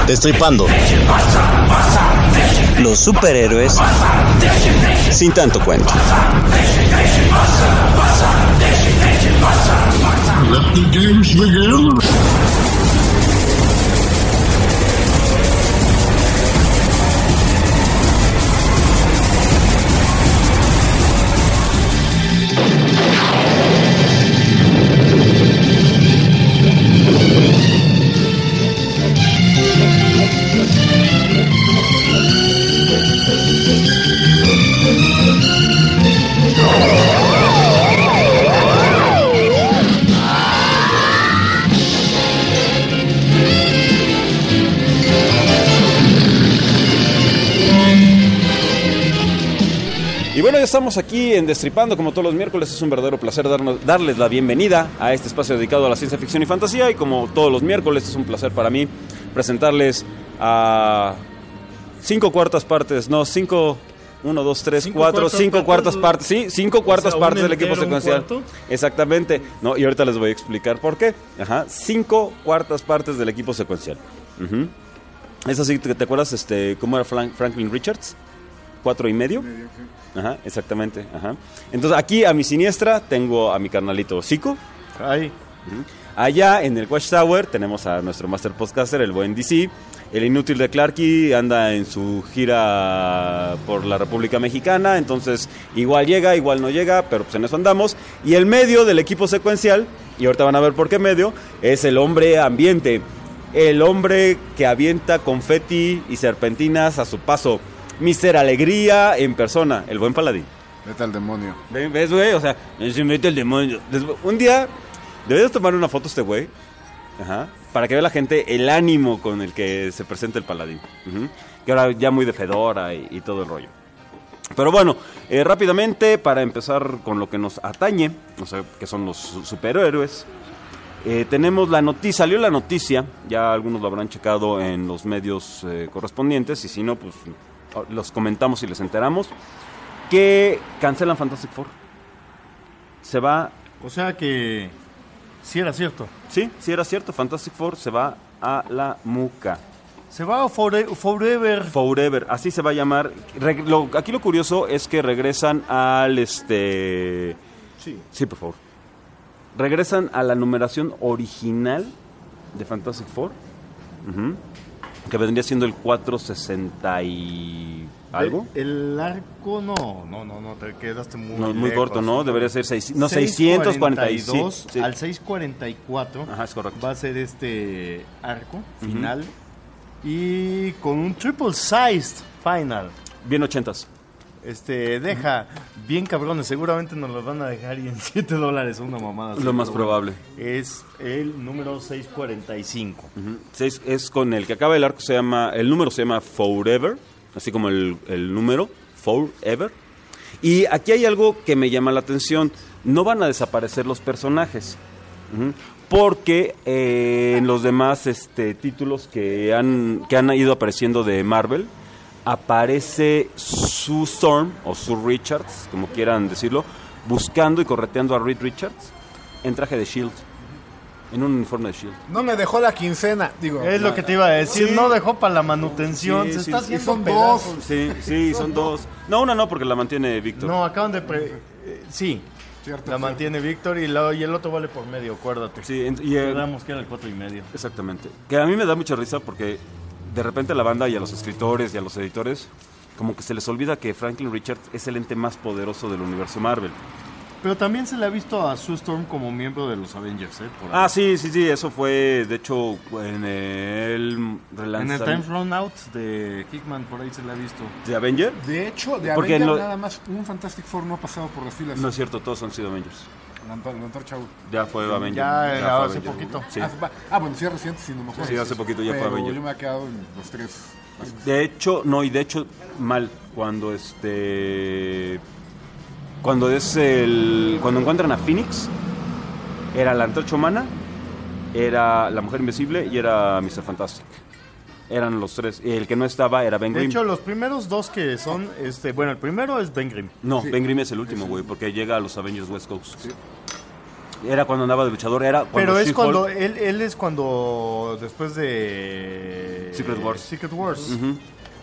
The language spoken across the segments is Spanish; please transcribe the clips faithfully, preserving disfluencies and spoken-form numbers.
Destripando los superhéroes sin tanto cuento. Let the games begin. Y bueno, ya estamos aquí en Destripando, como todos los miércoles. Es un verdadero placer darnos, darles la bienvenida a este espacio dedicado a la ciencia ficción y fantasía. Y como todos los miércoles, es un placer para mí presentarles a cinco cuartas partes, no, cinco, uno, dos, tres, cinco cuatro, cuartas cinco cuartas partes, sí, cinco cuartas o sea, partes del equipo secuencial. Exactamente. No, y ahorita les voy a explicar por qué. Ajá, cinco cuartas partes del equipo secuencial. Uh-huh. Es así, ¿te, te acuerdas este, cómo era Frank, Franklin Richards? Cuatro y medio. Ajá, exactamente. Ajá. Entonces aquí a mi siniestra tengo a mi carnalito Zico. Ay. Uh-huh. Allá en el Watchtower tenemos a nuestro master podcaster, el buen D C. El inútil de Clarky anda en su gira por la República Mexicana, entonces igual llega, igual no llega, pero pues en eso andamos. Y el medio del equipo secuencial, y ahorita van a ver por qué medio, es el hombre ambiente. El hombre que avienta confeti y serpentinas a su paso. Mister Alegría en persona, el buen paladín. Vete al demonio. ¿Ves, güey? O sea, se mete el demonio. Un día, deberías tomar una foto a este güey. Ajá. Para que vea la gente el ánimo con el que se presenta el paladín. Uh-huh. Que ahora ya muy de fedora y, y todo el rollo. Pero bueno, eh, rápidamente, para empezar con lo que nos atañe, o sea, que son los superhéroes. Eh, tenemos la noticia, salió la noticia, ya algunos lo habrán checado en los medios eh, correspondientes, y si no, pues los comentamos y les enteramos, que cancelan Fantastic Four. Se va... O sea que sí era cierto. Sí, sí era cierto, Fantastic Four se va a la muca. Se va fore- Forever. Forever, así se va a llamar. Re- lo, aquí lo curioso es que regresan al este... Sí. Sí, por favor. Regresan a la numeración original de Fantastic Four. Uh-huh. Que vendría siendo el cuatrocientos sesenta y algo. El, el arco no, no, no, no, te quedaste muy no, muy lejos, corto, ¿no? Debería ser seis, no, seiscientos cuarenta y seiscientos cuarenta y dos sí. Al seiscientos cuarenta y cuatro. Ajá, es correcto. Va a ser este arco Uh-huh. final y con un triple sized final. Bien ochentas. Este, deja, bien cabrones, seguramente nos los van a dejar y en siete dólares una mamada. Lo más probable. Es el número seiscientos cuarenta y cinco. Uh-huh. Seis, es con el que acaba el arco, se llama, el número se llama Forever, así como el, el número, Forever. Y aquí hay algo que me llama la atención, no van a desaparecer los personajes, uh-huh, porque eh, en los demás este, títulos que han, que han ido apareciendo de Marvel, aparece Sue Storm, o Sue Richards, como quieran decirlo, buscando y correteando a Reed Richards en traje de S H I E L D, en un uniforme de S H I E L D. No me dejó la quincena, digo. Es lo que te iba a decir, Sí. no dejó para la manutención, Sí, se sí, está sí. haciendo Son pedazos. dos. Sí, sí, son dos. No, una no, porque la mantiene Víctor. No, acaban de... Pre- eh, sí, Cierto, la cierto. mantiene Víctor y, la- y el otro vale por medio, acuérdate. Sí, en- y, eh, Quedamos que era el cuatro y medio. exactamente. Que a mí me da mucha risa porque de repente a la banda y a los escritores y a los editores como que se les olvida que Franklin Richards es el ente más poderoso del universo Marvel. Pero también se le ha visto a Sue Storm como miembro de los Avengers, ¿eh? Por Ah, ahí. sí, sí, sí, eso fue, de hecho, en el En el relanzamiento Times Run Out de Hickman, por ahí se le ha visto. de Avenger. De hecho, de Porque Avenger no- nada más un Fantastic Four no ha pasado por las filas. No es cierto, todos han sido Avengers. La antor- la antorcha. Ya fue Avenger. Ya, fue ya hace Avenger. poquito. Sí. Ah, va- ah, bueno, sí es reciente, sí, no me acuerdo. Sí, hace poquito ya fue Pero Avenger. yo me he quedado en los tres. De hecho, no, y de hecho, mal, cuando este... Cuando es el... Cuando encuentran a Phoenix, era la antorcha humana, era la mujer invisible y era mister Fantastic. Eran los tres. El que no estaba era Ben De Grimm. hecho, los primeros dos que son, este, bueno, el primero es Ben Grimm. No, Sí. Ben Grimm es el último, güey, porque llega a los Avengers West Coast. Sí. Era cuando andaba de luchador, era cuando Pero es She-Hulk- cuando, él, él es cuando, después de Secret Wars. Secret Wars. Ujú.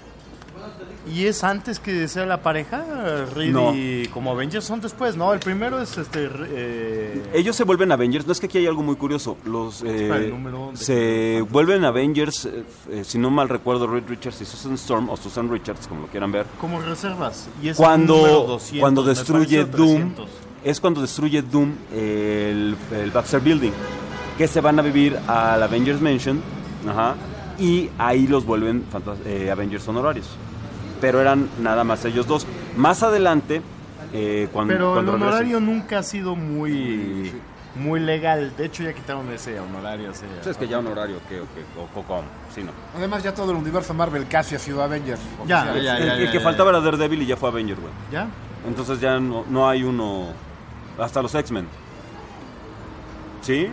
¿Y es antes que sea la pareja? Reed No. y como Avengers son después, ¿no? El primero es este... Eh... Ellos se vuelven Avengers. No, es que aquí hay algo muy curioso. Los eh, Espera, el número de- se vuelven Avengers, eh, eh, si no mal recuerdo, Reed Richards y Susan Storm, o Susan Richards, como lo quieran ver. Como reservas. Y es el número Cuando, doscientos, cuando me destruye pareció Doom, trescientos. es cuando destruye Doom el, el Baxter Building, que se van a vivir al Avengers Mansion, ajá, y ahí los vuelven fantas- eh, Avengers honorarios. Pero eran nada más ellos dos. Más adelante, eh, cuando, Pero el cuando regresen- honorario nunca ha sido muy muy legal. De hecho, ya quitaron ese honorario. Ese, Sí, es que ya honorario, ¿qué? ¿O qué? ¿O, o cómo? Sí, no. Además, ya todo el universo Marvel casi ha sido Avengers. Ya, oficiales. ya, el, ya, el ya, que ya. faltaba era Daredevil y ya fue Avenger, güey. ¿Ya? Entonces ya no, no hay uno... Hasta los X-Men. ¿Sí?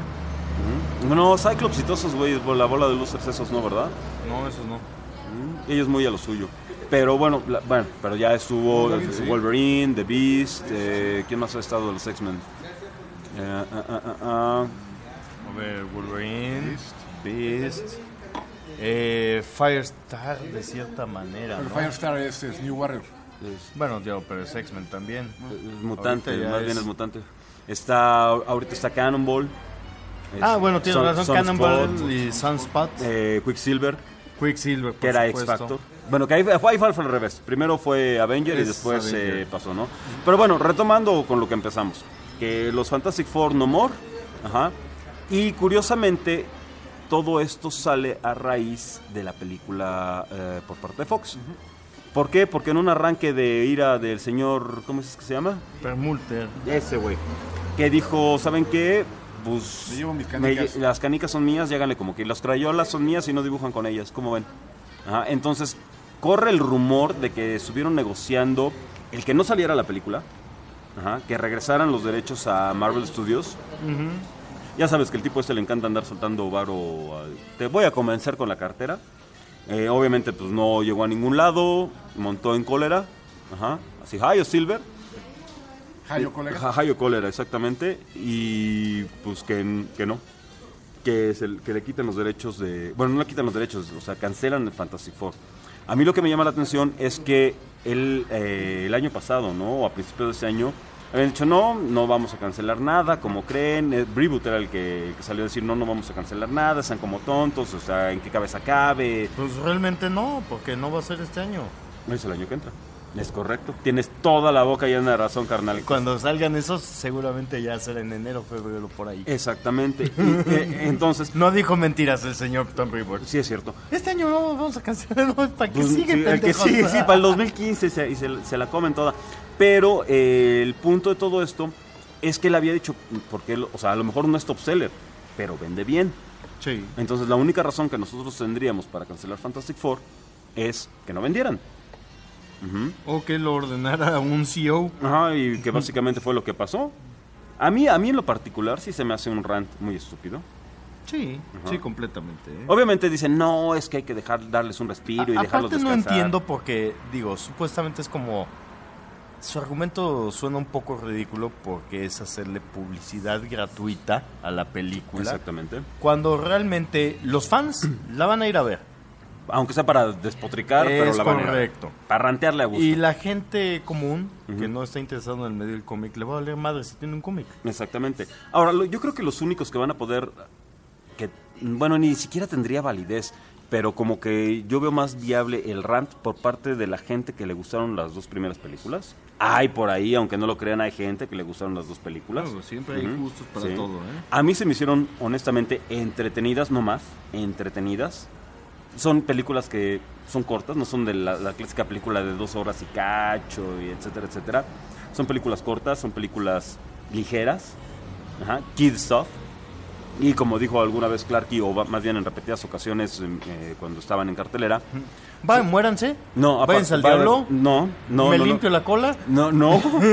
Sí. No, Cyclops y todos esos güeyes, la bola de losers esos no, ¿verdad? No, esos no. Ellos muy a lo suyo. Pero bueno, la- bueno, pero ya estuvo Wolverine, eh, sí. Wolverine, The Beast, eh, ¿quién más ha estado de los X-Men? Eh, ah, ah, ah, ah. A ver, Wolverine, Beast, eh, Firestar de cierta manera, Pero ¿no? Firestar es, es New Warrior. Es, Bueno, yo, pero es X-Men también. es mutante, Ahorita ya más bien es- es mutante. Está, ahorita está Cannonball. Es Ah, bueno, tienes Sun- razón, Sunspot, Cannonball y Sunspot, eh, Quicksilver, Quicksilver, por que era supuesto. X-Factor. Bueno, que ahí fue, ahí fue al revés. Primero fue Avenger y Es después Avenger. eh, pasó, ¿no? Pero bueno, retomando con lo que empezamos. Que los Fantastic Four no more. Ajá. Y curiosamente, todo esto sale a raíz de la película eh, por parte de Fox. ¿Por qué? Porque en un arranque de ira del señor, ¿cómo es que se llama? Permulter. Ese güey. Que dijo, ¿saben qué? Pues Me llevo mis me canicas. lle- las canicas son mías, y háganle como que las crayolas son mías y no dibujan con ellas, ¿cómo ven? Ajá, entonces, corre el rumor de que estuvieron negociando el que no saliera la película, ajá, que regresaran los derechos a Marvel Studios. Ya sabes que el tipo este le encanta andar soltando varo. al- Te voy a convencer con la cartera. Eh, obviamente, pues no llegó a ningún lado, montó en cólera. Ajá, así, Hayo Silver. Hayo, colega. Ja- Hayo cólera, exactamente. Y pues que, que no. Que, se, que le quiten los derechos de... Bueno, no le quitan los derechos, o sea, cancelan el Fantastic Four. A mí lo que me llama la atención es que él, eh, el año pasado, ¿no? O a principios de este año, habían dicho, no, no vamos a cancelar nada, como creen. Eh, Reboot era el que, el que salió a decir, no, no vamos a cancelar nada, están como tontos, o sea, ¿en qué cabeza cabe? Pues realmente no, porque no va a ser este año. No es el año que entra. Es correcto. Tienes toda la boca llena de razón, carnal. Cuando salgan esos, seguramente ya será en enero, febrero, por ahí. Exactamente. Y, eh, entonces, No dijo mentiras el señor Tom Rivers. sí es cierto. Este año no vamos a cancelar, no, ¿para qué Pues, sigue, sí, el que pendejos? sigue, sí, para el dos mil quince se, y se, se la comen toda. Pero eh, el punto de todo esto es que él había dicho, porque él, o sea, a lo mejor no es top seller, pero vende bien. Sí. Entonces la única razón que nosotros tendríamos para cancelar Fantastic Four es que no vendieran. Ujú. O que lo ordenara un C E O. Ajá, y que básicamente fue lo que pasó. A mí, a mí en lo particular sí se me hace un rant muy estúpido. Sí, Ajá. sí, completamente. ¿eh? Obviamente dicen, no, es que hay que dejar, darles un respiro y A- dejarlos aparte no descansar. entiendo porque, digo, supuestamente es como... Su argumento suena un poco ridículo porque es hacerle publicidad gratuita a la película. Exactamente. Cuando realmente los fans la van a ir a ver. Aunque sea para despotricar, pero Es la van a ir a ver. correcto. Para rantearle a gusto. Y la gente común, Ujú. que no está interesado en el medio del cómic, le va a valer madre si tiene un cómic. Exactamente. Ahora, lo- yo creo que los únicos que van a poder, que bueno, ni siquiera tendría validez, pero como que yo veo más viable el rant por parte de la gente que le gustaron las dos primeras películas. Hay por ahí, aunque no lo crean, hay gente que le gustaron las dos películas. Claro, siempre hay Ujú. gustos para todo, ¿eh? A mí se me hicieron, honestamente, entretenidas, no más, entretenidas. Son películas que son cortas, no son de la, la clásica película de dos horas y cacho, y etcétera, etcétera. Son películas cortas, son películas ligeras, ajá, kid stuff. Y como dijo alguna vez Clarky, o va- más bien en repetidas ocasiones eh, cuando estaban en cartelera, Va, muéranse. no, Váyanse al va- diablo. No, no, Me no, no. limpio la cola. No, no,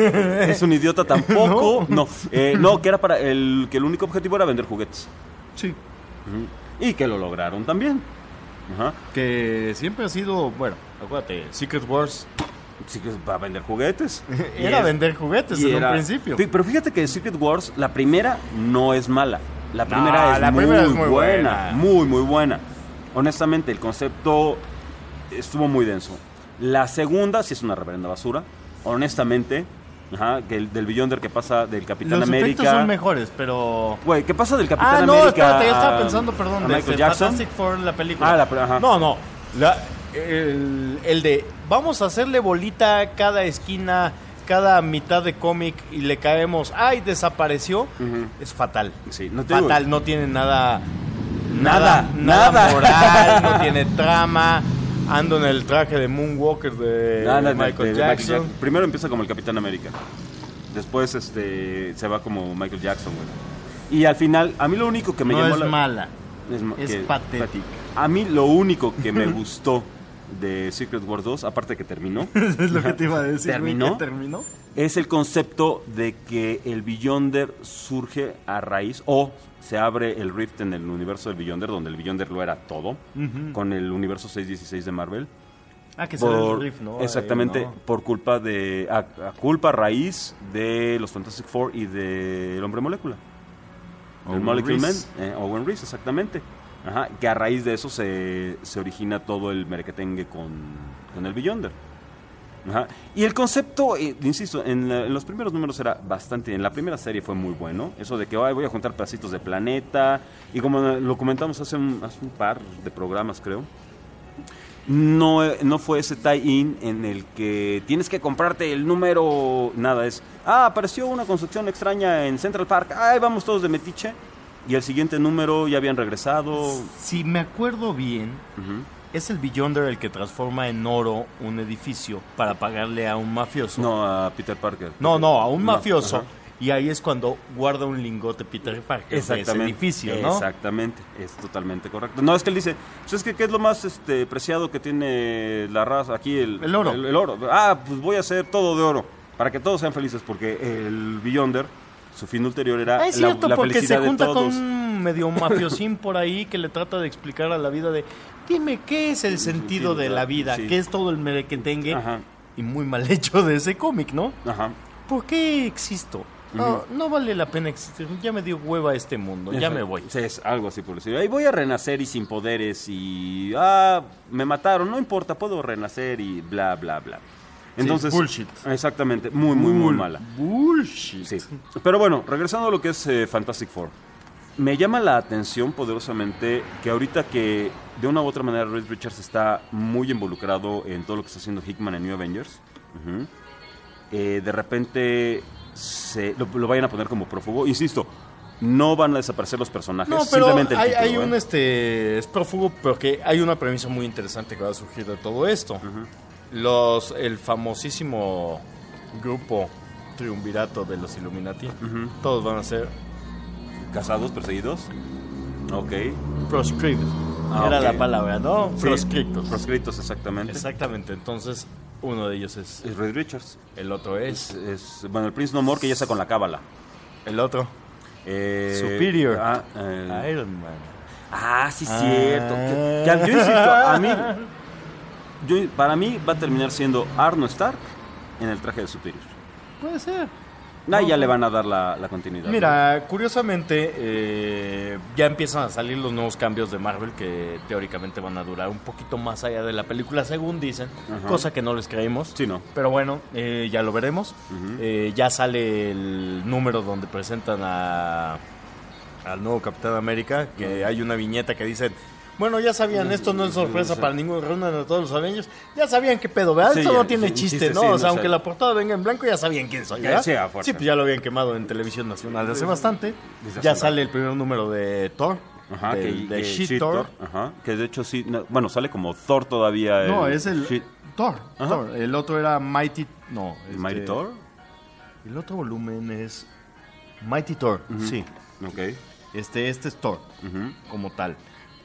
es un idiota tampoco. No, Eh, no, que era para el que el único objetivo era vender juguetes. Sí. Ujú. Y que lo lograron también. Ajá. Que siempre ha sido, bueno, acuérdate, Secret Wars Sí que va a vender juguetes. Y era es- vender juguetes y en era- un principio. Fí- Pero fíjate que Secret Wars, la primera no es mala. La primera, No, es, la muy primera es muy buena, buena. muy, muy buena. honestamente, el concepto estuvo muy denso. La segunda sí es una reverenda basura, honestamente. Ajá, que el, del Beyonder que pasa del Capitán Los América. efectos son mejores, pero... Güey, ¿qué pasa del Capitán Ah, no, América? espérate, yo estaba a- pensando, perdón, a de Michael Jackson. Fantastic Four, la película. Ah, la- ajá. No, no, la- el, el de vamos a hacerle bolita cada esquina, cada mitad de cómic y le caemos, ay, desapareció, Ujú. es fatal. Sí, no te digo- Fatal, no tiene nada... Nada, nada, nada. moral, no tiene trama. Ando en el traje de Moonwalker de Ah, no, de- Michael, de Jackson. Jackson. Primero empieza como el Capitán América. Después este se va como Michael Jackson, güey. Y al final, a mí lo único que me No llamó es la... mala, es ma- es que- patética. A mí lo único que me gustó de Secret Wars dos, aparte de que terminó, Es lo que te iba a decir. güey, ¿Terminó? ¿que terminó? es el concepto de que el Beyonder surge a raíz, o se abre el rift en el universo del Beyonder, donde el Beyonder lo era todo, Ujú. con el universo seiscientos dieciséis de Marvel. Ah, que será Por, el riff, ¿no? exactamente, Ahí, ¿no? por culpa de, a, a culpa raíz de los Fantastic Four y de El Hombre Molécula. El Owen Molecule Man, Reese. eh, Owen Reese, exactamente. Ajá, que a raíz de eso se, se origina todo el merequetengue con, con el Beyonder. Ajá. Y el concepto, eh, insisto, en, la- en los primeros números era bastante, en la primera serie fue muy bueno, eso de que "Ay, voy a juntar pedacitos de planeta", y como lo comentamos hace un, hace un par de programas, creo, no, eh, no fue ese tie-in en el que tienes que comprarte el número, nada, es, ah, apareció una construcción extraña en Central Park, ay, vamos todos de metiche, y el siguiente número ya habían regresado. Si me acuerdo bien, Ujú. es el Beyonder el que transforma en oro un edificio para pagarle a un mafioso. No, a Peter Parker. no, no, a un No, mafioso. ajá. Y ahí es cuando guarda un lingote Peter Parker de ese Exactamente. edificio, ¿no? Exactamente, es totalmente correcto. No, es que él dice, pues es que ¿qué es lo más este preciado que tiene la raza aquí? El, El oro. El, el oro. Ah, pues voy a hacer todo de oro, para que todos sean felices, porque el Beyonder, su fin ulterior era Ah, es la, cierto, la porque felicidad se junta de con todos. un medio mafiosín por ahí que le trata de explicar a la vida de, dime, ¿qué es el sentido de la vida? Sí. ¿Qué es todo el merequetengue? Ajá, Y muy mal hecho de ese cómic, ¿no? ajá. ¿Por qué existo? No, no vale la pena existir. Ya me dio hueva este mundo. Ya me voy. Sí, es algo así por decir. Ahí voy a renacer y sin poderes y... Ah, me mataron, no importa, puedo renacer y bla, bla, bla. Entonces, bullshit. Exactamente, muy, muy, muy Bull- mala. Bullshit. Sí. Pero bueno, regresando a lo que es eh, Fantastic Four. Me llama la atención poderosamente que ahorita que de una u otra manera Reed Richards está muy involucrado en todo lo que está haciendo Hickman en New Avengers, ujú, eh, de repente se, lo, lo vayan a poner como prófugo. Insisto, no van a desaparecer los personajes, No, pero simplemente el hay, título, hay ¿eh? un este es prófugo porque hay una premisa muy interesante que va a surgir de todo esto. Los el famosísimo grupo triunvirato de los Illuminati, Ujú. todos van a ser ¿Casados, perseguidos? Ok. proscribed. Ah, Era ok. la palabra, ¿no? Sí, Proscriptos. proscritos, exactamente. Exactamente. Entonces, uno de ellos es Es Reed Richards. el otro es Es, es- bueno, el Prince No More que ya está con la cábala. el otro Eh, Superior. Ah, eh, Iron Man. Ah, sí, Ah. cierto. Que- que- yo insisto, a mí, yo- para mí va a terminar siendo Arno Stark en el traje de Superior. Puede ser. Ah, ya le van a dar la, la continuidad. Mira, curiosamente, eh, ya empiezan a salir los nuevos cambios de Marvel que teóricamente van a durar un poquito más allá de la película, según dicen, Ajá. cosa que no les creímos. Sí, no. Pero bueno, eh, ya lo veremos. Ujú. Eh, ya sale el número donde presentan a al nuevo Capitán América, que hay una viñeta que dicen, bueno, ya sabían, esto no es sorpresa para ningún reúnen de todos los Avengers, ya sabían qué pedo, ¿verdad? Sí, esto ya, no tiene sí, chiste, chiste, ¿no? sí, o no sea, sé. aunque la portada venga en blanco, ya sabían quién soy, Ya, ¿verdad? sí, a fuerza. Sí, pues ya lo habían quemado en Televisión Nacional hace bastante. Desde Ya hace sale el primer número de Thor, Ajá, del- que, de que She-Thor. Ajá, que de hecho sí, no, bueno, sale como Thor todavía. No, es el She- Thor, Ajá. Thor. El otro era Mighty, no. este, Mighty Thor. El otro volumen es Mighty Thor, sí. Ok. Este, este es Thor, Ujú. como tal.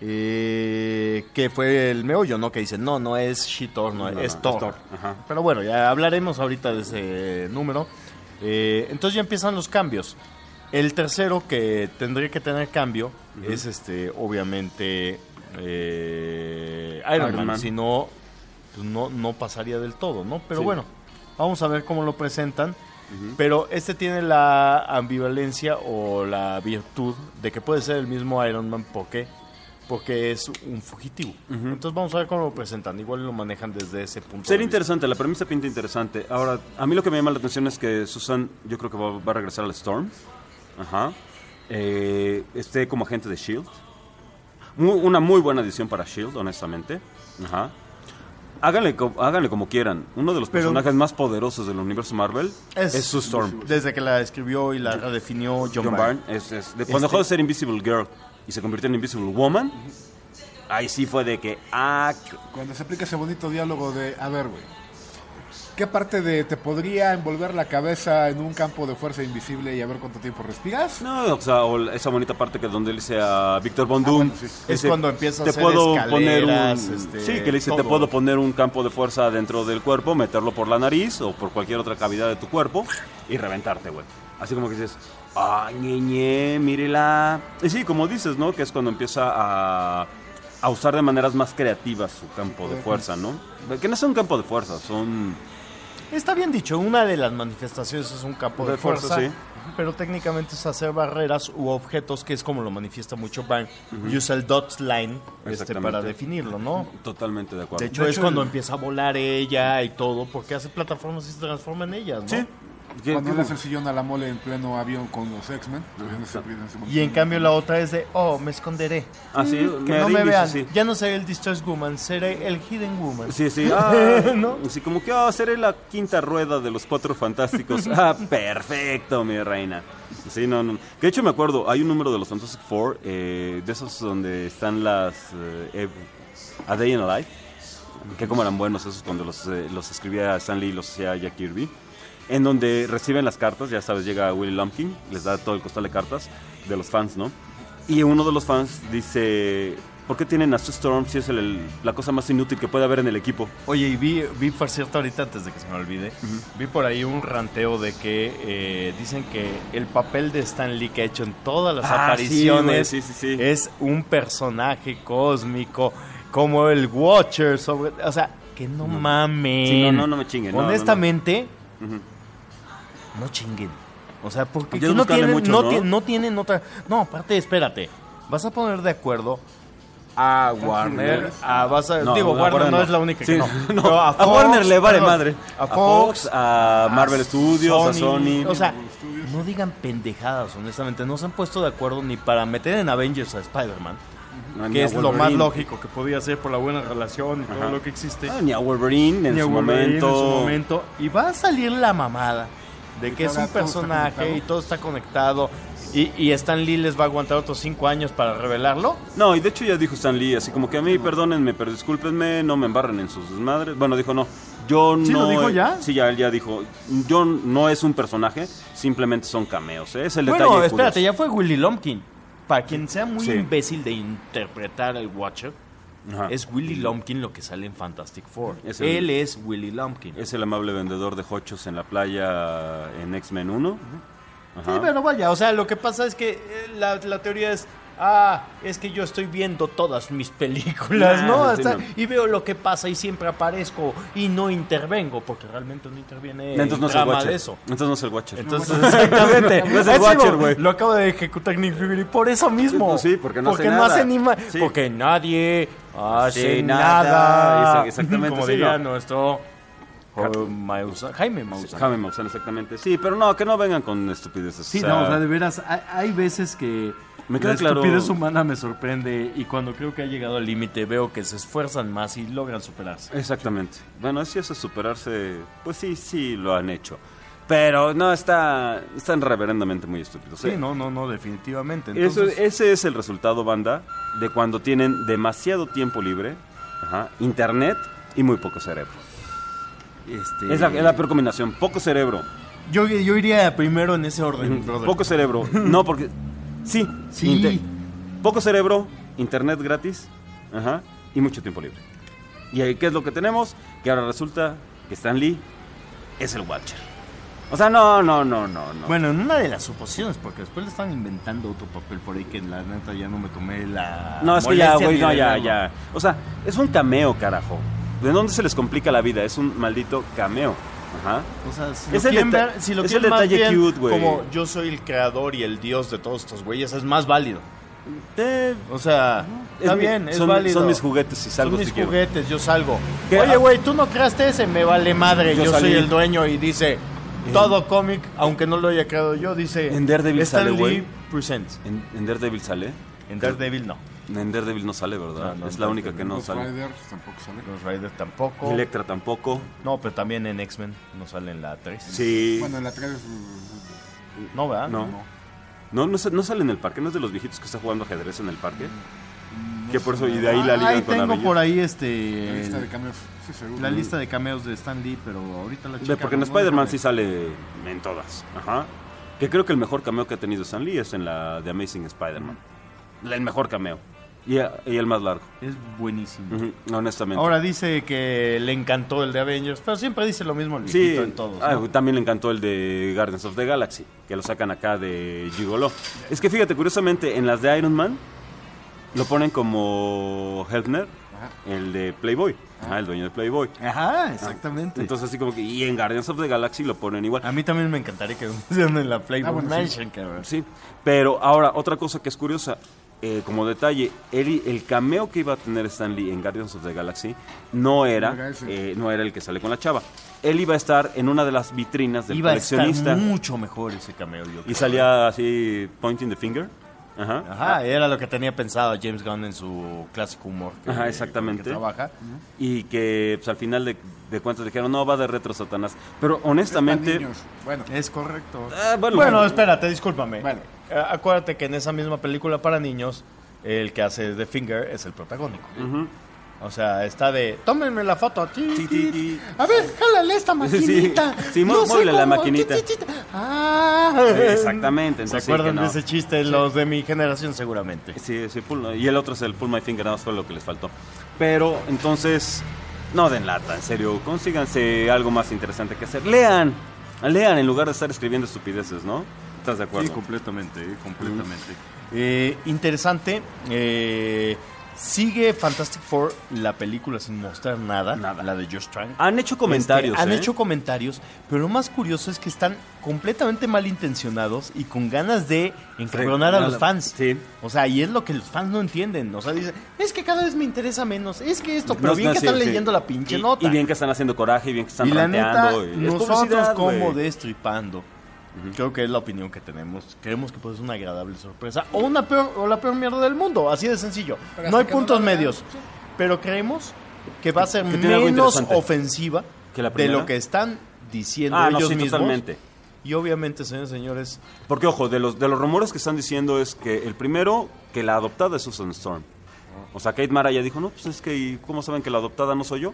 Eh, que fue el meollo, ¿no? Que dicen, no, no es She-Thor, no, No, es no, Thor. es Thor, ajá. Pero bueno, ya hablaremos ahorita de ese número. Eh, entonces ya empiezan los cambios. El tercero que tendría que tener cambio es, este, obviamente, eh, Iron, Iron Man. Man. Si no, pues no, no pasaría del todo, ¿no? Pero Sí. bueno, vamos a ver cómo lo presentan. Pero este tiene la ambivalencia o la virtud de que puede ser el mismo Iron Man. ¿Por qué? porque es un fugitivo. Uh-huh. Entonces vamos a ver cómo lo presentan. Igual lo manejan desde ese punto. Sería interesante, la premisa pinta interesante. Ahora, a mí lo que me llama la atención es que Susan, yo creo que va, va a regresar al Storm. Ajá. Eh, esté como agente de S H I E L D. Muy, una muy buena adición para S H I E L D, honestamente. Ajá. Háganle, háganle como quieran. Uno de los Pero personajes más poderosos del universo Marvel es, es Sue Storm. Desde que la escribió y la redefinió John, John Byrne. Es, es, de, cuando este... dejó de ser Invisible Girl y se convirtió en Invisible Woman, ahí sí fue de que... Ah, cuando se aplica ese bonito diálogo de... A ver, güey. ¿Qué parte de te podría envolver la cabeza en un campo de fuerza invisible y a ver cuánto tiempo respiras? No, o sea, o esa bonita parte que donde le dice a Víctor Von Doom, ah, bueno, sí. ese, es cuando empieza a te hacer puedo poner un, este, sí, que le dice todo. Te puedo poner un campo de fuerza dentro del cuerpo, meterlo por la nariz o por cualquier otra cavidad de tu cuerpo y reventarte, güey. Así como que dices, ah, ñeñe, mírela. Y sí, como dices, ¿no? Que es cuando empieza a, a usar de maneras más creativas su campo de fuerza, ¿no? Que no es un campo de fuerza, son... Está bien dicho, una de las manifestaciones es un campo de, de fuerza, fuerza sí. Pero técnicamente es hacer barreras u objetos, que es como lo manifiesta mucho Byrne. Uh-huh. Usa el dot line este, para definirlo, ¿no? Totalmente de acuerdo. De hecho, de es hecho cuando el... empieza a volar ella y todo, porque hace plataformas y se transforma en ellas, ¿no? Sí. Cuando le hace el sillón a la mole en pleno avión con los X-Men. Y en cambio la otra es de, oh, me esconderé. Ah, sí, que no me vean. Sí. Ya no seré el Distress Woman, seré el Hidden Woman. Sí, sí. Ah, ¿no? Así como que, oh, seré la quinta rueda de los Cuatro Fantásticos. Ah, perfecto, mi reina. Sí, no, no. De hecho me acuerdo, hay un número de los Fantastic Four, eh, de esos donde están las eh, A Day in a Life, que como eran buenos esos cuando los, eh, los escribía Stan Lee y los hacía Jack Kirby, en donde reciben las cartas, ya sabes, llega Willie Lumpkin, les da todo el costal de cartas de los fans, ¿no? Y uno de los fans dice, ¿por qué tienen a Sue Storm si es el, el, la cosa más inútil que puede haber en el equipo? Oye, y vi, vi por cierto, ahorita antes de que se me olvide, uh-huh. vi por ahí un ranteo de que eh, dicen que el papel de Stan Lee que ha hecho en todas las ah, apariciones sí, sí, sí, sí. es un personaje cósmico, como el Watcher, sobre, o sea, que no, no. mamen. Sí, no, no, no me chinguen. Honestamente, no, no. Uh-huh. no chinguen. O sea, porque no tienen, mucho, no, ¿no? T- no tienen otra... No, aparte, espérate. Vas a poner de acuerdo a Warner, a, vas a, no, digo, no, Warner, Warner no, no es la única sí, que no. no. no a, Fox, a Warner le vale perdón, madre. A Fox, a, Fox, a Marvel a Studios, Sony, a Sony. O sea, no digan pendejadas, honestamente. No se han puesto de acuerdo ni para meter en Avengers a Spider-Man. No, que es lo más lógico que podía ser por la buena relación y Ajá. todo lo que existe. Ah, ni a Wolverine en, ni su, a Wolverine momento. en su momento. Y va a salir la mamada de que es un personaje y todo está conectado. ¿Y, ¿Y Stan Lee les va a aguantar otros cinco años para revelarlo? No, y de hecho ya dijo Stan Lee, así como que a mí, perdónenme, pero discúlpenme, no me embarren en sus desmadres. Bueno, dijo no, yo ¿Sí no... lo dijo ya? Sí, ya, él ya dijo, yo no es un personaje, simplemente son cameos, ¿eh? Es el bueno, detalle. Bueno, espérate, ya fue Willie Lumpkin. Para quien sea muy sí. imbécil de interpretar al Watcher, Ajá. es Willie Lumpkin lo que sale en Fantastic Four. Es el, él es Willie Lumpkin. Es el amable vendedor de hochos en la playa en X-Men uno. Ajá. Sí, pero vaya, o sea, lo que pasa es que la, la teoría es, ah, es que yo estoy viendo todas mis películas, ¿no? Hasta, sí, no? Y veo lo que pasa y siempre aparezco y no intervengo, porque realmente no interviene Entonces el no drama es el de eso. Entonces no es el Watcher. Entonces, exactamente. No es el Watcher, güey. Lo acabo de ejecutar Nick Fury por eso mismo. Sí, porque no porque hace no nada. Hace ni ma- sí. Porque nadie hace sí, nada. nada. Exactamente. Como sí, diría no. nuestro... Maussan, Jaime Maussan. Jaime Maussan, exactamente. Sí, pero no, que no vengan con estupideces. Sí, o sea, no, o sea, de veras, hay, hay veces que me queda la claro... estupidez humana me sorprende y cuando creo que ha llegado al límite veo que se esfuerzan más y logran superarse. Exactamente. Bueno, si eso es superarse, pues sí, sí lo han hecho. Pero no, está, están reverendamente muy estúpidos. ¿eh? Sí, no, no, no, definitivamente. Entonces... Eso, ese es el resultado, banda, de cuando tienen demasiado tiempo libre, ajá, internet y muy poco cerebro. Este... Es, la, es la peor combinación, poco cerebro. Yo, yo iría primero en ese orden, brother. Poco cerebro, no, porque... Sí, sí. Inter... poco cerebro, internet gratis, ajá, y mucho tiempo libre. ¿Y ahí qué es lo que tenemos? Que ahora resulta que Stan Lee es el Watcher. O sea, no, no, no, no, no. Bueno, en una de las suposiciones, porque después le están inventando otro papel por ahí que la neta ya no me tomé la... No, es que ya, güey, no, ya, ya. O sea, es un cameo, carajo. ¿De dónde se les complica la vida? Es un maldito cameo. Ajá. O sea, si es lo el, quieren deta- ver, si lo es quieren el más detalle bien cute, güey. Como yo soy el creador y el dios de todos estos güeyes, es más válido. Eh, O sea, está mi- bien, es son, válido. son mis juguetes si salgo Son mis si quiero. juguetes, yo salgo. ¿Qué? Oye, güey, tú no creaste ese, me vale madre. Yo Yo, soy salí. el dueño y dice, todo cómic, aunque no lo haya creado yo, dice En Daredevil Stan sale, Lee güey. Presents. En, en Daredevil sale. En Daredevil no. En Daredevil no sale, ¿verdad? No, no, es la en única que no Ghost sale. Rider tampoco sale. Los Raiders tampoco. Electra tampoco. No, pero también en X-Men no sale en la tres. Sí. Bueno, en la tres... No, ¿verdad? No. No, no, sa- no sale en el parque, no es de los viejitos que está jugando ajedrez en el parque. que por eso, y de ahí la Ah, ligan ahí con tengo Avengers. por ahí La este... lista de cambios, sí, seguro. La lista de cameos de Stan Lee, pero ahorita la Ve, chica... porque en no, Spider-Man déjame. sí sale en todas. Ajá. Que creo que el mejor cameo que ha tenido Stan Lee es en la de Amazing Spider-Man. El mejor cameo. Y, y el más largo. Es buenísimo. Ujú, honestamente. Ahora dice que le encantó el de Avengers, pero siempre dice lo mismo el sí, viejito en todos, ah, ¿no? también le encantó el de Guardians of the Galaxy, que lo sacan acá de Gigolo. Es que fíjate, curiosamente, en las de Iron Man lo ponen como Helkner, el de Playboy, ajá, el dueño de Playboy. Ajá, exactamente. Entonces así como que, y en Guardians of the Galaxy lo ponen igual. A mí también me encantaría que me pusieran en la Playboy Ah, bueno, sí. Mansion, cabrón. Sí, pero ahora, otra cosa que es curiosa, eh, como detalle, el, el cameo que iba a tener Stan Lee en Guardians of the Galaxy no era, No era ese. eh, no era el que sale con la chava. Él iba a estar en una de las vitrinas del Iba a estar coleccionista mucho mejor ese cameo, yo y creo. salía así, pointing the finger. Ajá. Ajá, era lo que tenía pensado James Gunn en su clásico humor. que- Ajá, exactamente. que trabaja. Y que pues, al final de, de cuentas dijeron, no, va de retro Satanás. Pero Para honestamente... niños. Bueno, Es correcto. Ah, bueno, bueno, bueno. espérate, discúlpame. Bueno. Eh, acuérdate que en esa misma película para niños, el que hace The Finger es el protagónico. Ujú. O sea, está de, tómenme la foto. Ti, Sí, ti. sí, sí. A ver, jálale esta maquinita. Sí, sí, mó- sé móvele la cómo. maquinita. Ti, ti, ti. Ah. Exactamente, ¿Se entonces sí acuerdan que de no. ese chiste? Los de mi generación seguramente. Sí, sí, pull- y el otro es el Pull My Finger, nada más fue lo que les faltó. Pero, entonces, no den lata, en serio, consíganse algo más interesante que hacer. Lean, lean en lugar de estar escribiendo estupideces, ¿no? ¿Estás de acuerdo? Sí, completamente, eh, completamente. Eh, interesante. eh, sigue Fantastic Four la película sin mostrar nada, Nada. la de Josh Trank. Han hecho comentarios, Este, han ¿eh? hecho comentarios, pero lo más curioso es que están completamente malintencionados y con ganas de encabronar a los fans. Sí. O sea, y es lo que los fans no entienden. O sea, dicen, es que cada vez me interesa menos, es que esto, pero No, bien no, que sí, están sí. leyendo la pinche Y- nota. Y bien que están haciendo coraje, y bien que están Y la neta, ranteando. y- es nosotros publicidad, como güey. Destripando, creo que es la opinión que tenemos. Creemos que puede ser una agradable sorpresa o una peor, o la peor mierda del mundo, así de sencillo. Pero No hay hasta que no puntos la vean, medios, sí. pero creemos que va a ser que tiene algo menos interesante. ofensiva ¿Que la de primera? lo que están diciendo Ah, no, ellos sí, mismos. totalmente. Y obviamente, señores y señores, Porque, ojo, de los, de los rumores que están diciendo es que el primero, que la adoptada es Susan Storm. O sea, Kate Mara ya dijo, no, pues es que, ¿y ¿cómo saben que la adoptada no soy yo?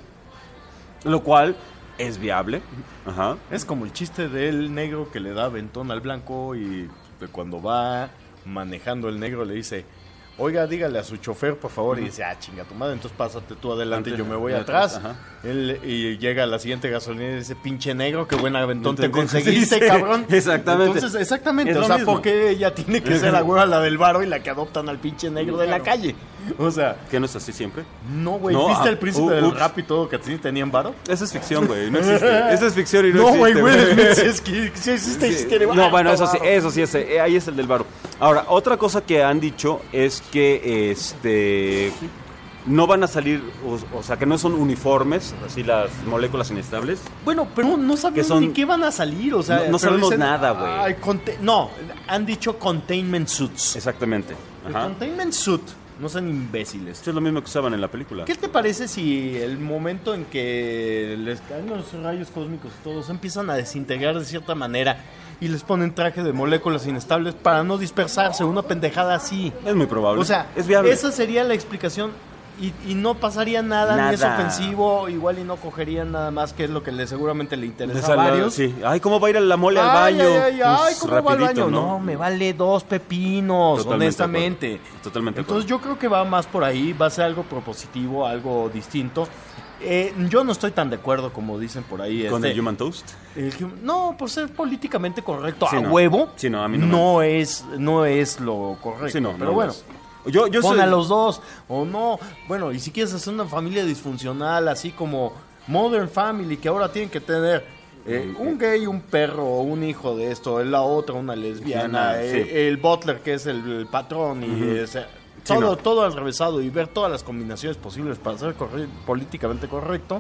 Lo cual es viable. Ajá. es como el chiste del negro que le da aventón al blanco y de cuando va manejando el negro le dice, oiga, dígale a su chofer, por favor, y dice, ah, chinga tu madre, entonces pásate tú adelante y yo me voy Antes, atrás. ajá. Él, y llega a la siguiente gasolina y dice, pinche negro, qué buen aventón te Entonces, conseguiste, sí, sí, cabrón. exactamente. Entonces, exactamente, Es o lo sea, mismo. porque ella tiene que ser la hueva, la del varo y la que adoptan al pinche negro de la calle. O sea, ¿Que no es así siempre? no, güey, No, ¿viste ah, el príncipe uh, del ups. rap y todo que sí tenían varo? Esa es ficción, güey, no existe. Esa es ficción y no, No, güey, existe. güey, es que sí existe, Sí. existe, No, bueno, eso sí, varo. eso sí, ese, eh, ahí es el del varo. Ahora, otra cosa que han dicho es que este no van a salir, o, o sea, que no son uniformes, así las moléculas inestables. Bueno, pero no sabemos Que son- ni qué van a salir, o sea... No- no pero sabemos nada, güey. "Ay, conte- no, han dicho containment suits. Exactamente. El Ajá. containment suit, no sean imbéciles. Esto es lo mismo que usaban en la película. ¿Qué te parece si el momento en que les caen los rayos cósmicos y todos empiezan a desintegrar de cierta manera y les ponen traje de moléculas inestables para no dispersarse, una pendejada así? Es muy probable. O sea, es viable. esa sería la explicación y, y no pasaría nada, ni es Nada. ofensivo, igual y no cogerían nada más, que es lo que le, seguramente le interesa Esa a la- varios. Sí. Ay, ¿cómo va a ir a la mole al Ay, baño? ay, ay, ay, Pues, ¿cómo va al rapidito, baño? No, me vale dos Totalmente pepinos, de honestamente. acuerdo. Totalmente de Entonces acuerdo. yo creo que va más por ahí, va a ser algo propositivo, algo distinto. Eh, yo no estoy tan de acuerdo como dicen por ahí. ¿Con este, el Human Toast? el hum- no, por ser políticamente correcto Sí, a no. huevo. Sí, no, a mí no me- es, no es lo correcto. Sí, no, pero no bueno. es. Yo, yo Pon soy- a los dos, o no. Bueno, y si quieres hacer una familia disfuncional, así como Modern Family, que ahora tienen que tener Eh, un gay, un perro, un hijo de esto, la otra, una lesbiana, Lesbiana, eh, sí. el butler que es el, el patrón, y Ujú. eh, o sea, Sí, todo, no. todo al revésado y ver todas las combinaciones posibles para ser corre- políticamente correcto,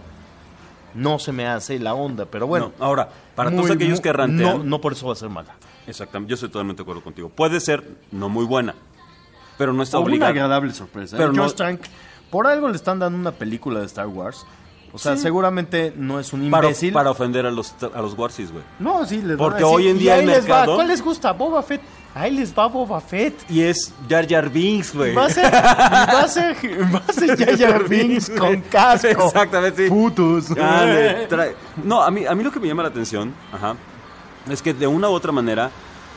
no se me hace la onda, pero bueno. No, ahora, para muy, todos aquellos muy- que rantean... No, no por eso va a ser mala. Exactamente, yo estoy totalmente de acuerdo contigo. Puede ser no muy buena, pero no está O una obligada. agradable sorpresa. Pero Pero no- George Trank, por algo le están dando una película de Star Wars. O sea, Sí. seguramente no es un Para, imbécil. para ofender a los, a los Warsis, güey. No, sí, les van a Porque decir, hoy en "Y día ahí el les mercado- va, ¿cuál les gusta? Boba Fett. Ahí les va Boba Fett. Y es Jar Jar Binks, güey. Va a ser, va a ser, va a ser Jar Jar Binks con casco. Exactamente, sí. Putos. Ah, le trae- No, a mí, a mí lo que me llama la atención, ajá, es que de una u otra manera,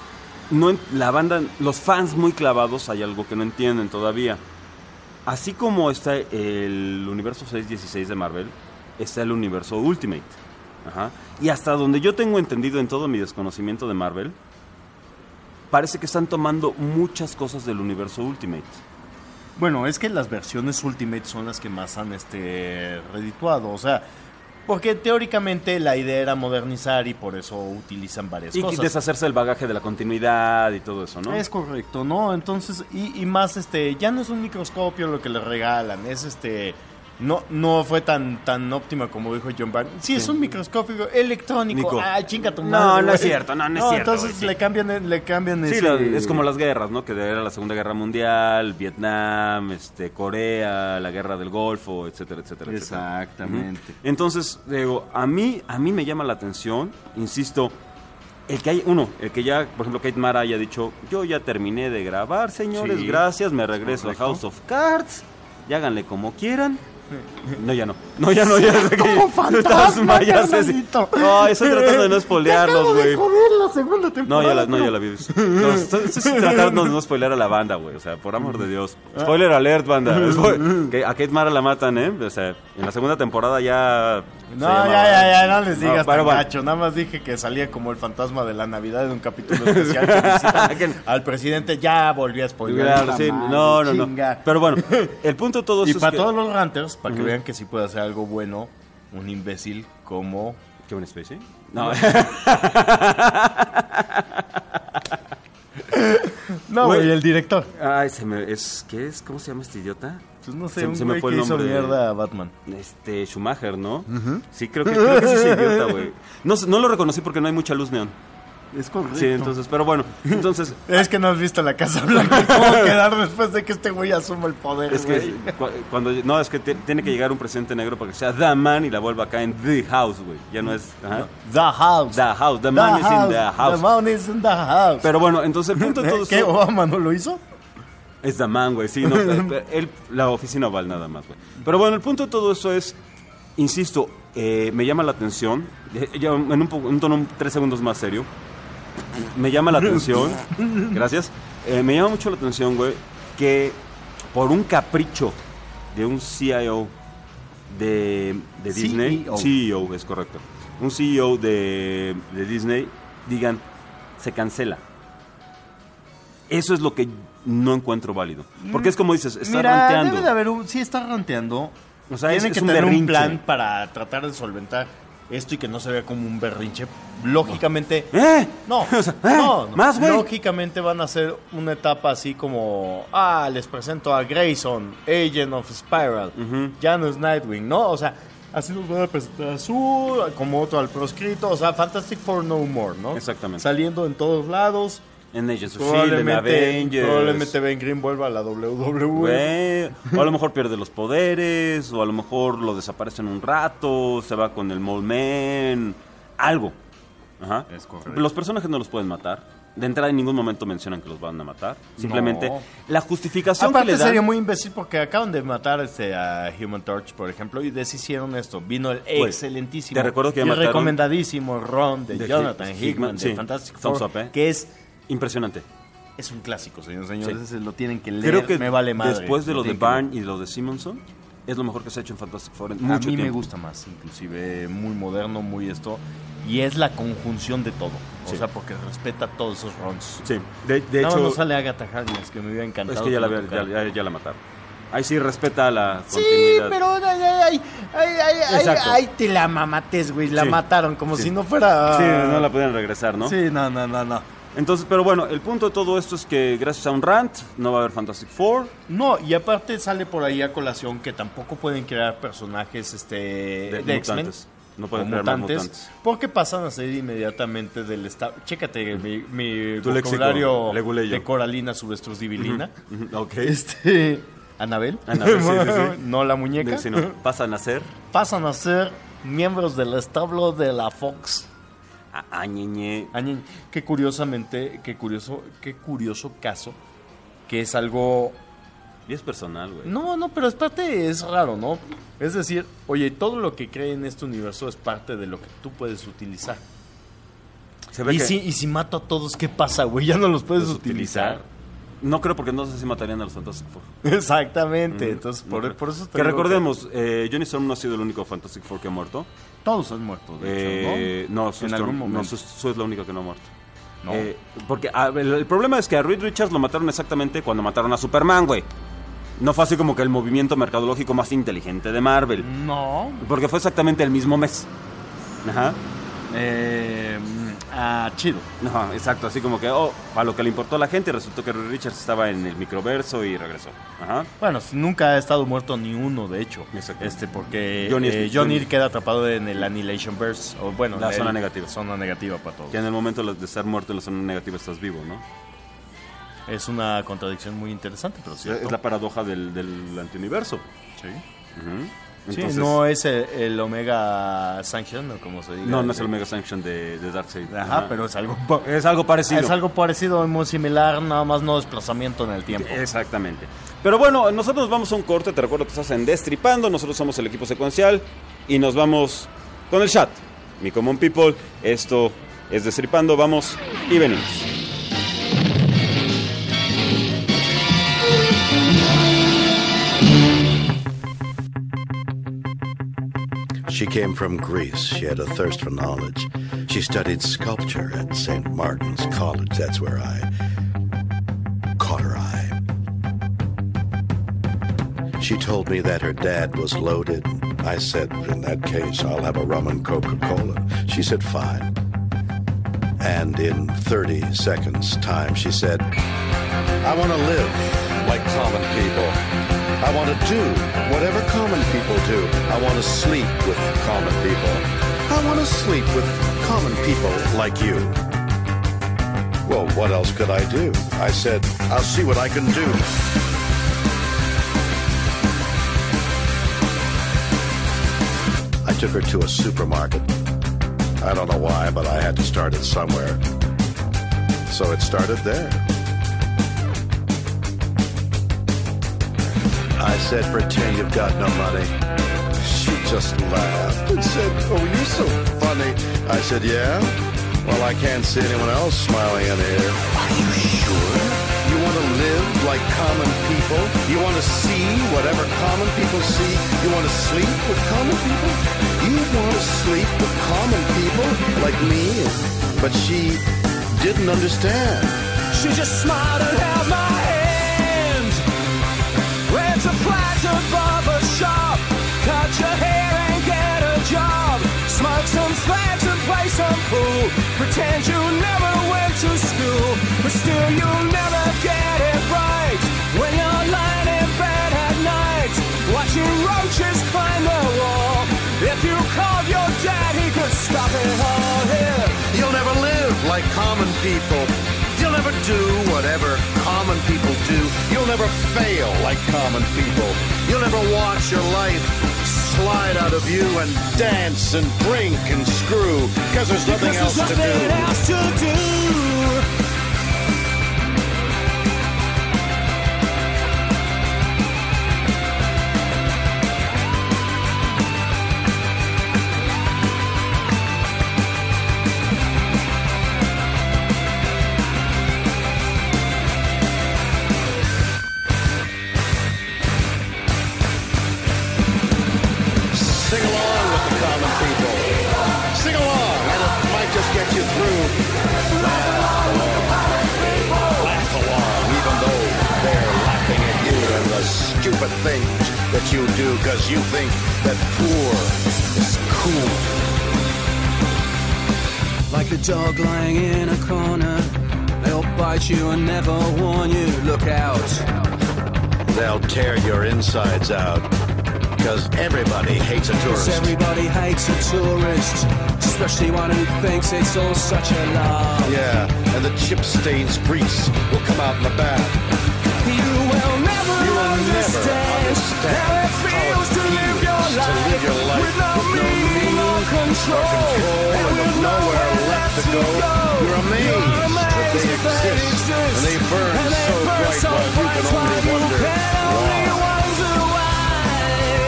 no en- la banda, los fans muy clavados, hay algo que no entienden todavía. Así como está el universo seiscientos dieciséis de Marvel, está el universo Ultimate. Ajá. Y hasta donde yo tengo entendido en todo mi desconocimiento de Marvel, parece que están tomando muchas cosas del universo Ultimate. Bueno, es que las versiones Ultimate son las que más han este redituado, o sea, porque teóricamente la idea era modernizar y por eso utilizan varias Y cosas. deshacerse del bagaje de la continuidad y todo eso, ¿no? Es correcto, ¿no? Entonces, y, y más, este, ya no es un microscopio lo que le regalan, es este, no, no fue tan, tan óptima como dijo John Byrne. Sí, es un microscopio electrónico. Nico. Ah, chinga tu No, madre, no es güey. cierto, no, no es cierto, Entonces güey, sí. le cambian, le cambian Sí, ese- la- es como las guerras, ¿no? Que era la Segunda Guerra Mundial, Vietnam, este, Corea, la Guerra del Golfo, etcétera, etcétera, etcétera. Exactamente. Ujú. Entonces, digo, a mí, a mí me llama la atención, insisto, el que hay, uno, el que ya, por ejemplo, Kate Mara haya dicho, yo ya terminé de grabar, señores, Sí, gracias, me regreso correcto. a House of Cards, y háganle como quieran. No, ya no. No, ya no, ya. Como fantasma, ya sé, sí. carnalito. No, estoy tratando de no spoilearlos, güey. Joder, la segunda No, temporada. ya la, no, pero- ya la vi. No, estoy, estoy tratando de no spoilear a la banda, güey. O sea, por amor de Dios. Spoiler alert, banda. Spo- que a Kate Mara la matan, ¿eh? O sea, en la segunda temporada ya... No, se llamaba- ya, ya, ya, no les digas No, pero tan bueno. gacho. Nada más dije que salía como el fantasma de la Navidad en un capítulo especial que visitan Que- al presidente. Ya volví a spoiler. Claro, sí, no, no, no. Chinga. Pero bueno, el punto de todo Y esto para es que... todos los ranters, para que Ujú. vean que sí puede hacer algo bueno, un imbécil como... ¿Kevin Spacey? No. No, Güey. güey, el director. Ay, se me... Es, ¿Qué es? ¿Cómo se llama este idiota? Pues no sé, Se- un se me güey fue el que hizo nombre. mierda a Batman. Este, Schumacher, ¿no? Sí, creo que, creo que sí es idiota, güey. No, sé, no lo reconocí porque no hay mucha luz neón. Es correcto. Sí, entonces, pero bueno, entonces... Es que no has visto la Casa Blanca. ¿Cómo va a quedar después de que este güey asuma el poder, Es que güey? cu- cuando no es que te- tiene que llegar un presidente negro para que sea The Man y la vuelva acá en The House, güey. Ya no es ajá. The House. The House, The Man is in the house. The man is in the house. Pero bueno, entonces el punto de todo ¿Qué? esto ¿Obama no lo hizo? es The Man, güey. Sí, no, eh, él, la oficina oval nada más, güey. Pero bueno, el punto de todo eso es, insisto, eh, me llama la atención, eh, ya en un, po- un tono un- tres segundos más serio, me llama la atención, gracias, eh, me llama mucho la atención, güey, que por un capricho de un C I O de, de Disney, C E O. C E O, es correcto, un C E O de, de Disney, digan, se cancela. Eso es lo que no encuentro válido. Porque es como dices, está Mira, ranteando. debe de haber un... Sí, está ranteando. O sea, Tiene es- que es un tener un berrinche. plan para tratar de solventar esto y que no se vea como un berrinche. Lógicamente... ¿Eh? No, O sea, ¿eh? no, no. ¿Más, güey? Lógicamente van a ser una etapa así como, ah, les presento a Grayson, Agent of Spiral, Ujú. Janus Nightwing, ¿no? O sea, así nos van a presentar a Su, como otro al proscrito, o sea, Fantastic Four No More, ¿no? Exactamente. Saliendo en todos lados. En Agents of Shield, en Probablemente, Avengers. probablemente Ben Grimm vuelva a la W W E. Güey, o a lo mejor pierde los poderes, o a lo mejor lo desaparecen un rato, se va con el Mole Man, algo. Ajá. Es correcto. Los personajes no los pueden matar. De entrada en ningún momento mencionan que los van a matar. Simplemente No. la justificación Aparte que le dan... sería muy imbécil porque acaban de matar este, a Human Torch, por ejemplo, y deshicieron esto. Vino el Güey, excelentísimo te recuerdo que ya y mataron- recomendadísimo Ron de, de Jonathan Hick- Hickman, Hickman, de sí. Fantastic Thumbs Four, up, ¿eh? que es, Impresionante. es un clásico, señores señores. Sí. Ese lo tienen que leer, Creo que me vale madre. después de lo de tienen que leer. Byrne y lo de Simonson, es lo mejor que se ha hecho en Fantastic Four en A mucho mí tiempo. me gusta más, inclusive muy moderno, muy esto. Y es la conjunción de todo. O Sí. sea, porque respeta todos esos runs. Sí, de, de Nada más hecho... no sale Agatha Harkness, que me hubiera encantado. Es que ya la, que había- tocara. ya, ya- ya la mataron. Ahí sí respeta la Sí, continuidad. pero ay, ay, ay, ay, ay, Exacto. ay, te la mamates, güey. La Sí. mataron como Sí. si no fuera... Sí, no la pueden regresar, ¿no? Sí, no, no, no, no. Entonces, pero bueno, el punto de todo esto es que gracias a un rant no va a haber Fantastic Four. No, y aparte sale por ahí a colación que tampoco pueden crear personajes este, de, De X-Men. mutantes. No pueden o crear más mutantes, mutantes. porque pasan a ser inmediatamente del estado. Chécate mi, mi Tu léxico, vocabulario leguleyo. de Coralina Subestros-Divilina. Ujú, ok. Este, Anabel. Anabel, sí, sí, sí. No la muñeca. Si no, pasan a ser... Pasan a ser miembros del establo de la Fox. Ah, ah, ñeñe. Añe, que curiosamente, qué curioso, qué curioso caso, que es algo... Y es personal, güey. No, no, pero es parte, es raro, ¿no? Es decir, oye, todo lo que cree en este universo es parte de lo que tú puedes utilizar. Se ve Y que si, y si mato a todos, ¿qué pasa, güey? Ya no los puedes puedes utilizar. No creo, porque no sé si matarían a los Fantastic Four. Exactamente, Mm, entonces no por, creo. por eso te Que digo recordemos, eh, Johnny Storm no ha sido el único Fantastic Four que ha muerto. todos han muerto, de Eh, hecho, no, ¿no? Sue En Storm- algún no, momento. Sue- Sue es la única que no ha muerto. No. Eh, porque a ver, el, el problema es que a Reed Richards lo mataron exactamente cuando mataron a Superman, güey. No fue así como que el movimiento mercadológico más inteligente de Marvel. No. Porque fue exactamente el mismo mes. Ajá. Eh, ah, chido. No, exacto, así como que, oh, a lo que le importó a la gente, resultó que Reed Richards estaba en el microverso y regresó. Ajá. Bueno, nunca ha estado muerto ni uno, de hecho. Exacto. Este, porque Johnny eh, es- Johnny Johnny- queda atrapado en el Annihilation Verse. O bueno, La el- zona negativa. Zona negativa para todos. Que en el momento de estar muerto en la zona negativa estás vivo, ¿no? Es una contradicción muy interesante, pero cierto. Es la paradoja del, del antiuniverso. Sí. Ujú. Sí, Entonces- no es el, el Omega Sanction, o como se diga. No, no es el Omega Sanction de, de Darkseid. Ajá, pero es algo, pa- es algo parecido. es algo parecido, muy similar, nada más no desplazamiento en el tiempo. Exactamente. Pero bueno, nosotros nos vamos a un corte. Te recuerdo que estás en Destripando. Nosotros somos el equipo secuencial y nos vamos con el chat. Mi Common People, esto es Destripando. Vamos y venimos. She came from Greece. She had a thirst for knowledge. She studied sculpture at Saint Martin's College. That's where I caught her eye. She told me that her dad was loaded. I said, in that case, I'll have a rum and Coca-Cola. She said, fine. And in thirty seconds time, she said, I want to live like common people. I want to do whatever common people do. I want to sleep with common people. I want to sleep with common people like you. Well, what else could I do? I said, I'll see what I can do. I took her to a supermarket. I don't know why, but I had to start it somewhere. So it started there. I said, pretend you've got no money. She just laughed and said, oh, you're so funny. I said, yeah? Well, I can't see anyone else smiling in here. Are you sure? You want to live like common people? You want to see whatever common people see? You want to sleep with common people? You want to sleep with common people like me? But she didn't understand. She just smiled and held my hand. Rent a flat above a shop. Cut your hair and get a job. Smoke some fags and play some pool. Pretend you never went to school, but still you'll never get it right. When you're lying in bed at night, watching roaches climb the wall. If you called your dad, he could stop it all here. You'll never live like common people. You'll never do whatever common people do. You'll never fail like common people. You'll never watch your life slide out of you and dance and drink and screw, because there's nothing Because else there's to nothing do. else to do. Sing along with the common people. Sing along, and it might just get you through that long stupid things that you do because you think that poor is cool. Like a dog lying in a corner, they'll bite you and never warn you. Look out. They'll tear your insides out because everybody hates a tourist. Everybody hates a tourist, especially one who thinks it's all such a laugh. Yeah, and the chip stains grease will come out in the bath. You will never You will understand, never understand how it feels how it to live your feels to life, live your life with no with no meaning or meaning control, control and with nowhere left to go. You're amazed that they exist, and they burn and they so burn bright so while you bright can only while you wonder can only why. wonder why.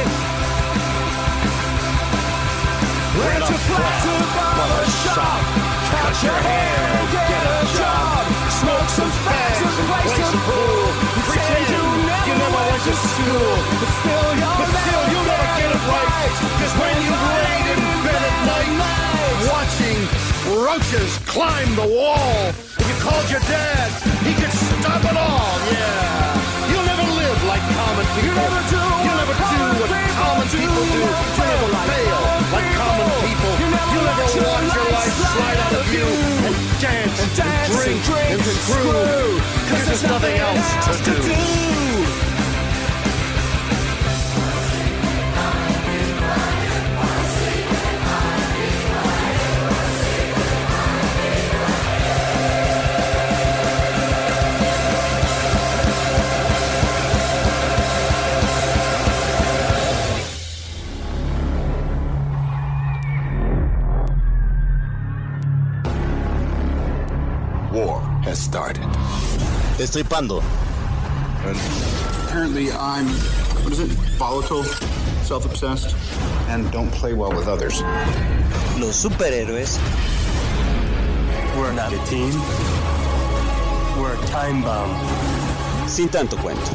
Rent a flat, a barber shop, cut your hair, get a job, smoke some fags and play some pool. Pretend you never went to school, but still you'll But still, you'll never get it right. Because when you've laid in bed at night, watching roaches climb the wall, if you called your dad, he could stop it all, yeah. You'll never live like common people. You'll never do You'll never do what common people do. You'll never fail like common people. You'll never watch your life slide out of you and dance and drink and screw. Because there's nothing else to do. War has started. Destripando. Apparently I'm, what is it, volatile, self-obsessed, and don't play well with others. Los superhéroes. We're not a team. We're a time bomb. Sin tanto cuento.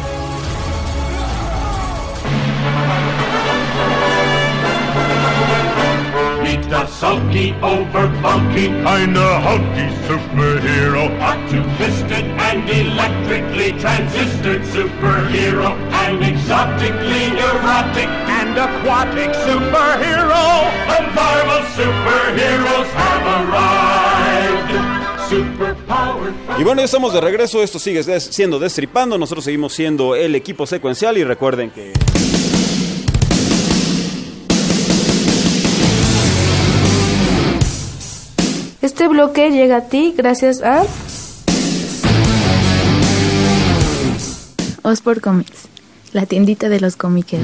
Meet the sulky, over bulky, kinda hulky superhero. A two-fisted and electrically transistored superhero. An exotically neurotic and aquatic superhero. The Marvel superheroes have arrived. Superpowered. Y bueno, ya estamos de regreso, esto sigue des- siendo Destripando, nosotros seguimos siendo el equipo secuencial y recuerden que... Este bloque llega a ti gracias a Osport Comics, la tiendita de los comiqueros.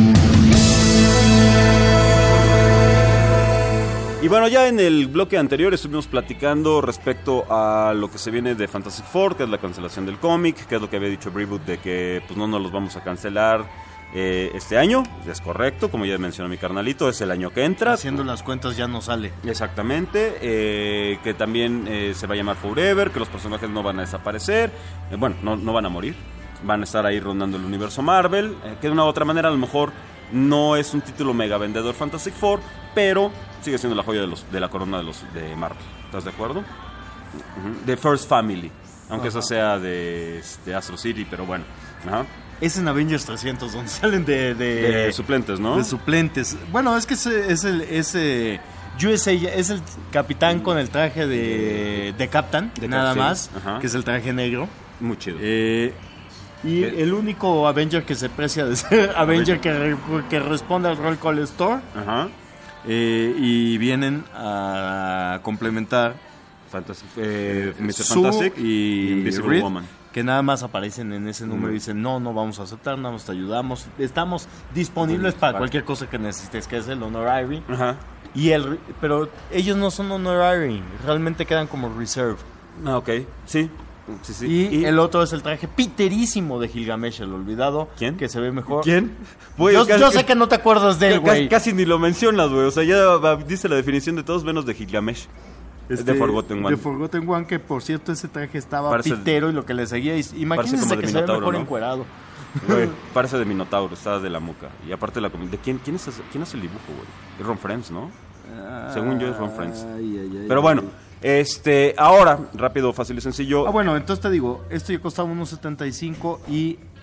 Y bueno, ya en el bloque anterior estuvimos platicando respecto a lo que se viene de Fantastic Four, que es la cancelación del cómic, que es lo que había dicho Brevoort de que pues no nos los vamos a cancelar eh, este año. Es correcto, como ya mencionó mi carnalito, es el año que entra. Haciendo las cuentas ya no sale. Exactamente, eh, que también eh, se va a llamar Forever, que los personajes no van a desaparecer, eh, bueno, no, no van a morir, van a estar ahí rondando el universo Marvel, eh, que de una u otra manera a lo mejor no es un título mega vendedor Fantastic Four, pero sigue siendo la joya de, los, de la corona de los de Marvel. ¿Estás de acuerdo? Uh-huh. The First Family, aunque Ajá. esa sea de, de Astro City, pero bueno. Ajá. Es en Avengers trescientos, donde salen de... De, de suplentes, ¿no? De suplentes. Bueno, es que es, es el... Es, eh, U S A es el capitán con el traje de, de Captain, de nada Captain. más, Ajá. que es el traje negro. Muy chido. Eh, y ¿Qué? El único Avenger que se precia de ser Avenger que, re, que responde al Roll Call Store. Ajá. Eh, y vienen a complementar Fantastic, eh, mister Fantastic y Invisible Reed, Woman, que nada más aparecen en ese número mm. y dicen no, no vamos a aceptar, nada más te ayudamos, estamos disponibles para vale. cualquier cosa que necesites, que es el Honorary. Ajá. Y el, pero ellos no son Honorary, realmente quedan como Reserve. Ah, ok, sí. Sí, sí. Y, y el otro es el traje piterísimo de Gilgamesh, el olvidado. ¿Quién? Que se ve mejor. ¿Quién? Wey, yo casi, yo sé que no te acuerdas de él, güey. Casi, casi ni lo mencionas, güey. O sea, ya dice la definición de todos menos de Gilgamesh. Este, es de Forgotten One. De Forgotten One, que por cierto ese traje estaba parece pitero de, y lo que le seguía. Imagínense que se ve mejor ¿no? encuerado. Güey, parece de Minotauro, está de la muca. Y aparte la ¿de quién, quién, es, quién hace el dibujo, güey? Es Ron Friends, ¿no? Ah, Según yo es Ron Friends. Ay, ay, ay, Pero bueno... Ay. Este, ahora, rápido, fácil y sencillo. Ah, bueno, entonces te digo, esto ya costaba unos setenta y cinco y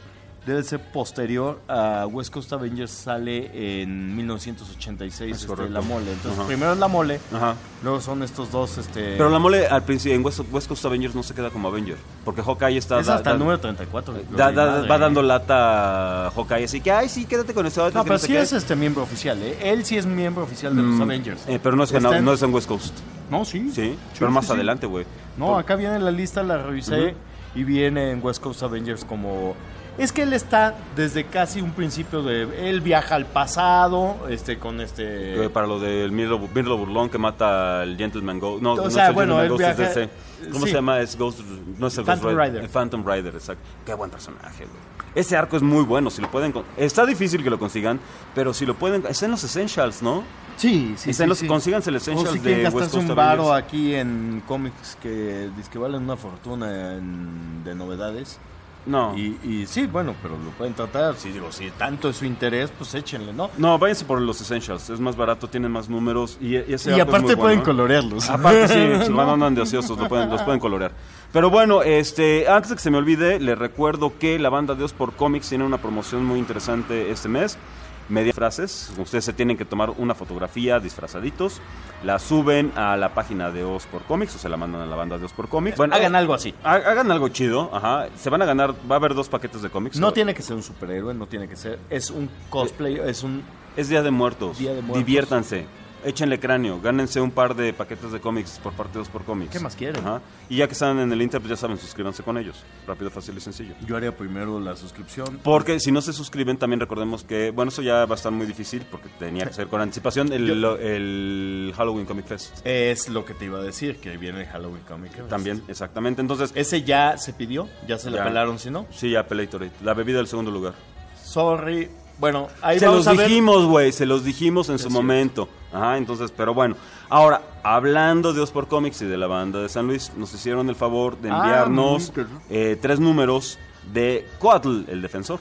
debe ser posterior a West Coast Avengers, sale en mil novecientos ochenta y seis, este, La Mole. Entonces, Ajá. primero es La Mole, Ajá. luego son estos dos... este Pero La Mole al principio en West, West Coast Avengers no se queda como Avenger, porque Hawkeye está... Es da- hasta da- el número treinta y cuatro. da- da- Madre. va dando lata a Hawkeye, así que, ay, sí, quédate con eso. No, pero sí es este miembro oficial, ¿eh? Él sí es miembro oficial de los Avengers. Eh, pero no es, Está en, en- no es en West Coast. No, sí. Sí, pero más sí, sí. adelante, güey. No, acá viene la lista, la revisé Ujú. y viene en West Coast Avengers como... Es que él está desde casi un principio de... Él viaja al pasado, este, con este... Eh, para lo del Mirlo, Mirlo Burlón que mata al Gentleman Ghost. No, O no sea, es el bueno, Gentleman él Ghost, es viaja- ese. ¿Cómo sí. se llama? Es Ghost, no es el Phantom Ghost Rider. El Phantom Rider, exacto. Qué buen personaje, güey. Ese arco es muy bueno, si lo pueden... con- Está difícil que lo consigan, pero si lo pueden... Está en los Essentials, ¿no? Sí, sí, Está en los- consíganse el O Essentials si de quieren West gastarse Coast un varo Avengers. aquí en cómics que, que valen una fortuna en- de novedades. No. Y, y sí, bueno, pero lo pueden tratar. Si digo, si tanto es su interés, pues échenle, ¿no? No, váyanse por los Essentials, es más barato, tienen más números y, y ese Y arco es aparte muy pueden bueno, ¿eh? colorearlos. Aparte sí, si van andan de ociosos, lo pueden, los pueden colorear. Pero bueno, este, antes de que se me olvide, les recuerdo que la banda Dios por Comics tiene una promoción muy interesante este mes. Media frases, ustedes se tienen que tomar una fotografía disfrazaditos, la suben a la página de Oz por Comics o se la mandan a la banda de Oz por Comics. Hagan algo así. ha- Hagan algo chido, ajá. Se van a ganar, va a haber dos paquetes de cómics. No tiene que ser un superhéroe, no tiene que ser. Es un cosplay, es un. Es Día de Muertos. Día de Muertos. Diviértanse. Échenle cráneo. Gánense un par de paquetes de cómics por parte de Dos por Cómics. ¿Qué más quieren? Ajá. Y ya que están en el Inter, pues ya saben, suscríbanse con ellos. Rápido, fácil y sencillo. Yo haría primero la suscripción. Porque si no se suscriben, también recordemos que, bueno, eso ya va a estar muy difícil porque tenía que ser con anticipación el, Yo- lo- el Halloween Comic Fest. Es lo que te iba a decir, que viene el Halloween Comic Fest. También, exactamente. Entonces, Ese ya se pidió, ya se la Ya. pelaron, si no. sí, ya Pelatorate. La bebida del segundo lugar. Sorry. Bueno, ahí Se vamos los a ver. dijimos, güey, se los dijimos en Es su cierto. momento. Ajá, entonces, pero bueno. Ahora, hablando de Oz por Comics y de la banda de San Luis, nos hicieron el favor de Ah, enviarnos muy bien. eh, tres números de Coatl, el defensor.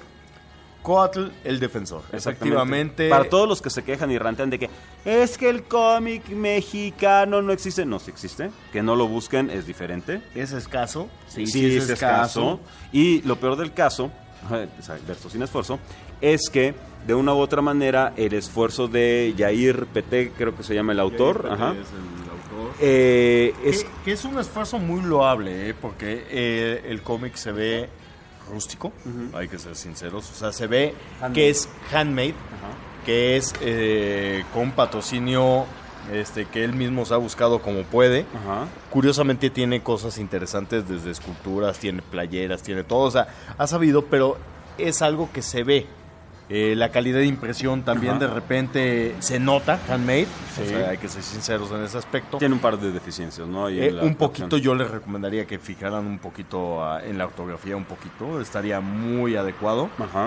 Coatl, el defensor. Efectivamente. Para todos los que se quejan y rantean de que es que el cómic mexicano no existe. No, sí existe. Que no lo busquen es diferente. Es escaso. Sí, Sí, sí, es escaso. Y lo peor del caso, verso sin esfuerzo, es que de una u otra manera el esfuerzo de Yair Peté, creo que se llama el autor, Peté ajá, es el autor. eh, es, Que, que es un esfuerzo muy loable, ¿eh? Porque eh, el cómic se ve rústico, hay que ser sinceros. O sea, se ve Handmade. que es handmade, que es eh, con patrocinio este, que él mismo se ha buscado como puede. ajá, Curiosamente tiene cosas interesantes desde esculturas, tiene playeras, tiene todo. O sea, ha sabido, pero es algo que se ve. Eh, la calidad de impresión también Ajá. de repente se nota, handmade. O Sí. sea, hay que ser sinceros en ese aspecto. tiene un par de deficiencias, ¿no? Ahí en Eh, la un producción. poquito yo les recomendaría que fijaran un poquito ah, en la ortografía, un poquito, estaría muy adecuado. Ajá.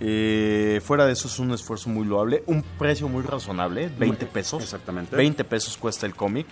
Eh, fuera de eso es un esfuerzo muy loable, un precio muy razonable, veinte pesos. Exactamente. veinte pesos cuesta el cómic.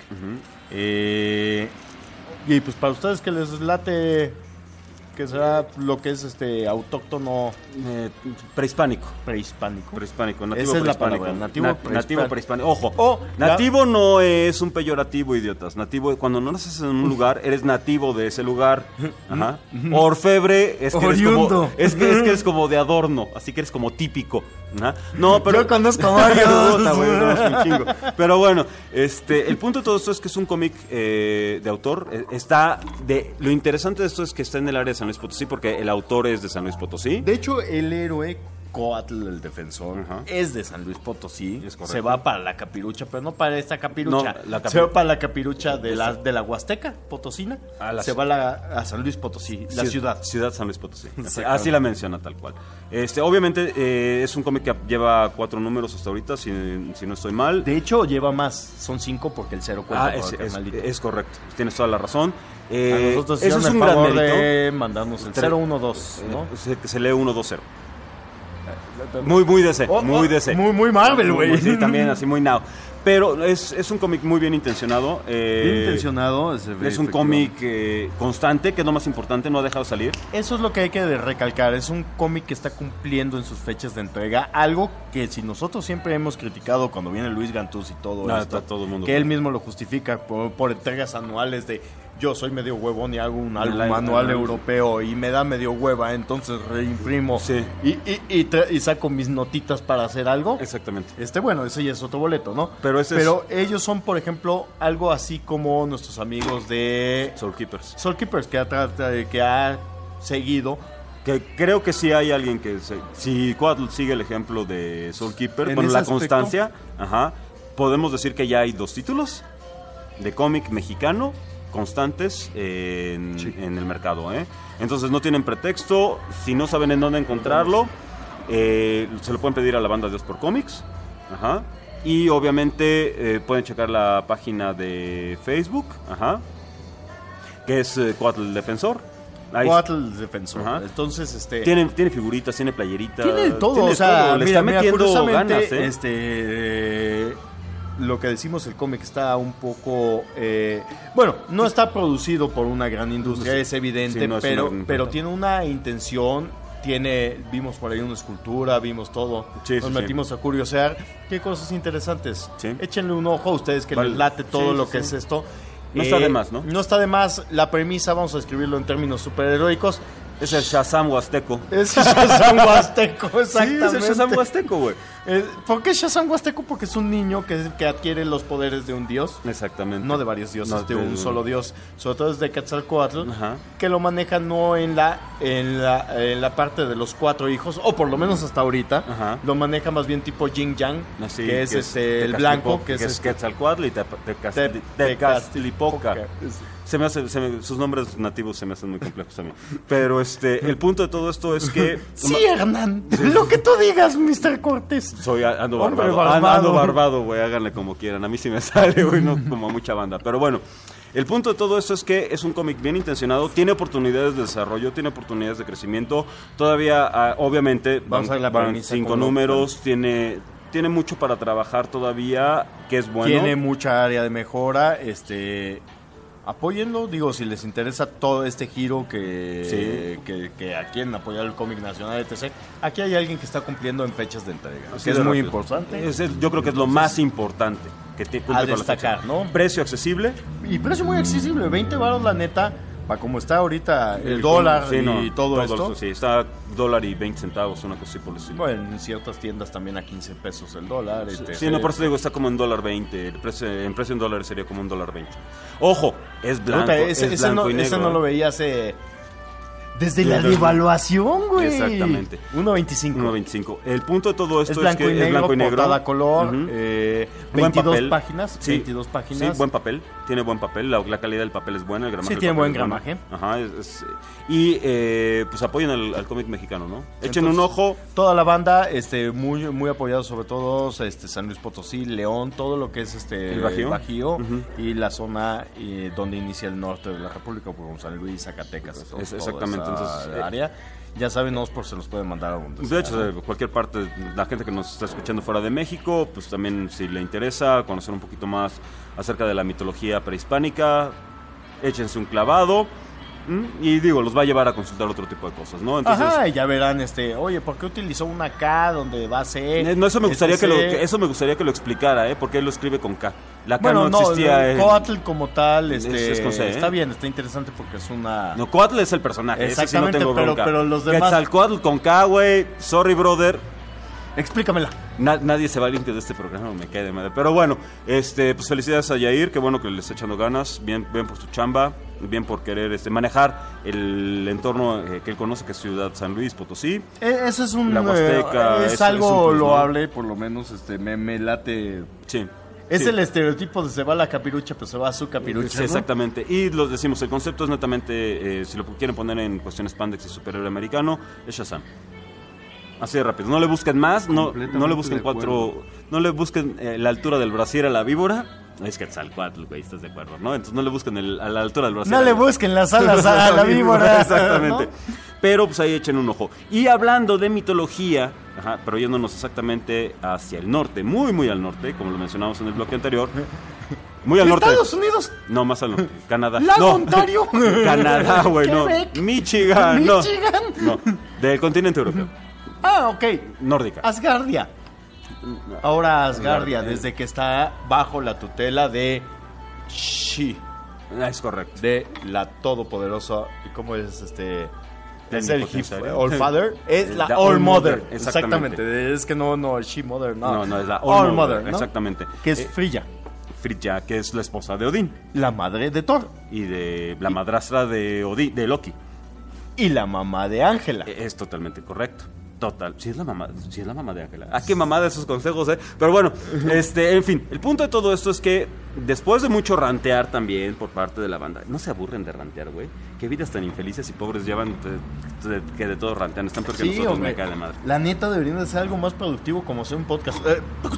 Eh, y pues para ustedes que les late, que será lo que es este autóctono Eh, prehispánico. prehispánico. Prehispánico, nativo Esa es la prehispánico. palabra, nativo Na- prehispánico. nativo prehispánico. Ojo, Oh, nativo no es un peyorativo, idiotas. Nativo, cuando no naces en un lugar, eres nativo de ese lugar. Ajá. Orfebre es que, eres como, Oriundo. es, que, es que eres como de adorno, así que eres como típico. Ajá. No, pero... Yo conozco varios. Puta, güey, conozco un chingo. Pero bueno, este, el punto de todo esto es que es un cómic eh, de autor. Eh, Está de, lo interesante de esto es que está en el área de San Luis Potosí, porque el autor es de San Luis Potosí. De hecho, el héroe Coatl, el defensor, Ajá. es de San Luis Potosí. Es correcto. Se va para la capirucha, pero no para esta capirucha. No, la capi- Se va para la capirucha de la, de la Huasteca Potosina. A la se ci- va a, la- a San Luis Potosí, la ciudad. Ciudad San Luis Potosí. Así, Exactamente. así la menciona tal cual. Este, obviamente eh, es un cómic que lleva cuatro números hasta ahorita, si, si no estoy mal. De hecho, lleva más. Son cinco porque el cero cuenta. Ah, con es, el es- carnalito. es correcto. Tienes toda la razón. A Eh, nosotros eso es hicieron un el gran favor mérito. de mandarnos el Tre- cero uno dos, ¿no? Eh, se, se lee uno dos cero. Muy, muy D C, Oh, muy oh, D C. muy- muy Marvel, Muy- güey. Sí, también así muy now. Pero es, es un cómic muy bien intencionado. eh, Bien intencionado. se ve Es un efectivamente. cómic eh, constante, que es lo más importante, no ha dejado salir. Eso es lo que hay que recalcar. Es un cómic que está cumpliendo en sus fechas de entrega. Algo que si nosotros siempre hemos criticado cuando viene Luis Gantús y todo Ah, esto, está todo el mundo. que él mismo lo justifica por, por entregas anuales de yo soy medio huevón y hago un álbum la- manual la- europeo y me da medio hueva, entonces reimprimo Sí. y, y, y, tra- y saco mis notitas para hacer algo. Exactamente. Este, bueno, ese ya es otro boleto, ¿no? Pero ese Pero ellos son, por ejemplo, algo así como nuestros amigos de Soul Keepers. Soul Keepers, que ha, tra- que ha seguido. Que creo que sí hay alguien que... Se, si Coatl sigue el ejemplo de Soul Keeper, En bueno, ese la aspecto. constancia, ajá, podemos decir que ya hay dos títulos de cómic mexicano constantes en, Sí. en el mercado, ¿eh? Entonces no tienen pretexto, si no saben en dónde encontrarlo, eh, se lo pueden pedir a la banda Dios por Cómics, ajá, y obviamente eh, pueden checar la página de Facebook, ajá, que es eh, Coatl el Defensor. Ahí Coatl Defensor. Ajá. Entonces, este... tiene, tiene figuritas, tiene playeritas. Tiene todo, tiene o sea, todo, le mira, está mira, metiendo curiosamente, ganas, ¿eh? este, eh, lo que decimos, el cómic está un poco, eh, bueno, no está producido por una gran industria, es evidente, Sí, no es una pero, gran pero empresa. tiene una intención, tiene, vimos por ahí una escultura, vimos todo, Sí, nos sí, metimos a curiosear, qué cosas interesantes, Sí. échenle un ojo a ustedes que Vale. les late todo Sí, lo sí, que sí. es esto. No está de más, ¿no? No está de más, la premisa, vamos a escribirlo en términos superheroicos, Es el Shazam Huasteco. es Shazam Huasteco, Sí, exactamente. es el Shazam Huasteco, güey. Eh, ¿Por qué Shazam Huasteco? Porque es un niño que, que adquiere los poderes de un dios. Exactamente. No de varios dioses, No, de de- un solo dios. Sobre todo es de Quetzalcóatl, Ajá. que lo maneja no en la, en la en la parte de los cuatro hijos, o por lo menos hasta ahorita. Ajá. Lo maneja más bien tipo Yin Yang, Así, que es este el Tecaztlipoca, blanco, que es, que es este, Quetzalcóatl y Tepa- Tecaz- Te- Tecaztlipoca. Es- Se me hace, se me- sus nombres nativos se me hacen muy complejos también. Pero este, el punto de todo esto es que Sí, Hernán, lo que tú digas, mister Cortés. soy ando Hombre barbado, barbado. ando barbado, güey, háganle como quieran. A mí sí me sale, güey, no como a mucha banda. Pero bueno, el punto de todo esto es que es un cómic bien intencionado, tiene oportunidades de desarrollo, tiene oportunidades de crecimiento. Todavía, ah, obviamente, Vamos van, a ver la van premisa cinco como lo- números, tiene, tiene mucho para trabajar todavía, que es bueno. Tiene mucha área de mejora, este apóyenlo, digo, si les interesa todo este giro que, Sí. que, que a quieren apoyar el cómic nacional, etcétera. Aquí hay alguien que está cumpliendo en fechas de entrega, Así que es de muy rápido. importante. Es el- yo creo que es lo más importante que te cumple A con la destacar, fecha. ¿no? Precio accesible. Y precio muy accesible, veinte baros la neta, para como está ahorita el, dólar Sí, y no, todo, esto. Sí, está dólar y veinte centavos, una cosa así por el estilo. Bueno, en ciertas tiendas también a quince pesos el dólar. Sí, etcétera. sí, no, por eso digo, está como en dólar veinte. El precio, en precio en dólares sería como un dólar veinte. Ojo, es blanco, Puta, ese, es ese blanco no, y negro. ese no ¿eh? lo veía hace... Desde la Desde- devaluación, güey. Exactamente. uno veinticinco. uno veinticinco. El punto de todo esto Es es, blanco que y negro, es blanco y negro. portada color, Ujú. eh, Buen veintidós papel. páginas, Sí. veintidós páginas. Sí, buen papel, tiene buen papel, la, la calidad del papel es buena, el gramaje Sí, del tiene papel buen es bueno. gramaje. Ajá, es- es- y eh, pues apoyen al, al cómic mexicano, ¿no? Echen Entonces, un ojo. Toda la banda, este, muy, muy apoyado sobre todo, este, San Luis Potosí, León, todo lo que es este El Bajío. Ujú. y la zona eh, donde inicia el norte de la República, como San Luis, Zacatecas, Es- todo- es- toda exactamente, esa entonces, eh, área. Ya saben, Ospor se los puede mandar a donde De sea. hecho, de cualquier parte, la gente que nos está escuchando fuera de México, pues también si le interesa conocer un poquito más acerca de la mitología prehispánica, échense un clavado. ¿m? Y digo, los va a llevar a consultar otro tipo de cosas, ¿no? Entonces, Ajá, y ya verán, este, oye, ¿por qué utilizó una K donde va C? eh, no, eso me gustaría que lo, Este C? que eso me gustaría que lo explicara, ¿eh? Porque él lo escribe con K. La K Bueno, no existía. el en- Coatl como tal, este, Es- es con C, ¿eh? está bien, está interesante porque es una... No, Coatl es el personaje, ese sí no Exactamente, tengo pero- bronca. pero los demás- Quetzalcóatl con K, güey, sorry, brother. Explícamela. Na- nadie se va limpio de este programa, me cae de madre. Pero bueno, este, pues felicidades a Yair, qué bueno que le está echando ganas, bien, bien por su chamba, bien por querer este, manejar el entorno eh, que él conoce, que es Ciudad San Luis, Potosí. E- Eso es un... La Huasteca, eh, es- es, es algo un plus, ¿no? loable, por lo menos, este, me, me late... Sí. Es Sí. el estereotipo de se va la capirucha, pero se va a su capirucha, Sí, ¿no? exactamente. Y lo decimos, el concepto es netamente, eh, si lo quieren poner en cuestiones spandex y superhéroe americano, es Shazam. Así de rápido. No le busquen más, no, Completamente no le busquen de cuatro, no le busquen eh, la altura del brasier a la víbora. Es que Quetzalcóatl, güey, estás de acuerdo, ¿no? Entonces no le busquen el- a la altura del brasier. No a le la- busquen las alas a la víbora. Exactamente. ¿no? Pero pues ahí echen un ojo. Y hablando de mitología, ajá, pero yéndonos exactamente hacia el norte, muy, muy al norte, como lo mencionamos en el bloque anterior. Muy al norte. Estados Unidos. No, más al norte. Canadá. Lago no. Ontario. Canadá, güey, no. Quebec. Michigan, no. Michigan. No. Del continente europeo. Ah, ok. Nórdica. Asgardia. Ahora Asgardia, Asgardia, eh. desde que está bajo la tutela de Shi. Es correcto. De la todopoderosa, ¿cómo es este? Es el Hip Plenipotenciaria. All Father, es la The All All Mother. Mother, Exactamente. exactamente. Es que no, no, She Mother, no. No, no, es la All, All Mother, Mother, ¿no? exactamente. Que es Eh, Frilla, Frigga, que es la esposa de Odín. la madre de Thor. Y de la madrastra de Odín, de Loki. Y la mamá de Ángela. Es totalmente correcto. Total. Sí es la mamá, sí es la mamá de Ángela. Ah, qué mamá de esos consejos, ¿eh? Pero bueno, este, en fin, el punto de todo esto es que después de mucho rantear también por parte de la banda, no se aburren de rantear, güey. Qué vidas tan infelices y pobres llevan de- de- que de todo rantean. Están peor que nosotros, hombre. me cae de madre. La neta deberían de ser algo más productivo como ser un podcast. Eh,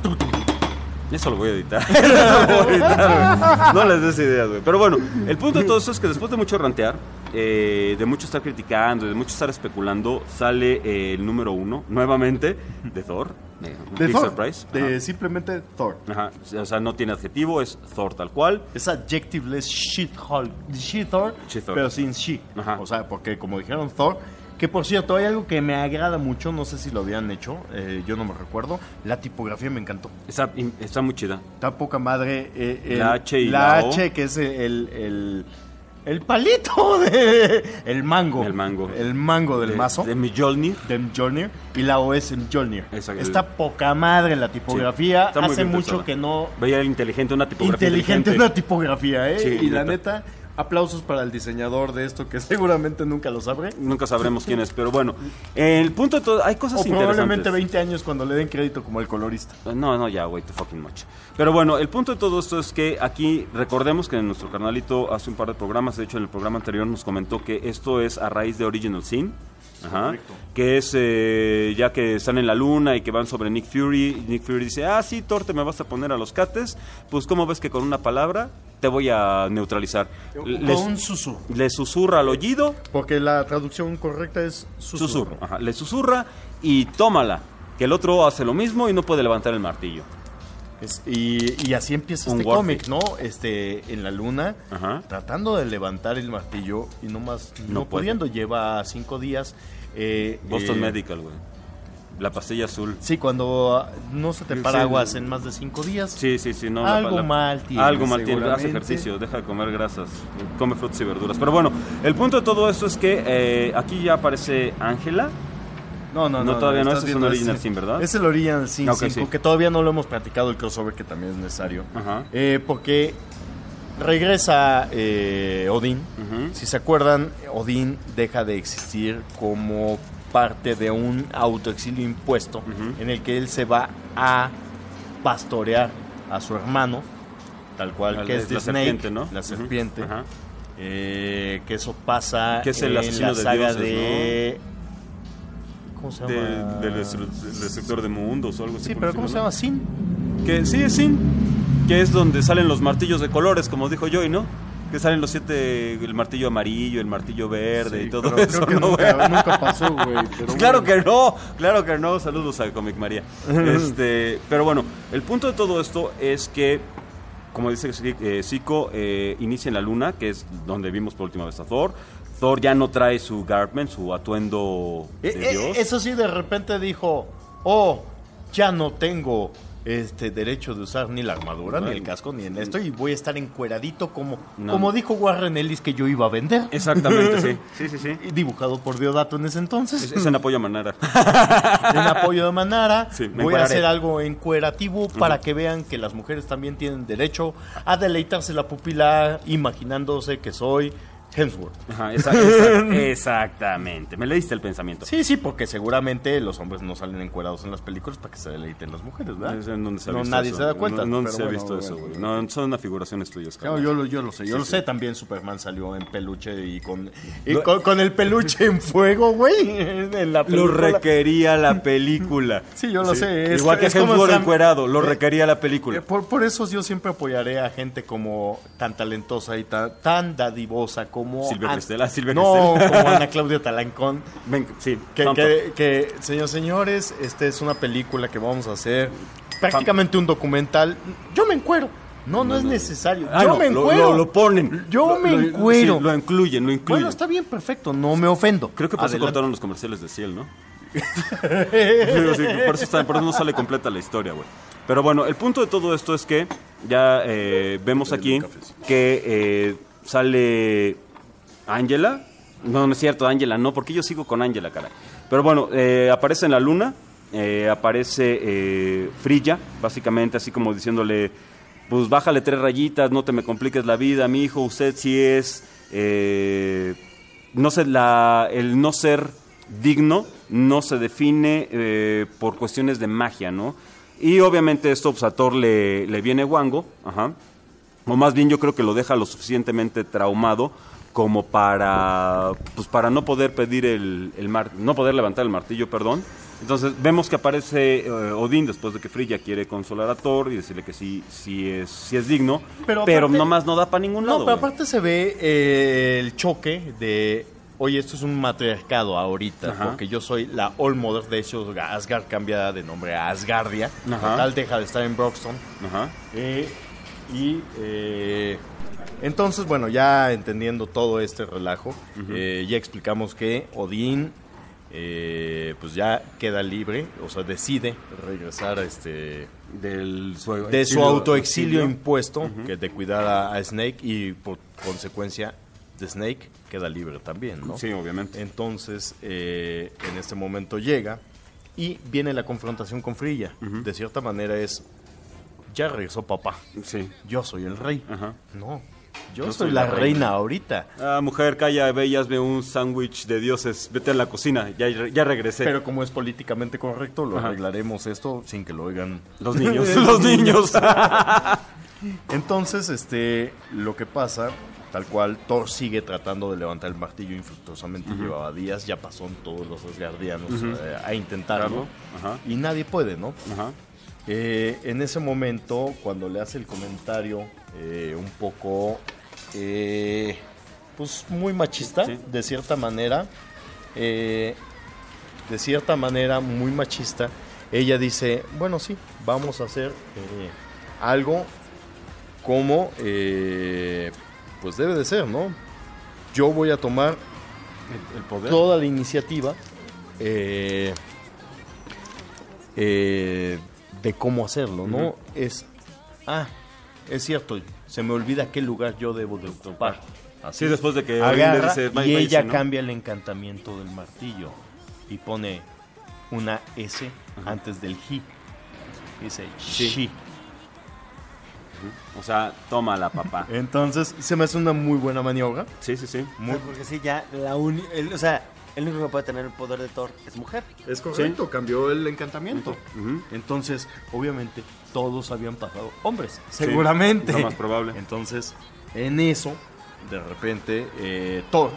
Eso lo voy a editar. Lo voy a editar, güey. No les des ideas, güey. Pero bueno, el punto de todo esto es que después de mucho rantear, eh, de mucho estar criticando, de mucho estar especulando, sale eh, el número uno, nuevamente, de Thor. Eh, un de big Thor. surprise. De Ajá. simplemente Thor. Ajá. O sea, no tiene adjetivo, es Thor tal cual. Es adjectiveless She-Hulk. She-Thor, She-Thor. pero sin she. Ajá. O sea, porque como dijeron Thor, que por cierto, hay algo que me agrada mucho, no sé si lo habían hecho, eh, yo no me recuerdo. La tipografía me encantó. Está, está muy chida. Está poca madre. eh, el- La H y la la O. H, que es el, el, el palito de... El mango. El mango. El mango del De- mazo. De Mjolnir. de Mjolnir, y la O es Mjolnir. Exacto. Está poca madre la tipografía. Sí, está muy Hace bien mucho pensada. que no... Veía el inteligente, una tipografía Inteligente inteligente. una tipografía, ¿eh? Sí, y la neta. neta, aplausos para el diseñador de esto, que seguramente nunca lo sabré. Nunca sabremos quién es, pero bueno. El punto de todo, hay cosas O probablemente interesantes. veinte años cuando le den crédito como el colorista. No, no, ya, güey, too fucking much. Pero bueno, el punto de todo esto es que aquí recordemos que en nuestro carnalito hace un par de programas, de hecho en el programa anterior nos comentó que esto es a raíz de Original Sin. Ajá, que es eh, ya que están en la luna y que van sobre Nick Fury. Nick Fury dice, ah, sí, Thor, te me vas a poner a los cates. Pues, ¿cómo ves que con una palabra te voy a neutralizar? Con Le, un susurro. le susurra al oído. Porque la traducción correcta es susurro. Susurro. Ajá, le susurra y tómala. Que el otro hace lo mismo y no puede levantar el martillo. Es- y, y así empieza Un este Warfy. cómic, ¿no? Este, en la luna, Ajá. tratando de levantar el martillo y no más, no, No puede. pudiendo, lleva cinco días. eh, Boston eh, Medical, güey. La pastilla azul. Sí, cuando ah, no se te Sí, paraguas sí. en más de cinco días. Sí, sí, sí. No, la- Algo la- mal tiene, Algo mal tiene. Haz seguramente. ejercicio, deja de comer grasas, come frutas y verduras. Pero bueno, el punto de todo esto es que eh, aquí ya aparece Ángela. No, no, no. No, todavía no, estás ese es un viendo Original ese- Sin, ¿verdad? Es el Original Sin Ok, cinco, sí. que todavía no lo hemos platicado, el crossover que también es necesario. Ajá. Eh, porque regresa eh, Odín. Ujú. Si se acuerdan, Odín deja de existir como parte de un autoexilio impuesto Ujú. en el que él se va a pastorear a su hermano, tal cual, Al- que es es The la Snake, serpiente, ¿no? la Ujú. serpiente. Ajá. Eh, que eso pasa Que es el en asesino la de saga dioses, de... ¿Cómo se De- llama? del destru- del destructor de mundos o algo así. Sí, por pero ¿cómo se decirlo, llama? Sin. ¿no? Que sí, es Sin. Que es donde salen los martillos de colores, como dijo Joy, ¿no? Que salen los siete, el martillo amarillo, el martillo verde Sí, y todo pero eso, creo que ¿no, nunca, güey? nunca pasó, güey. pero Claro bueno. que no, claro que no. Saludos a Comic María. Este, pero bueno, el punto de todo esto es que, como dice eh, Zico, eh, inicia en la luna, que es donde vimos por última vez a Thor. Thor ya no trae su garment, su atuendo de Eh, eh, Dios. Eso sí, de repente dijo, oh, ya no tengo este derecho de usar ni la armadura, ni el casco, ni en esto, y voy a estar encueradito como, No. como dijo Warren Ellis que yo iba a vender. Exactamente, sí. Sí, sí, sí. Y dibujado por Diodato en ese entonces. Es, es en apoyo a Manara. En apoyo de Manara. Sí, me voy a encueraré. hacer algo encuerativo para que vean que las mujeres también tienen derecho a deleitarse la pupila imaginándose que soy Hemsworth. Ajá, esa- esa- exactamente. Me leíste el pensamiento. Sí, sí, porque seguramente los hombres no salen encuerados en las películas para que se deleiten las mujeres, ¿verdad? Es en donde se ha No, visto nadie eso. se da cuenta. No, no pero se ha bueno, visto bueno, eso, bueno. güey. No, son afiguraciones tuyas, No, cabrón. yo, lo, yo lo sé, yo Sí, lo sí. sé. También Superman salió en peluche y con, y Lo- con, con el peluche en fuego, güey. En la Lo película. requería la película. Sí, yo lo sé. Es- Igual que es como Hemsworth Sam- encuerado, lo Eh, requería la Eh, película. Por, por eso yo siempre apoyaré a gente como tan talentosa y tan, tan dadivosa como... Silvia An- Cristel, ah, Silvia No, Cristel. como Ana Claudia Talancón. Ven, sí, Que, Thumb que, que, señores, señores, esta es una película que vamos a hacer, prácticamente un documental. Yo me encuero. No, no, es necesario. Ah, yo no, me lo- encuero. Lo, lo ponen. Yo Lo- me lo- encuero. sí, lo incluyen, lo incluyen. Bueno, está bien, perfecto. No me ofendo. Creo que por eso Adelante. cortaron los comerciales de Ciel, ¿no? Digo, sí, por, eso está- por eso no sale completa la historia, güey. Pero bueno, el punto de todo esto es que ya eh, vemos aquí que eh, sale Angela. No, no es cierto, Angela no, porque yo sigo con Angela, caray. Pero bueno, eh, aparece en la luna, eh, aparece eh, Frilla, básicamente, así como diciéndole, pues bájale tres rayitas, no te me compliques la vida, mi hijo, usted sí es, eh, no sé, la, el no ser digno no se define eh, por cuestiones de magia, ¿no? Y obviamente esto pues, a Thor le, le viene guango, ajá, o más bien yo creo que lo deja lo suficientemente traumado como para pues para no poder pedir el, el mar, no poder levantar el martillo, perdón. Entonces vemos que aparece uh, Odín después de que Frilla quiere consolar a Thor y decirle que sí, sí es, sí es digno, pero, pero aparte, nomás no da para ningún lado. No, pero aparte se ve eh, el choque de, oye, esto es un matriarcado ahorita, ajá, porque yo soy la All Mother, de hecho Asgard cambia de nombre a Asgardia, tal deja de estar en Broxton. Ajá. Eh, y eh, entonces, bueno, ya entendiendo todo este relajo, uh-huh, eh, ya explicamos que Odín eh, pues ya queda libre, o sea, decide regresar a este del su de exilio, su autoexilio impuesto, uh-huh, que de cuidar a, a Snake, y por consecuencia de Snake queda libre también, ¿no? Sí, obviamente. Entonces, eh, en este momento llega y viene la confrontación con Frilla. Uh-huh. De cierta manera es, ya regresó papá. Sí. Yo soy el rey. Ajá. No, yo, yo soy, soy la, la reina. reina ahorita. Ah, mujer, calla, ve y hazme un sándwich de dioses. Vete a la cocina, ya, ya regresé. Pero como es políticamente correcto, lo Ajá. arreglaremos esto sin que lo oigan los niños. Los niños. Entonces, este, lo que pasa, tal cual, Thor sigue tratando de levantar el martillo infructuosamente. Uh-huh. Llevaba días, ya pasó en todos los asgardianos uh-huh. eh, a intentarlo. Claro. Y nadie puede, ¿no? Ajá. Eh, en ese momento, cuando le hace el comentario eh, un poco, eh, pues muy machista, sí, de cierta manera, eh, de cierta manera muy machista, ella dice, bueno, sí, vamos a hacer eh, algo como, eh, pues debe de ser, ¿no? Yo voy a tomar el, el poder, toda la iniciativa, eh, eh, de cómo hacerlo, ¿no? Uh-huh. Es, ah, es cierto, se me olvida qué lugar yo debo de ocupar. Así, sí, después de que agarra dice, y ella ¿no? cambia el encantamiento del martillo y pone una S uh-huh. antes del he. Dice sí. she. Uh-huh. O sea, tómala, papá. Entonces, se me hace una muy buena maniobra. Sí, sí, sí. Muy... Porque sí, ya la uni... el, o sea, el único que puede tener el poder de Thor es mujer. Es correcto, sí, cambió el encantamiento. Uh-huh. Entonces, obviamente, todos habían pasado hombres. Seguramente. Sí, lo más probable. Entonces, en eso, de repente, eh, Thor,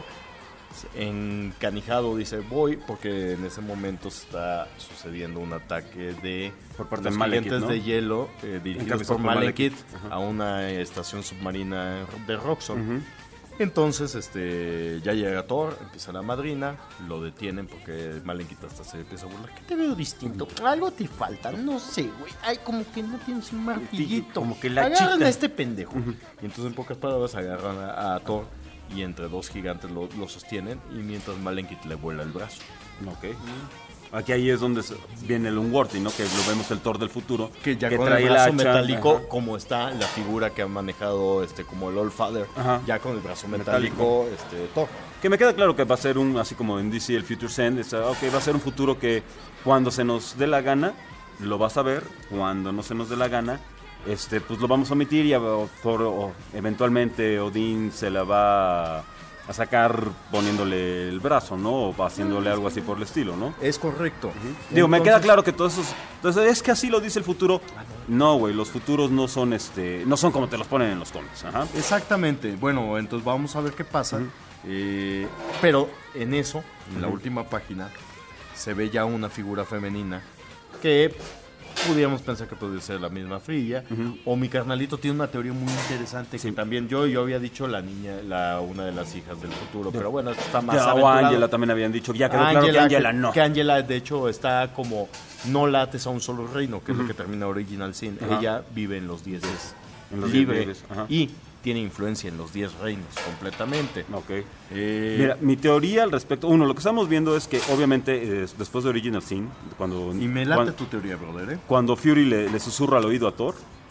encanijado, dice, voy, porque en ese momento está sucediendo un ataque de por parte los de Malekith, gigantes ¿no? de hielo, eh, dirigidos por, por Malekith, uh-huh, a una estación submarina de Roxxon. Uh-huh. Entonces, este, ya llega Thor, empieza la madrina, lo detienen porque Malekith hasta se empieza a burlar. ¿Qué te veo distinto? Algo te falta, no sé, güey. Ay, como que no tienes un martillito. Como que la agarran chita. a este pendejo. Uh-huh. Y entonces, en pocas palabras, agarran a, a Thor y entre dos gigantes lo, lo sostienen y mientras Malekith le vuela el brazo. Ok. Uh-huh. Aquí ahí es donde viene el Unworthy, ¿no? Que lo vemos el Thor del futuro. Que ya que con trae el brazo el hacha, metálico, ajá, como está la figura que ha manejado este como el All Father, ajá, ya con el brazo metálico, metálico, este Thor. Que me queda claro que va a ser un, así como en D C el Future's End, es, okay, va a ser un futuro que cuando se nos dé la gana, lo vas a ver, cuando no se nos dé la gana, este pues lo vamos a omitir y a, Thor, o eventualmente Odín se la va a sacar poniéndole el brazo, ¿no? O haciéndole algo así por el estilo, ¿no? Es correcto. Uh-huh. Digo, entonces, me queda claro que todos esos... Entonces, es que así lo dice el futuro. No, güey, los futuros no son este no son como te los ponen en los cómics. Ajá. Exactamente. Bueno, entonces vamos a ver qué pasa. Uh-huh. Eh, pero en eso, en uh-huh, la última página, se ve ya una figura femenina que pudiéramos pensar que puede ser la misma Frilla, uh-huh, o mi carnalito tiene una teoría muy interesante, sí, que también yo yo había dicho la niña, la una de las hijas del futuro, pero bueno, esto está más ya, aventurado. O Ángela también habían dicho, ya quedó Angela, claro que Ángela no. Que Ángela de hecho está como no lates a un solo reino, que uh-huh, es lo que termina Original Sin. Uh-huh. Ella vive en los diez libre diez, y tiene influencia en los diez reinos completamente. Ok. Eh, Mira, mi teoría al respecto, uno, lo que estamos viendo es que obviamente eh, después de Original Sin, cuando... Y me late cuando, tu teoría, brother, ¿eh? Cuando Fury le, le susurra al oído a Thor,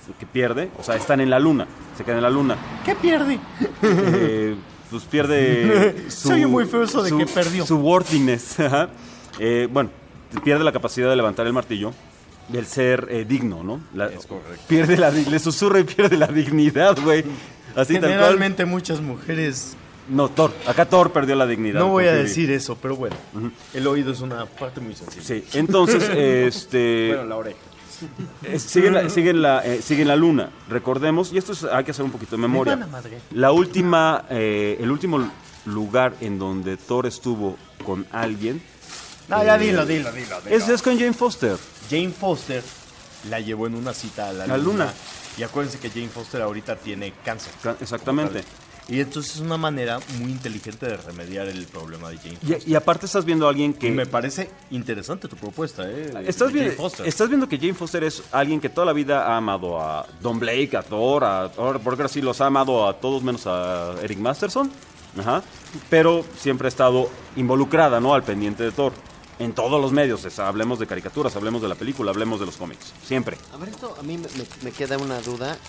que pierde, o sea, están en la luna, se quedan en la luna. ¿Qué pierde? Eh, pues pierde su... Se oye muy feo eso de su- que perdió. Su worthiness, ajá. Eh, bueno, pierde la capacidad de levantar el martillo y el ser eh, digno, ¿no? La- Es correcto. Pierde la, di- le susurra y pierde la dignidad, güey. Así tal cual. Generalmente muchas mujeres... No, Thor. Acá Thor perdió la dignidad. No voy a porque- decir eso, pero bueno. El oído es una parte muy sensible. Sí, entonces, este... Bueno, la oreja. Eh, Siguen la, siguen, la, eh, siguen la luna. Recordemos, y esto es- hay que hacer un poquito de memoria. van a madrear. La última, eh, el último lugar en donde Thor estuvo con alguien. No, ya eh, dilo, dilo, dilo. dilo. Es, es con Jane Foster. Jane Foster la llevó en una cita a la, La luna. luna. Y acuérdense que Jane Foster ahorita tiene cáncer. Ca- Exactamente. Y entonces es una manera muy inteligente de remediar el problema de Jane Foster. Y, y aparte estás viendo a alguien que... Me parece interesante tu propuesta, ¿eh? Estás, de vi- Jane Foster. estás viendo que Jane Foster es alguien que toda la vida ha amado a Don Blake, a Thor, a Thor, porque así los ha amado a todos menos a Eric Masterson. Ajá. Pero siempre ha estado involucrada, ¿no? Al pendiente de Thor. En todos los medios. O sea, hablemos de caricaturas, hablemos de la película, hablemos de los cómics. Siempre. A ver, esto a mí me, me- me queda una duda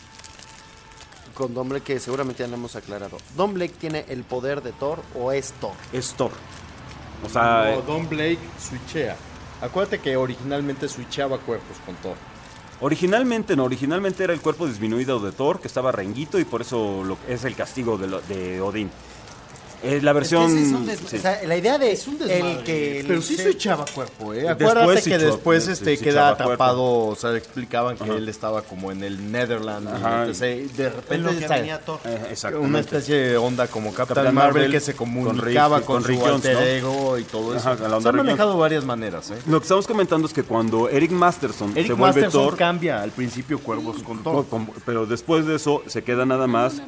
con Don Blake que seguramente ya lo hemos aclarado. ¿Don Blake tiene el poder de Thor o es Thor? Es Thor. O sea... No, Don Blake switchea. Acuérdate que originalmente switchaba cuerpos con Thor. Originalmente no, originalmente era el cuerpo disminuido de Thor, que estaba renguito y por eso lo, es el castigo de, lo- de Odín. Es la versión... Es que ese es un des- sí. o sea, la idea de desmadre. el que... Pero el sí ser- switchaba cuerpo, ¿eh? Después Acuérdate sí que cho- después sí, este sí queda echaba cuerpo. atrapado, o sea, explicaban que Ajá. él estaba como en el Netherlands, Ajá. entonces, de En repente lo que está- venía Thor. Eh, exactamente. una especie de onda como Captain, Captain Marvel, Marvel que se con comunicaba Rick- con, con su Rick Jones, alter ¿no? ego y todo eso. Ajá, a la onda se han Rick manejado varias maneras, ¿eh? Lo que estamos comentando es que cuando Eric Masterson Eric se vuelve Masterson Thor, cambia al principio cuervos con Thor. con- con- pero después de eso se queda nada más...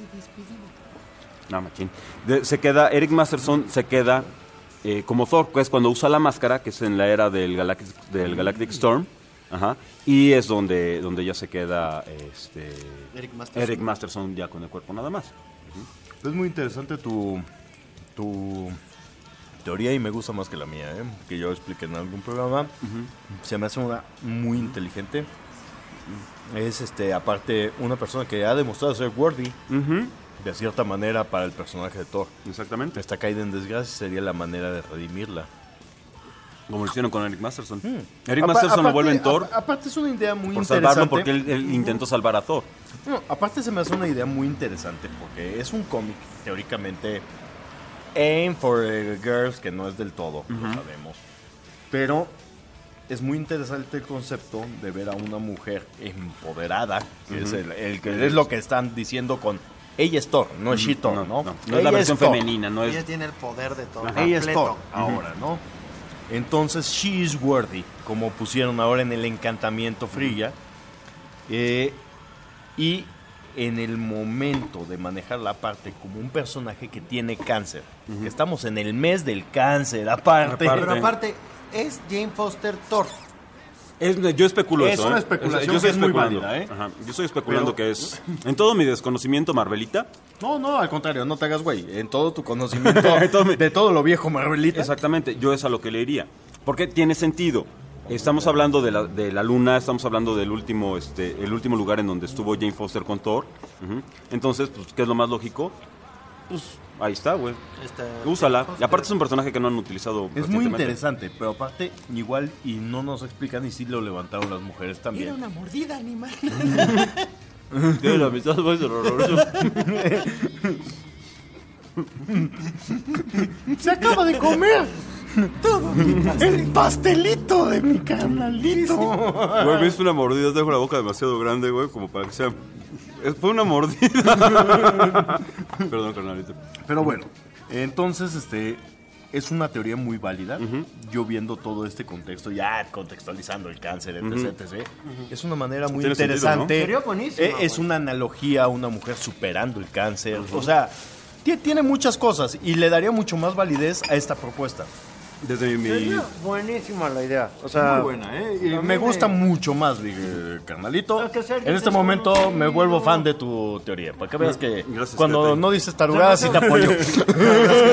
No, machín. De- se queda, Eric Masterson se queda eh, como Thor, que es cuando usa la máscara, que es en la era del Galactic, del Galactic Storm. Ajá. Y es donde, donde ya se queda este, Eric Masterson. Eric Masterson ya con el cuerpo nada más. Es muy interesante tu, tu teoría y me gusta más que la mía, ¿eh? Que yo expliqué en algún programa. Se me hace una muy inteligente. Es, este, aparte, una persona que ha demostrado ser worthy, Ujú. de cierta manera, para el personaje de Thor. Exactamente. Esta caída en desgracia sería la manera de redimirla. Como lo hicieron con Eric Masterson. Hmm. Eric Apa- Masterson lo aparte- vuelve en Thor a- Aparte es una idea muy por interesante. salvarlo porque él, él intentó salvar a Thor. No, aparte se me hace una idea muy interesante porque es un cómic, teóricamente, aim for eh, girls, que no es del todo, lo sabemos. Pero es muy interesante el concepto de ver a una mujer empoderada, que es, el, el que es lo que están diciendo con... Ella es Thor, no es She-Thor, ¿no? No, no es Ella la versión Thor. femenina, no es... Ella tiene el poder de Thor. Ella es completo. Thor ahora, ¿no? Entonces, she is worthy, como pusieron ahora en el encantamiento Frilla. Eh, y en el momento de manejar la parte como un personaje que tiene cáncer, que estamos en el mes del cáncer, aparte. Aparte. Pero aparte, es Jane Foster Thor. Es- yo especulo Es eso. una ¿eh? especulación yo que estoy es muy especulando. válida, ¿eh? Ajá, yo estoy especulando Pero- que es. En todo mi desconocimiento, Marvelita. No, no, al contrario, no te hagas güey. En todo tu conocimiento Todo mi- de todo lo viejo Marvelita. Exactamente, yo es a lo que le iría. Porque tiene sentido. Estamos hablando de la, de la luna, estamos hablando del último, este, el último lugar en donde estuvo Jane Foster con Thor. Ujú. Entonces, pues, ¿qué es lo más lógico? Pues ahí está, güey. Esta- Úsala. Jane Y aparte es Foster. un personaje que no han utilizado. Es muy recientemente. interesante, pero aparte, igual, y no nos explican, y sí lo levantaron las mujeres también. Era una mordida, animal. Tiene la mitad, güey, de horroroso. Se acaba de comer todo el pastelito de mi carnalito. Güey, me hizo una mordida, tengo la boca demasiado grande, güey, como para que sea... Es- Fue una mordida. Perdón, carnalito. Pero bueno, entonces, este, es una teoría muy válida. Yo viendo todo este contexto, ya contextualizando el cáncer, etc, Ujú. etcétera, es una manera muy Tiene sentido, interesante. ¿no? Sería buenísima, Eh, es güey. una analogía a una mujer superando el cáncer. O sea, ti- tiene muchas cosas y le daría mucho más validez a esta propuesta. Desde mi... Sería buenísima la idea. O sea, Muy buena, ¿eh? Y a mí me gusta me- mucho más, eh, carnalito. Hay que hacer En este dices, momento no, me no, vuelvo no. fan de tu teoría. Para que veas que Gracias, cuando Tete. no dices tarugadas sí te apoyo.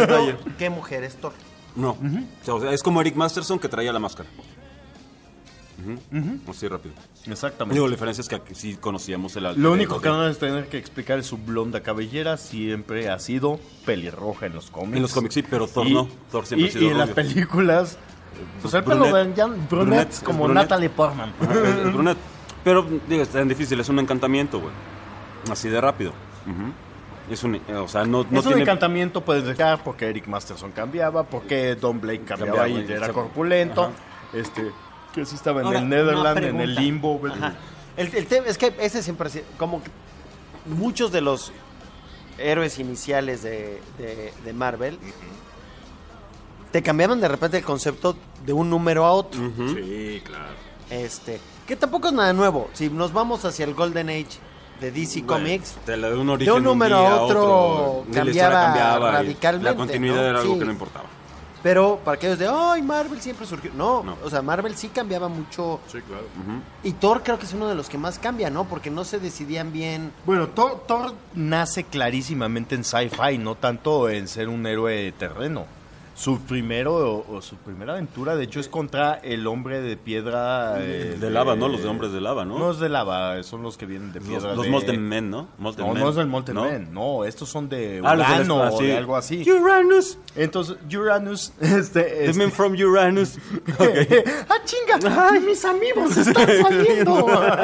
¿qué mujer es Thor? No. O sea, es como Eric Masterson que traía la máscara. Uh-huh. Uh-huh. Así rápido. Exactamente. Digo, la diferencia es que aquí sí conocíamos el alter Lo único ego que de- van a tener que explicar es su blonda cabellera siempre ha sido pelirroja en los cómics. En los cómics sí, pero Thor Y- no. Thor siempre y, ha sido y en las rubio. películas, pues el pelo Brunette. de Jan Brunette, Brunette, es como brunette. Natalie Portman. Ajá, el- el brunette. Pero, digo, es tan difícil, es un encantamiento, güey. Así de rápido. Ujú. Es un, eh, o sea, no, no es un tiene... encantamiento, puedes dejar porque Eric Masterson cambiaba, porque Don Blake cambiaba, Cambiaba, y y era se- corpulento. Ajá. Este, que sí estaba en Ahora, el una Netherland, en el pregunta. limbo. güey. Ajá. El, el tema es que ese siempre ha sido, como que muchos de los héroes iniciales de, de, de Marvel te cambiaban de repente el concepto de un número a otro. Ujú. Sí, claro. Este, que tampoco es nada nuevo. Si nos vamos hacia el Golden Age de D C Bueno, Comics, de, la- de un de origen un número día a otro, ni la historia cambiaba y radicalmente. La continuidad ¿no? era algo Sí. que no importaba. Pero para aquellos de, ay, Marvel siempre surgió. No, o sea, Marvel sí cambiaba mucho. Sí, claro. Y Thor creo que es uno de los que más cambia, ¿no? Porque no se decidían bien. Bueno, Thor, Thor nace clarísimamente en sci-fi, no tanto en ser un héroe de terreno. Su primero o, o su primera aventura, de hecho, es contra el hombre de piedra eh, De lava, ¿no? Los de hombres de lava, ¿no? No es de lava, son los que vienen de Los, piedra. los de... Molten Men, ¿no? Molten No, Men. no es del Molten ¿No? Men, no, estos son de Ah, los del Urano espacio, o sí. de algo así. Uranus. Entonces, Uranus, este... The este- Men from Uranus. Okay. ¡Ah, chinga! ¡Ay, mis amigos están saliendo!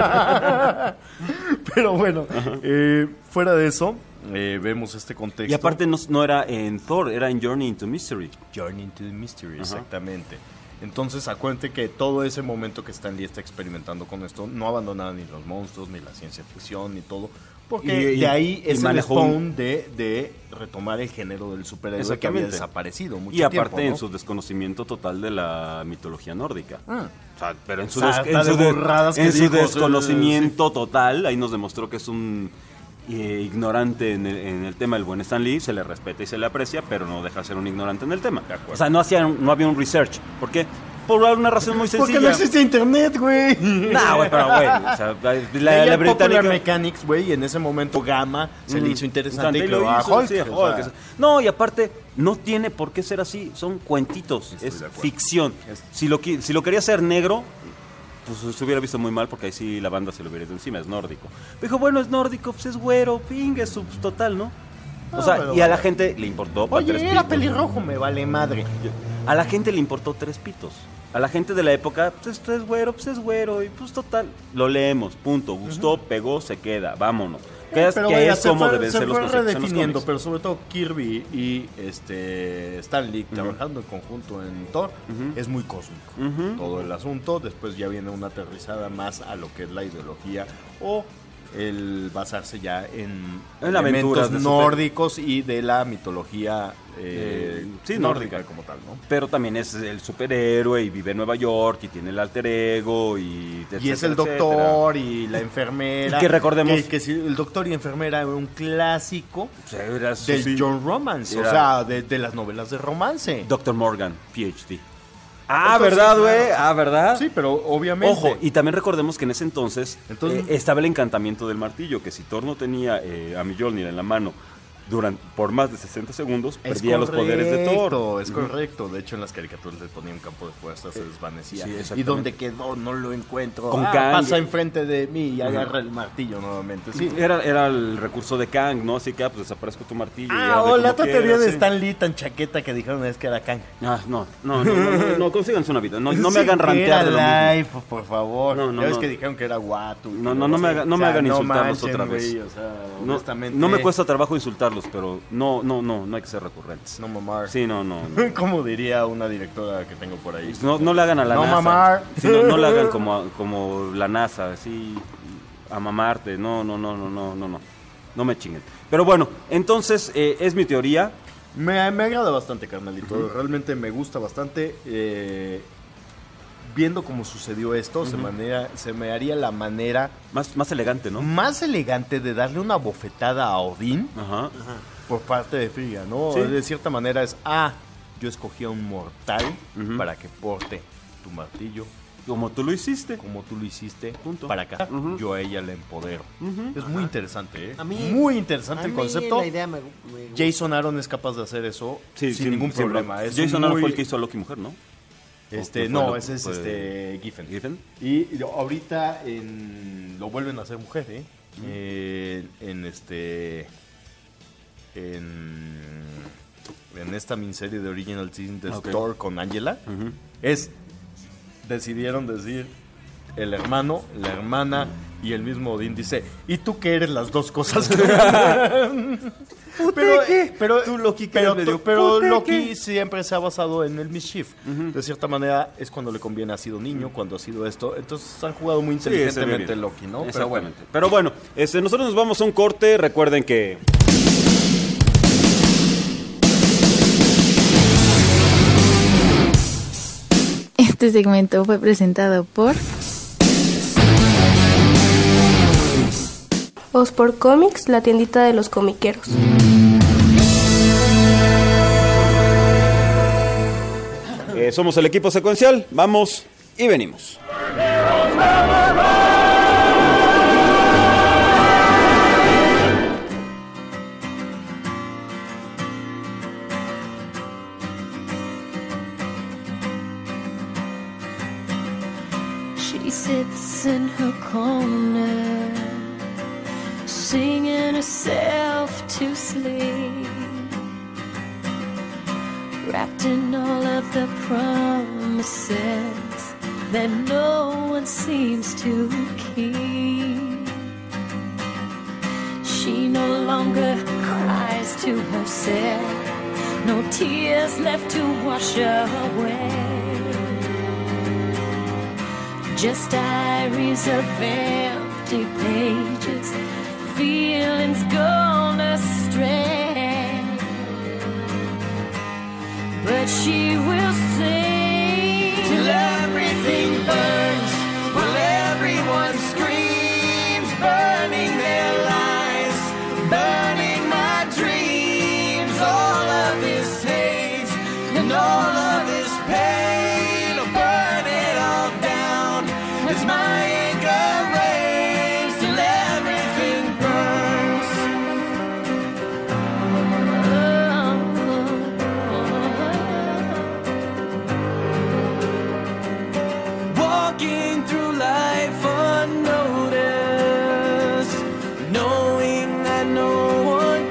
Pero bueno, eh, fuera de eso, eh, vemos este contexto. Y aparte no, no era en Thor, era en Journey into Mystery. Journey into the Mystery, Ajá. exactamente. Entonces, acuérdate que todo ese momento que Stan Lee está experimentando con esto, no abandonaba ni los monstruos, ni la ciencia ficción, ni todo. Porque Y- y- de ahí y es el manejó un- spawn de, de retomar el género del superhéroe que había Exactamente. desaparecido mucho Y aparte tiempo, ¿no? en su desconocimiento total de la mitología nórdica. Ah. O sea, pero en su, Sarta des- en su, de de- burradas que en su dijo, desconocimiento total, ahí nos demostró que es un eh, ignorante en el, en el tema del buen Stan Lee, se le respeta y se le aprecia, pero no deja de ser un ignorante en el tema. O sea, no, hacían, no había un research. ¿Por qué? Por una razón muy sencilla. Porque no existe internet, güey. Nah, güey, pero güey, o sea, la, Leía la, la el Popular británica... Mechanics, güey, y en ese momento Gamma se le Mm, hizo interesante y y lo creó a hizo, Hulk. sí, a o Hulk, sea, eso. No, y aparte, no tiene por qué ser así. Son cuentitos, Estoy es de acuerdo. ficción. Si lo, qui- si lo quería hacer negro, pues se hubiera visto muy mal porque ahí sí la banda se lo hubiera ido encima, es nórdico. Dijo, bueno, es nórdico, pues es güero, pingue, su total, ¿no? O No, sea, pero y a la bueno. gente le importó. para tres Oye, era pitos. pelirrojo, me vale madre. A la gente le importó tres pitos. A la gente de la época, pues esto es güero, pues es güero, y pues total, lo leemos, punto. Gustó, pegó, se queda, vámonos. Que es, Pero que vaya, es se como fue, deben se ser los fue conceptos en los redefiniendo, cómics. pero sobre todo Kirby y este Stan Lee trabajando en conjunto en Thor es muy cósmico. Ujú. Todo el asunto, después ya viene una aterrizada más a lo que es la ideología o el basarse ya en, En aventuras elementos de super- nórdicos y de la mitología eh, Eh, sí, nórdica nórdica. como tal, ¿no? Pero también es el superhéroe y vive en Nueva York y tiene el alter ego y... Y es el etcétera, doctor y la enfermera. Y que recordemos- Que, que sí, el doctor y enfermera era un clásico etcétera. Era su- del sí. John Romance, Era- o sea, de, de las novelas de romance. doctor Morgan, P H D. Ah, Entonces, ¿verdad, güey? claro. Ah, ¿verdad? Sí, pero obviamente. Ojo, y también recordemos que en ese entonces, Entonces- eh, estaba el encantamiento del martillo, que si Thor no tenía eh, a Mjolnir en la mano durante, por más de sesenta segundos, es perdía los poderes de Thor. correcto, Es Ujú. correcto. De hecho, en las caricaturas le ponía un campo de fuerza, se desvanecía. sí, y exactamente. donde quedó, no lo encuentro. Con Ah, Kang. pasa enfrente de mí y agarra el martillo nuevamente. Sí. Era, era el recurso de Kang, ¿no? Así que, ah, pues desaparezco tu martillo. y Ah, hazle o la como otra teoría quieras, de sí. Stan Lee tan chaqueta que dijeron es que era Kang. Ah, no, no, no, no, no, no, consíganse una vida. No, no me Sí, hagan que rantear de lo era mismo. Life, por favor. No, no, ya ves no. que dijeron que era Watu. No, no, no me, haga- no me hagan insultarlos otra vez. o sea, No, honestamente. no me cuesta trabajo insultarlos, pero no, no, no, no hay que ser recurrentes. No mamar. Sí, no, no. no. Como diría una directora que tengo por ahí. No, no le hagan a la No NASA. mamar. Sí, no, no le hagan como, a- como la NASA, así, a mamarte. No, no, no, no, no, no, no. No me chinguen. Pero bueno, entonces, eh, es mi teoría. Me, me agrada bastante, carnalito. Realmente me gusta bastante. eh, viendo cómo sucedió esto, se, manera, se me haría la manera Más, más elegante, ¿no? más elegante de darle una bofetada a Odín Ajá. por parte de Frigga, ¿no? Sí. De cierta manera es, ah, yo escogí a un mortal Ujú. para que porte tu martillo, Como tú lo hiciste. como tú lo hiciste, Punto. para acá. Ujú. Yo a ella la empodero. Ujú. Es muy interesante, ¿eh? A mí- muy interesante A el mí concepto. la idea me, me gusta. Jason Aaron es capaz de hacer eso Sí, sin ningún problema. Es Jason muy- Aaron fue el que hizo a Loki Mujer, ¿no? Este, ¿No fue no, lo- ese es fue- este Giffen. Giffen? Y ahorita en, lo vuelven a hacer mujer, ¿eh? Mm. Eh, en este en, en esta miniserie de Original Sin de Ok. Thor con Angela Ujú. es decidieron decir el hermano, la hermana y el mismo Odín dice, ¿y tú qué eres las dos cosas? pero, pero, Tú, Loki, que pero, eres medio pero puteque. Loki siempre se ha basado en el mischief. De cierta manera es cuando le conviene, ha sido niño, cuando ha sido esto. Entonces han jugado muy Sí, se ve inteligentemente bien. Loki, ¿no? Pero bueno. Exactamente. Pero bueno, este, nosotros nos vamos a un corte. Recuerden que... Este segmento fue presentado por Osport Comics, la tiendita de los comiqueros. Eh, somos el equipo secuencial. Vamos y venimos. She sits in her corner, singing herself to sleep, wrapped in all of the promises that no one seems to keep. She no longer cries to herself, no tears left to wash away. Just diaries of empty pages, feelings gone astray. But she will sing till everything burns, while everyone screams, burning their lives, burning my dreams. All of this hate and all of this pain, I'll burn it all down as my anger rains till everything burns. Walking through life unnoticed, knowing that no one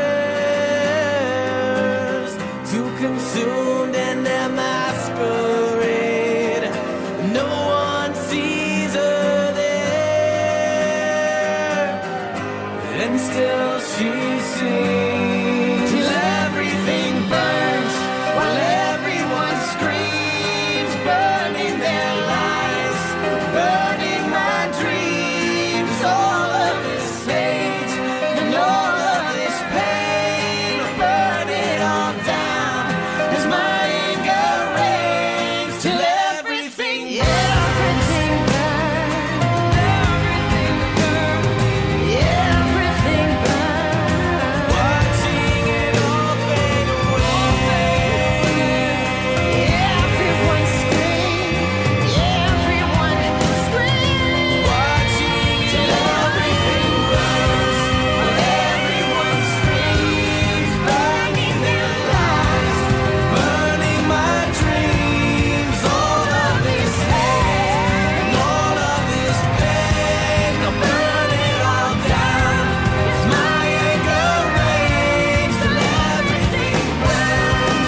cares, too consumed in their masquerade. No one sees her there, and still she sings till everything burns, while everyone screams, burning their lives, burning my dreams. All of this hate and all of this pain, I'll burn it all down as my anger reigns till everything burns. Everything burns. Everything burns. Everything burns. Watching it all fade away. Everyone scream. Everyone scream. Watching till everything burns. While everyone screams, burning their lives, burning my dreams. All of this hate and all of this pain, I'll burn it all down as my anger reigns till everything burns.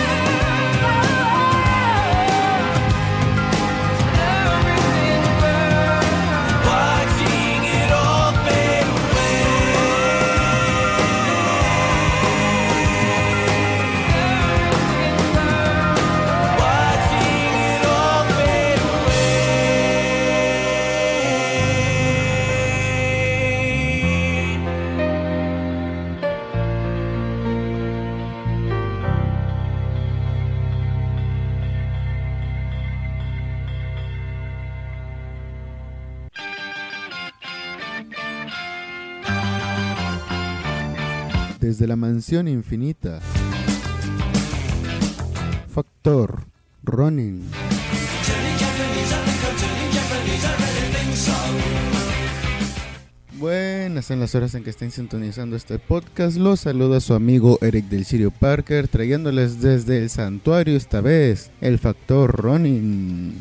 Everything burns. Watching it all fade away. Watching it all fade away. Desde la mansión infinita. Factor. Ronin. Bueno, buenas en las horas en que estén sintonizando este podcast. Los saluda su amigo Eric del Sirio Parker, trayéndoles desde el santuario esta vez el factor Ronin.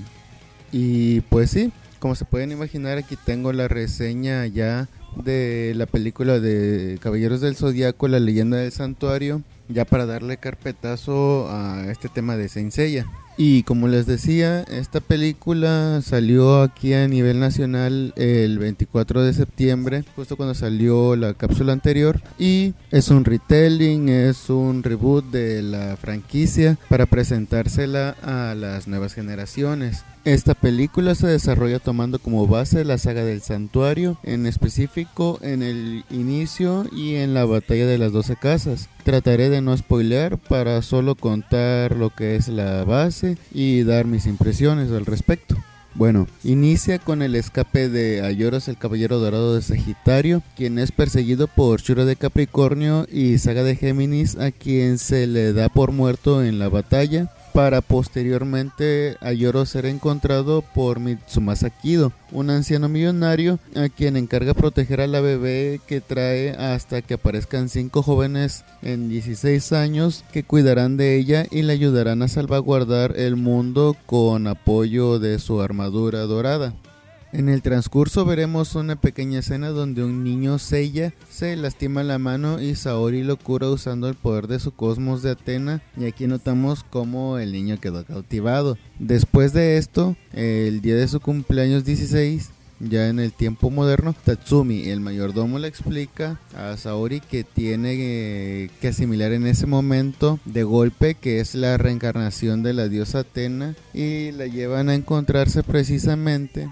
Y pues sí, como se pueden imaginar, aquí tengo la reseña ya de la película de Caballeros del Zodiaco, La Leyenda del Santuario, ya para darle carpetazo a este tema de Saint Seiya. Y como les decía, esta película salió aquí a nivel nacional el veinticuatro de septiembre, justo cuando salió la cápsula anterior, y es un retelling, es un reboot de la franquicia para presentársela a las nuevas generaciones. Esta película se desarrolla tomando como base la saga del Santuario, en específico en el inicio y en la batalla de las doce casas. Trataré de no spoilear para solo contar lo que es la base y dar mis impresiones al respecto. Bueno, inicia con el escape de Ayoros, el Caballero Dorado de Sagitario, quien es perseguido por Shura de Capricornio y Saga de Géminis, a quien se le da por muerto en la batalla, para posteriormente Ayoros ser encontrado por Mitsumasa Kido, un anciano millonario a quien encarga proteger a la bebé que trae hasta que aparezcan cinco jóvenes en dieciséis años que cuidarán de ella y le ayudarán a salvaguardar el mundo con apoyo de su armadura dorada. En el transcurso veremos una pequeña escena donde un niño Seiya se lastima la mano y Saori lo cura usando el poder de su cosmos de Atena, y aquí notamos cómo el niño quedó cautivado. Después de esto, el día de su cumpleaños dieciséis, ya en el tiempo moderno, Tatsumi, el mayordomo, le explica a Saori que tiene eh, que asimilar en ese momento de golpe que es la reencarnación de la diosa Atena, y la llevan a encontrarse precisamente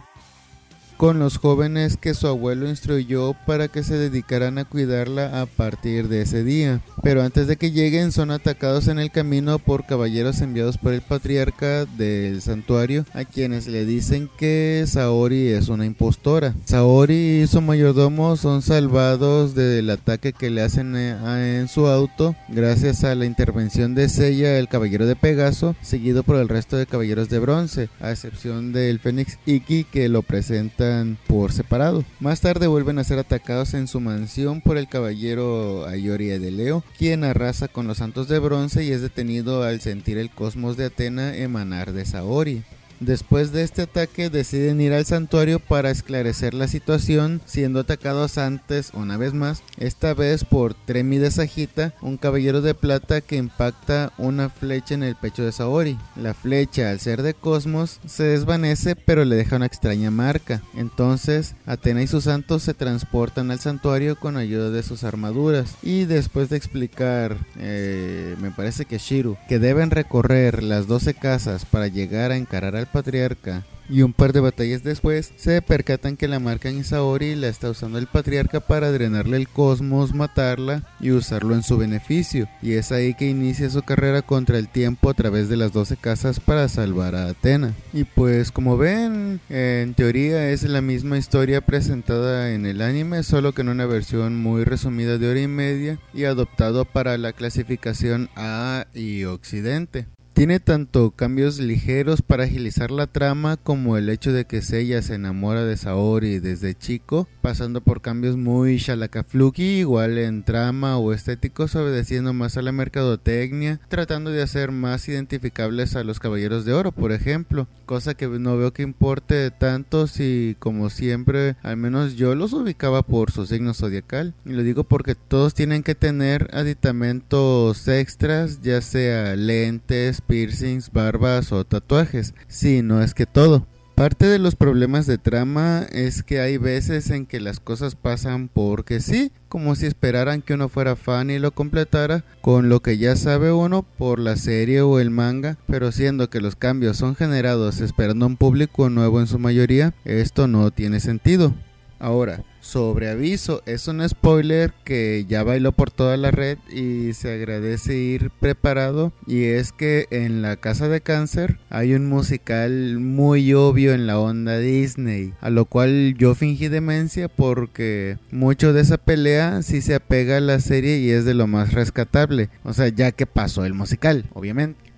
con los jóvenes que su abuelo instruyó para que se dedicaran a cuidarla a partir de ese día. Pero antes de que lleguen son atacados en el camino por caballeros enviados por el patriarca del santuario, a quienes le dicen que Saori es una impostora. Saori y su mayordomo son salvados del ataque que le hacen en su auto gracias a la intervención de Seiya, el caballero de Pegaso, seguido por el resto de caballeros de bronce, a excepción del Fénix Iki, que lo presenta por separado. Más tarde vuelven a ser atacados en su mansión por el caballero Ayori de Leo, quien arrasa con los santos de bronce y es detenido al sentir el cosmos de Atena emanar de Saori. Después de este ataque deciden ir al santuario para esclarecer la situación, siendo atacados antes una vez más, esta vez por Tremi de Sagita, un caballero de plata que impacta una flecha en el pecho de Saori. La flecha, al ser de cosmos, se desvanece pero le deja una extraña marca. Entonces Atena y sus santos se transportan al santuario con ayuda de sus armaduras, y después de explicar, eh, me parece que Shiru, que deben recorrer las doce casas para llegar a encarar al patriarca, y un par de batallas después se percatan que la marca en Saori la está usando el patriarca para drenarle el cosmos, matarla y usarlo en su beneficio, y es ahí que inicia su carrera contra el tiempo a través de las doce casas para salvar a Atena. Y pues como ven, en teoría es la misma historia presentada en el anime, solo que en una versión muy resumida de hora y media y adoptado para la clasificación A y Occidente. Tiene tanto cambios ligeros para agilizar la trama como el hecho de que Seiya se enamora de Saori desde chico, pasando por cambios muy shalakafluki, igual en trama o estéticos, obedeciendo más a la mercadotecnia, tratando de hacer más identificables a los Caballeros de Oro, por ejemplo, cosa que no veo que importe tanto si, como siempre, al menos yo los ubicaba por su signo zodiacal, y lo digo porque todos tienen que tener aditamentos extras, ya sea lentes, piercings, barbas o tatuajes, si no es que todo. Parte de los problemas de trama es que hay veces en que las cosas pasan porque sí, como si esperaran que uno fuera fan y lo completara con lo que ya sabe uno por la serie o el manga, pero siendo que los cambios son generados esperando a un público nuevo en su mayoría, esto no tiene sentido. Ahora, sobre aviso, es un spoiler que ya bailó por toda la red y se agradece ir preparado, y es que en La Casa de Cáncer hay un musical muy obvio en la onda Disney, a lo cual yo fingí demencia porque mucho de esa pelea sí se apega a la serie y es de lo más rescatable, o sea, ya que pasó el musical, obviamente.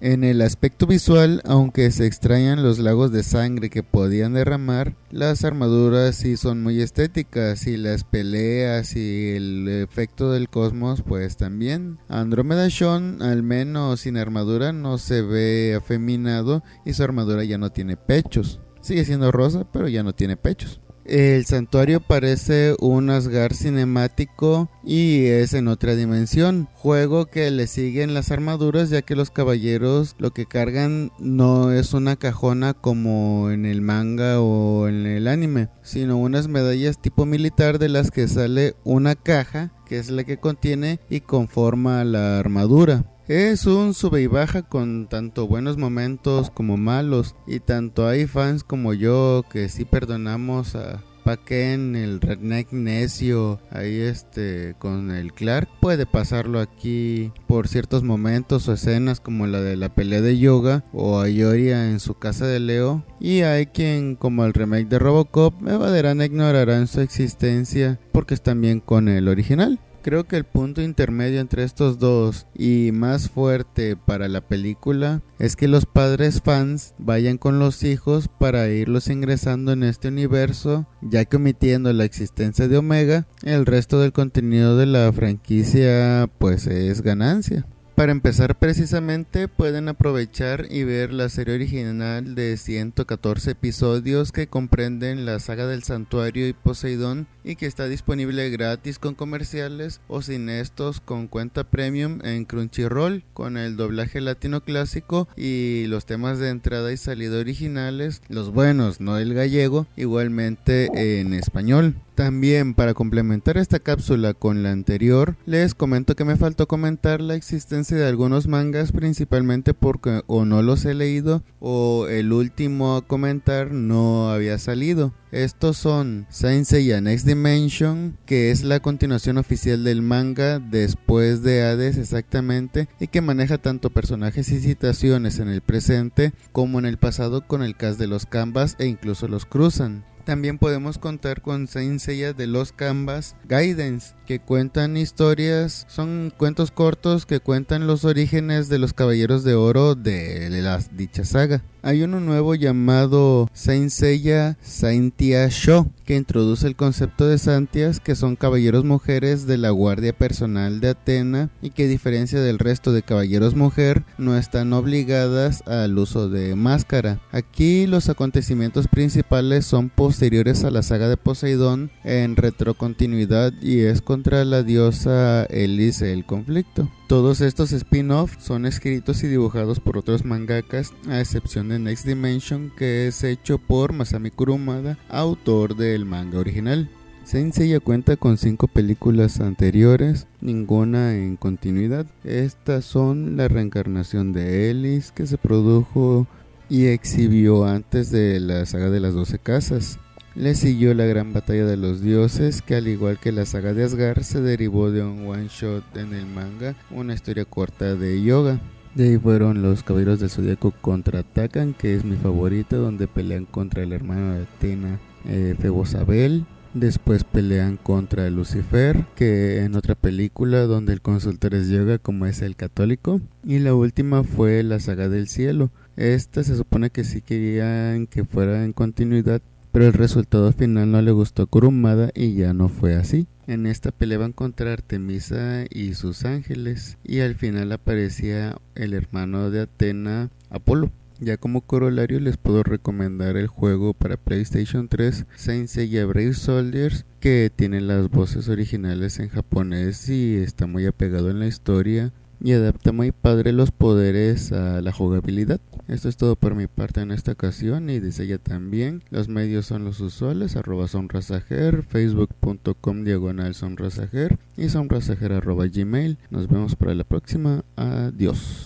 En el aspecto visual, aunque se extrañan los lagos de sangre que podían derramar, las armaduras sí son muy estéticas y las peleas y el efecto del cosmos pues también. Andrómeda Shone, al menos sin armadura, no se ve afeminado y su armadura ya no tiene pechos. Sigue siendo rosa, pero ya no tiene pechos. El santuario parece un Asgard cinemático y es en otra dimensión, juego que le siguen las armaduras, ya que los caballeros lo que cargan no es una cajona como en el manga o en el anime, sino unas medallas tipo militar de las que sale una caja que es la que contiene y conforma la armadura. Es un sube y baja con tanto buenos momentos como malos, y tanto hay fans como yo que sí perdonamos a Paquén, el redneck necio, ahí este con el Clark. Puede pasarlo aquí por ciertos momentos o escenas como la de la pelea de yoga o a Ioria en su casa de Leo, y hay quien, como el remake de Robocop, evadirán e ignorarán su existencia porque están bien con el original. Creo que el punto intermedio entre estos dos y más fuerte para la película es que los padres fans vayan con los hijos para irlos ingresando en este universo, ya que omitiendo la existencia de Omega, el resto del contenido de la franquicia pues es ganancia. Para empezar, precisamente pueden aprovechar y ver la serie original de ciento catorce episodios que comprenden la saga del Santuario y Poseidón, y que está disponible gratis con comerciales o sin estos con cuenta premium en Crunchyroll, con el doblaje latino clásico y los temas de entrada y salida originales, los buenos, no el gallego, igualmente en español. También, para complementar esta cápsula con la anterior, les comento que me faltó comentar la existencia de algunos mangas, principalmente porque o no los he leído o el último a comentar no había salido. Estos son Saint Seiya Next Dimension, que es la continuación oficial del manga después de Hades exactamente, y que maneja tanto personajes y situaciones en el presente como en el pasado con el cast de los Canvas e incluso los cruzan. También podemos contar con Saint Seiya de los Canvas Guidance, que cuentan historias, son cuentos cortos que cuentan los orígenes de los Caballeros de Oro de la dicha saga. Hay uno nuevo llamado Saint Seiya Saintia Sho, que introduce el concepto de Santias, que son caballeros mujeres de la guardia personal de Atena y que, a diferencia del resto de caballeros mujer, no están obligadas al uso de máscara. Aquí los acontecimientos principales son posteriores a la saga de Poseidón en retrocontinuidad, y es contra la diosa Hélice el conflicto. Todos estos spin-off son escritos y dibujados por otros mangakas, a excepción de Next Dimension, que es hecho por Masami Kurumada, autor del manga original. Saint Seiya cuenta con cinco películas anteriores, ninguna en continuidad. Estas son la reencarnación de Elis, que se produjo y exhibió antes de la saga de las doce casas. Le siguió la gran batalla de los dioses, que al igual que la saga de Asgard se derivó de un one shot en el manga, una historia corta de yoga. De ahí fueron los Caballeros del Zodíaco contraatacan, que es mi favorita, donde pelean contra el hermano de Atena, eh, Febosabel. Después pelean contra Lucifer, que en otra película donde el consultor es yoga, como es el católico. Y la última fue la saga del cielo. Esta se supone que sí querían que fuera en continuidad, pero el resultado final no le gustó a Kurumada y ya no fue así. En esta peleaban contra Artemisa y sus ángeles, y al final aparecía el hermano de Atena, Apolo. Ya como corolario les puedo recomendar el juego para PlayStation tres, Saint Seiya Brave Soldiers, que tiene las voces originales en japonés y está muy apegado en la historia y adapta muy padre los poderes a la jugabilidad. Esto es todo por mi parte en esta ocasión, y dice ya también. Los medios son los usuales: arroba sonrasajer, facebook.com diagonal sonrasajer y sonrasajer arroba gmail. Nos vemos para la próxima. Adiós.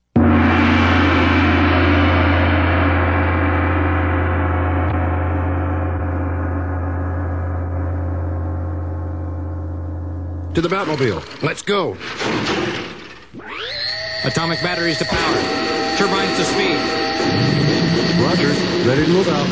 To the Batmobile. Let's go. Atomic batteries to power. Turbines to speed. Roger. Ready to move out.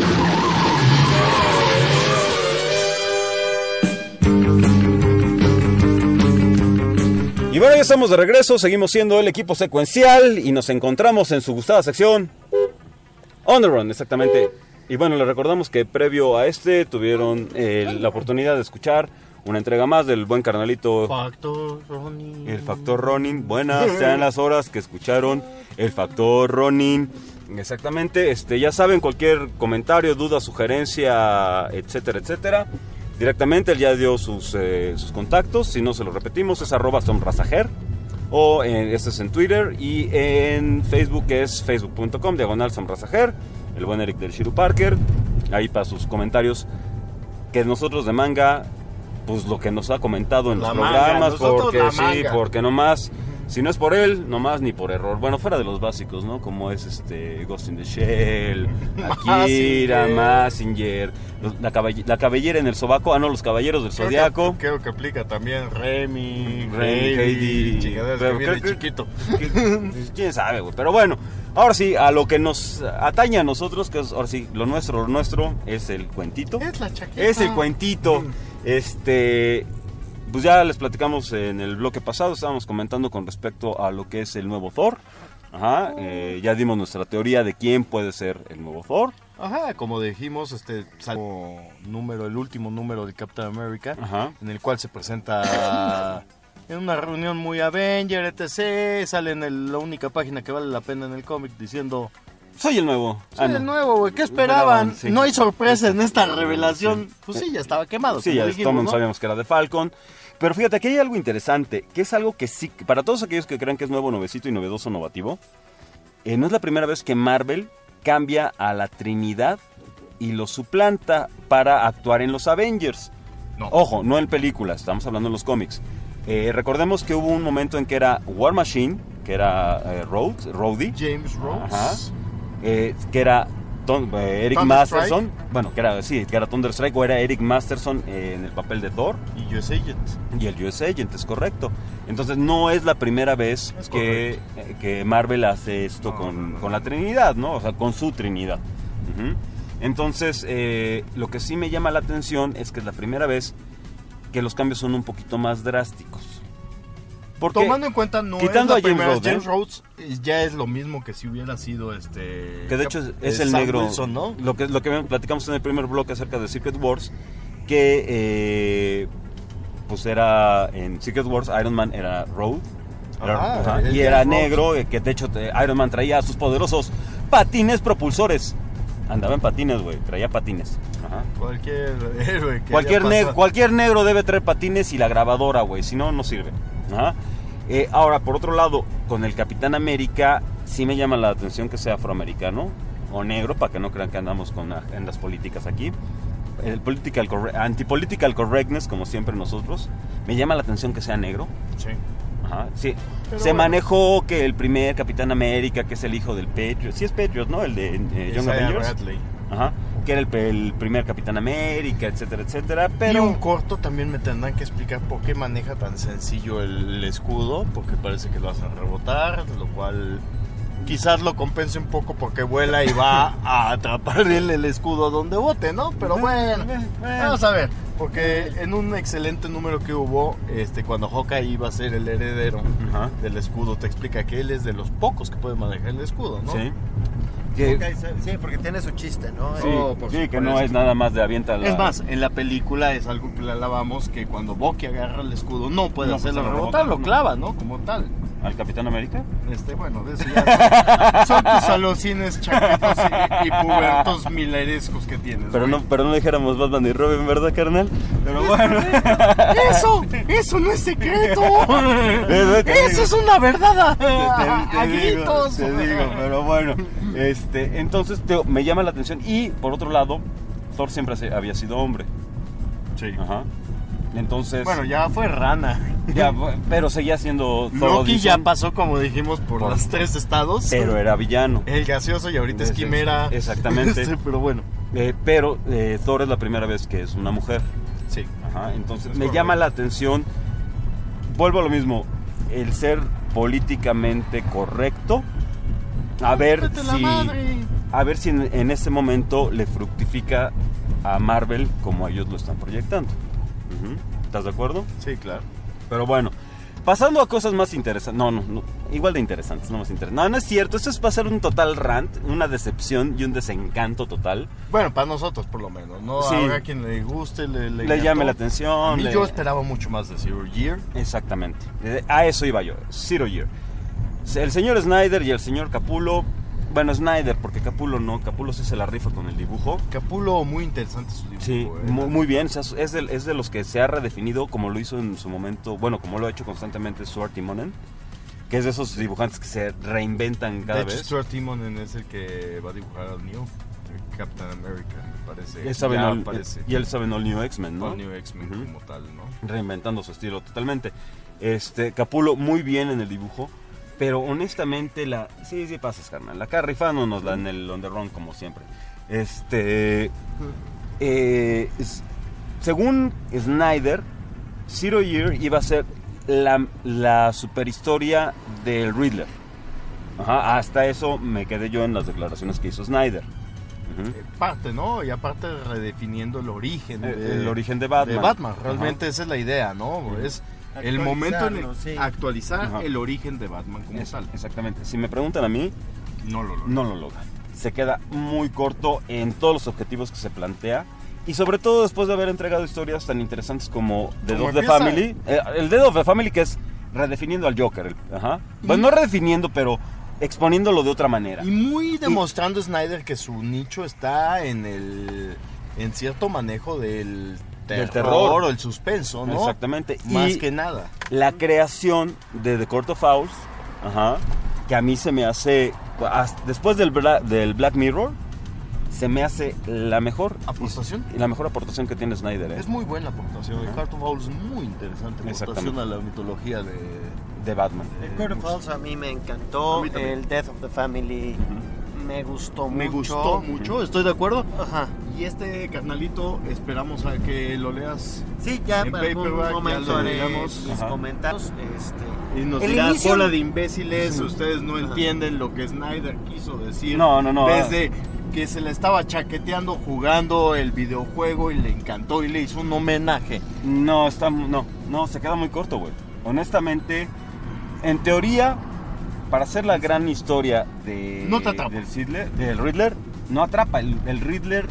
Y bueno, ya estamos de regreso, seguimos siendo el equipo secuencial y nos encontramos en su gustada sección On the Run, exactamente. Y bueno, les recordamos que previo a este tuvieron eh, la oportunidad de escuchar una entrega más del buen carnalito Factor Ronin. El Factor Ronin. Buenas sean las horas que escucharon El Factor Ronin. Exactamente, este, ya saben, cualquier comentario, duda, sugerencia, etcétera, etcétera. Directamente él ya dio sus, eh, sus contactos, si no se lo repetimos, es arroba somrasajer, o eh, este es en Twitter, y en Facebook es facebook punto com, diagonal somrasajer, el buen Eric del Shiru Parker, ahí para sus comentarios, que nosotros de manga, pues lo que nos ha comentado en La los manga, programas, nosotros porque la sí, manga. porque nomás, si no es por él, nomás ni por error. Bueno, fuera de los básicos, ¿no? Como es este Ghost in the Shell, Akira, Mazinger, los- la, caball- la cabellera en el sobaco, ah no, los caballeros del Creo Zodiaco. que, creo que aplica también Remy, Remy, Heidi, chingaderas que pero viene creo que- chiquito. Quién sabe, güey. Pero bueno, ahora sí, a lo que nos atañe a nosotros, que es ahora sí, lo nuestro, lo nuestro, es el cuentito. Es la chaqueta. Es el cuentito. Este. Pues ya les platicamos en el bloque pasado, estábamos comentando con respecto a lo que es el nuevo Thor. Ajá, eh, ya dimos nuestra teoría de quién puede ser el nuevo Thor. Ajá, como dijimos, este salió número, el último número de Captain America, Ajá. en el cual se presenta en una reunión muy Avenger, etcétera. Sale en el- la única página que vale la pena en el cómic diciendo: Soy el nuevo. soy Ah, no. el nuevo, güey, ¿qué esperaban? Sí. No hay sorpresa en esta revelación. Pues sí, ya estaba quemado. Sí, como ya dijimos, todos ¿no? sabíamos que era de Falcon. Pero fíjate, aquí hay algo interesante, que es algo que sí, para todos aquellos que crean que es nuevo, novecito y novedoso, novativo, eh, no es la primera vez que Marvel cambia a la Trinidad y lo suplanta para actuar en los Avengers. No. Ojo, no en películas, estamos hablando en los cómics. Eh, recordemos que hubo un momento en que era War Machine, que era eh, Rhodes, Rhodey. James Rhodes. Ajá. Eh, que era Ton- eh, Eric Thunderstrike. Masterson, bueno, que era, sí, que era Thunderstrike, o era Eric Masterson eh, en el papel de Thor. Y U S Agent. Y el U S Agent, es correcto. Entonces no es la primera vez Es que, eh, que Marvel hace esto con, con la Trinidad, ¿no? O sea, con su Trinidad. Ujú. Entonces, eh, lo que sí me llama la atención es que es la primera vez que los cambios son un poquito más drásticos. Porque, Tomando en cuenta, no quitando es la a James primera, Rhodes, ¿eh? James Rhodes eh, ya es lo mismo que si hubiera sido este... que de hecho es, es eh, el Sam negro, Wilson, ¿no? lo que lo que platicamos en el primer bloque acerca de Secret Wars, que eh, pues era en Secret Wars Iron Man era Rhodes, era- Ajá, ajá, es y era James Rhodes. negro, eh, que de hecho te- Iron Man traía sus poderosos patines propulsores, andaba en patines, güey, traía patines. Ajá. Cualquier héroe que Cualquier, haya ne- pasado- cualquier negro debe traer patines y la grabadora, güey, si no, no sirve. Ajá. Eh, ahora, por otro lado, con el Capitán América, sí me llama la atención que sea afroamericano o negro, para que no crean que andamos con agendas políticas aquí. El political corre- anti-political correctness, como siempre nosotros. Me llama la atención que sea negro. Sí. Ajá, sí. Pero Se bueno. manejó que el primer Capitán América, que es el hijo del Patriot, sí es Patriot, ¿no? El de eh, Young Isaiah Avengers. Bradley. Ajá, que era el, el primer Capitán América, etcétera, etcétera. Y Pero un corto también me tendrán que explicar por qué maneja tan sencillo el, el escudo, porque parece que lo hacen rebotar, lo cual quizás lo compense un poco porque vuela y va a atrapar el, el escudo donde bote, ¿no? Pero bueno, vamos a ver, porque en un excelente número que hubo, este, cuando Hawkeye iba a ser el heredero Ajá. del escudo, te explica que él es de los pocos que puede manejar el escudo, ¿no? sí. Ok, sí, porque tiene su chiste, ¿no? Sí, Oh, por sí, que supuesto. no es nada más de avienta la... Es más, en la película es algo que le alabamos, que cuando Bucky agarra el escudo no puede No, hacerlo pues, rebotar, rebota, lo no. clava, ¿no? Como tal. ¿Al Capitán América? Este, bueno, de eso ya son tus alucines chaquetos y, y pubertos milerescos que tienes. Pero güey. no, pero no dijéramos Batman y Robin, ¿verdad, carnal? Pero bueno. Eso, eso no es secreto. Eso te Eso digo. es una verdad a, Te- a- te a digo, gritos. te digo, pero bueno. Este, entonces te- me llama la atención. Y por otro lado, Thor siempre se- había sido hombre. Sí. Ajá. Entonces. Bueno, ya fue rana. ya, pero seguía siendo Thor Loki ya Odinson, pasó, como dijimos, por, Por- los tres estados. pero era villano. El gaseoso y ahorita es Ese- quimera. exactamente. Este, pero bueno. Eh, pero eh, Thor es la primera vez que es una mujer. Sí. Ajá, entonces Es me correcto. llama la atención, vuelvo a lo mismo, el ser políticamente correcto, a ver Vete la si, madre. a ver si en, en ese momento le fructifica a Marvel como ellos lo están proyectando. Ujú. ¿Estás de acuerdo? Sí, claro. Pero bueno, Pasando a cosas más interesantes. No, no, no. Igual de interesantes, no más interesantes. No, no es cierto. Esto es va a ser un total rant, una decepción y un desencanto total. Bueno, para nosotros por lo menos, ¿no? Sí. Habrá quien le guste, le, le, Le llame la atención. A mí le- yo esperaba mucho más de Zero Year. Exactamente. Eh, A eso iba yo. Zero Year. El señor Snyder y el señor Capullo. Bueno, Snyder, porque Capullo no. Capullo sí se la rifa con el dibujo. Capullo, muy interesante su dibujo. Sí, ¿eh? muy, muy bien. O sea, es, de, es de los que se ha redefinido como lo hizo en su momento. Bueno, como lo ha hecho constantemente Stuart Timonen. Que es de esos dibujantes que se reinventan cada de hecho, vez. Stuart Timonen es el que va a dibujar al New Captain America, me parece. Él sabe Ya no- aparece. y él sabe no All New X-Men, ¿no? All New X-Men como tal, ¿no? Reinventando su estilo totalmente. Este, Capullo muy bien en el dibujo, pero honestamente la... Sí, sí pasas, carnal. La cara rifándonos la en el on the run como siempre. Este... eh, es- según Snyder, Zero Year iba a ser la, la superhistoria del Riddler. Ajá, hasta eso me quedé yo en las declaraciones que hizo Snyder. Ujú. Parte, ¿no? Y aparte redefiniendo el origen. El- de, el origen de Batman. De Batman, Ajá. realmente esa es la idea, ¿no? Es el Actualizarlo, momento en el sí. actualizar Ajá. el origen de Batman como Es- tal. Exactamente. Si me preguntan a mí, No lo logra. no lo logra. Se queda muy corto en todos los objetivos que se plantea. Y sobre todo después de haber entregado historias tan interesantes como Death Como of the empieza- Family. Eh, el Death of the Family que es redefiniendo al Joker. el- ajá. Bueno, no redefiniendo, pero exponiéndolo de otra manera. Y muy demostrando Snyder que su nicho está en el en cierto manejo del terror, Del terror. o el suspenso, ¿no? Exactamente. Más Y que nada. La creación de The Court of Owls, ajá, que a mí se me hace, hasta- después del, Bla- del Black Mirror, se me hace la mejor ¿Aportación? la mejor aportación que tiene Snyder, ¿eh? Es muy buena aportación. El Heart of Owls es muy interesante aportación Exactamente. a la mitología de, de Batman. El Court of Owls a mí me encantó. A mí también. El Death of the Family me gustó Me mucho. gustó mucho, estoy de acuerdo. Ajá. Y este carnalito, esperamos a que lo leas. Sí, ya en en algún paperback, ya momento lo haré leamos. mis Ajá. comentarios. Este, Y nos el dirá, inicio- bola de imbéciles, Sí. ustedes no Ajá. entienden lo que Snyder quiso decir. No, no, no. Desde que se le estaba chaqueteando jugando el videojuego y le encantó y le hizo un homenaje. No, está, no, no, se queda muy corto, güey. Honestamente, en teoría, para hacer la gran historia de, No te atrapa. del, Riddler, del Riddler, no atrapa. El, el Riddler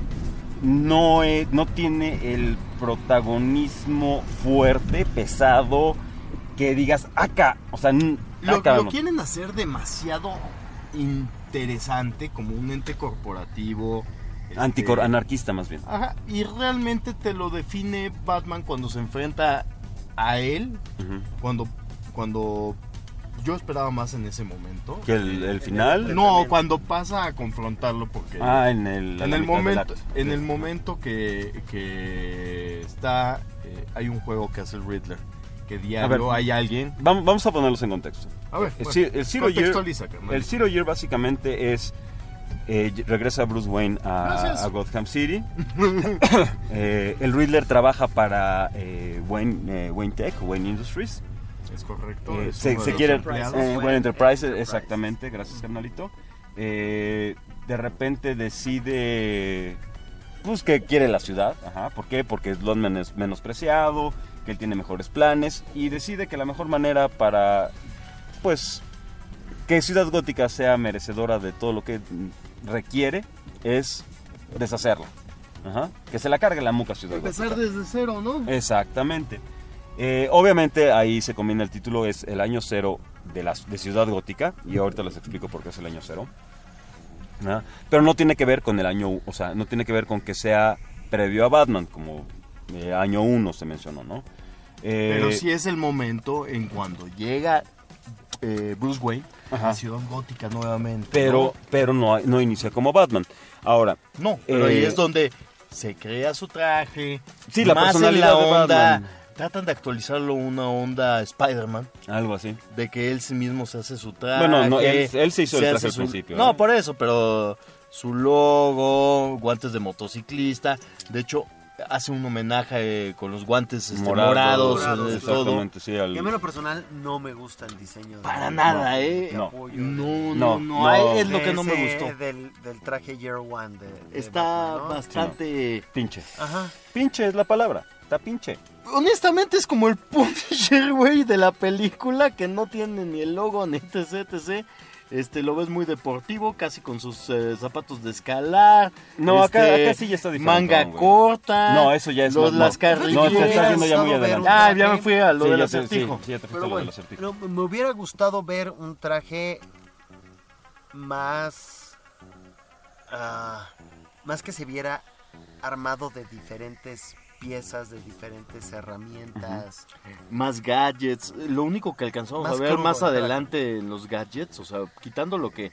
no, es- no tiene el protagonismo fuerte, pesado, que digas, acá, o sea, n- Lo, acá lo no. quieren hacer demasiado interesante como un ente corporativo. este, Anticor, anarquista más bien. Ajá, y realmente te lo define Batman cuando se enfrenta a él, Ujú. cuando, cuando yo esperaba más en ese momento. ¿Que el, el final? No, cuando pasa a confrontarlo porque Ah, en el, a en la el mitad del momento, acto. en el momento que, que está, eh, hay un juego que hace el Riddler, que diario ver. hay alguien. Vamos, vamos a ponerlos en contexto. A ver, el, bueno, Zero- el Zero Year, contextualiza, carnal. el Zero Year básicamente es eh, regresa Bruce Wayne a, Gracias. a Gotham City. Eh, el Riddler trabaja para eh, Wayne, eh, Wayne Tech, Wayne Industries. Es correcto. Eh, es se, uno de se los quiere empleados. eh, Wayne Enterprises, exactamente, gracias carnalito. Eh, de repente decide pues que quiere la ciudad, ajá, ¿por qué? Porque lo han menos- menospreciado, que él tiene mejores planes y decide que la mejor manera para pues que Ciudad Gótica sea merecedora de todo lo que mm, requiere es deshacerla. Ajá, que se la cargue la muca Ciudad Empezar Gótica. desde cero, ¿no? Exactamente. Eh, obviamente ahí se combina el título, es el año cero de, la, de Ciudad Gótica, y ahorita les explico por qué es el año cero. ¿Ah? Pero no tiene que ver con el año, o sea, no tiene que ver con que sea previo a Batman, como eh, año uno se mencionó, ¿no? Eh, Pero sí es el momento en cuando llega eh, Bruce Wayne Ajá. a Ciudad Gótica nuevamente. pero ¿no? pero no, no inicia como Batman. Ahora, No, pero ahí eh, es donde se crea su traje. Sí, la más en personalidad la de onda. Batman. Tratan de actualizarlo una onda Spider-Man. algo así. De que él sí mismo se hace su traje. Bueno, no, él- él se hizo el traje hace al su- principio, No, ¿eh? por eso, pero su logo, guantes de motociclista. De hecho, hace un homenaje eh, con los guantes este, Morado, morados, morados, eh, todo. exactamente, sí, al- Que a mí en lo personal no me gusta el diseño. de- Para nada, No, ¿eh? no. apoyo No, de- no, No, no, no. hay- es lo de que no me ese- gustó. Del, del traje Year One. De, de Está Batman, ¿no? bastante... pinche. Ajá. Pinche es la palabra, está pinche. honestamente es como el Punisher, güey, de la película, que no tiene ni el logo ni etc, etc. Este, lo ves muy deportivo, casi con sus eh, zapatos de escalar. No, este, acá, acá sí ya está diferente. Manga güey. corta. No, eso ya es los, más- las no, carrilleras. no, te estás yendo ya muy adelante. Ah, ya me fui a lo Sí, del ya te- acertijo. sí, sí, ya te fuiste Pero a lo del bueno, acertijo. no, me hubiera gustado ver un traje más... ah, más que se viera armado de diferentes piezas, de diferentes herramientas. Más gadgets. Lo único que alcanzamos Más a ver crudo, más claro. adelante en los gadgets, o sea, quitando lo que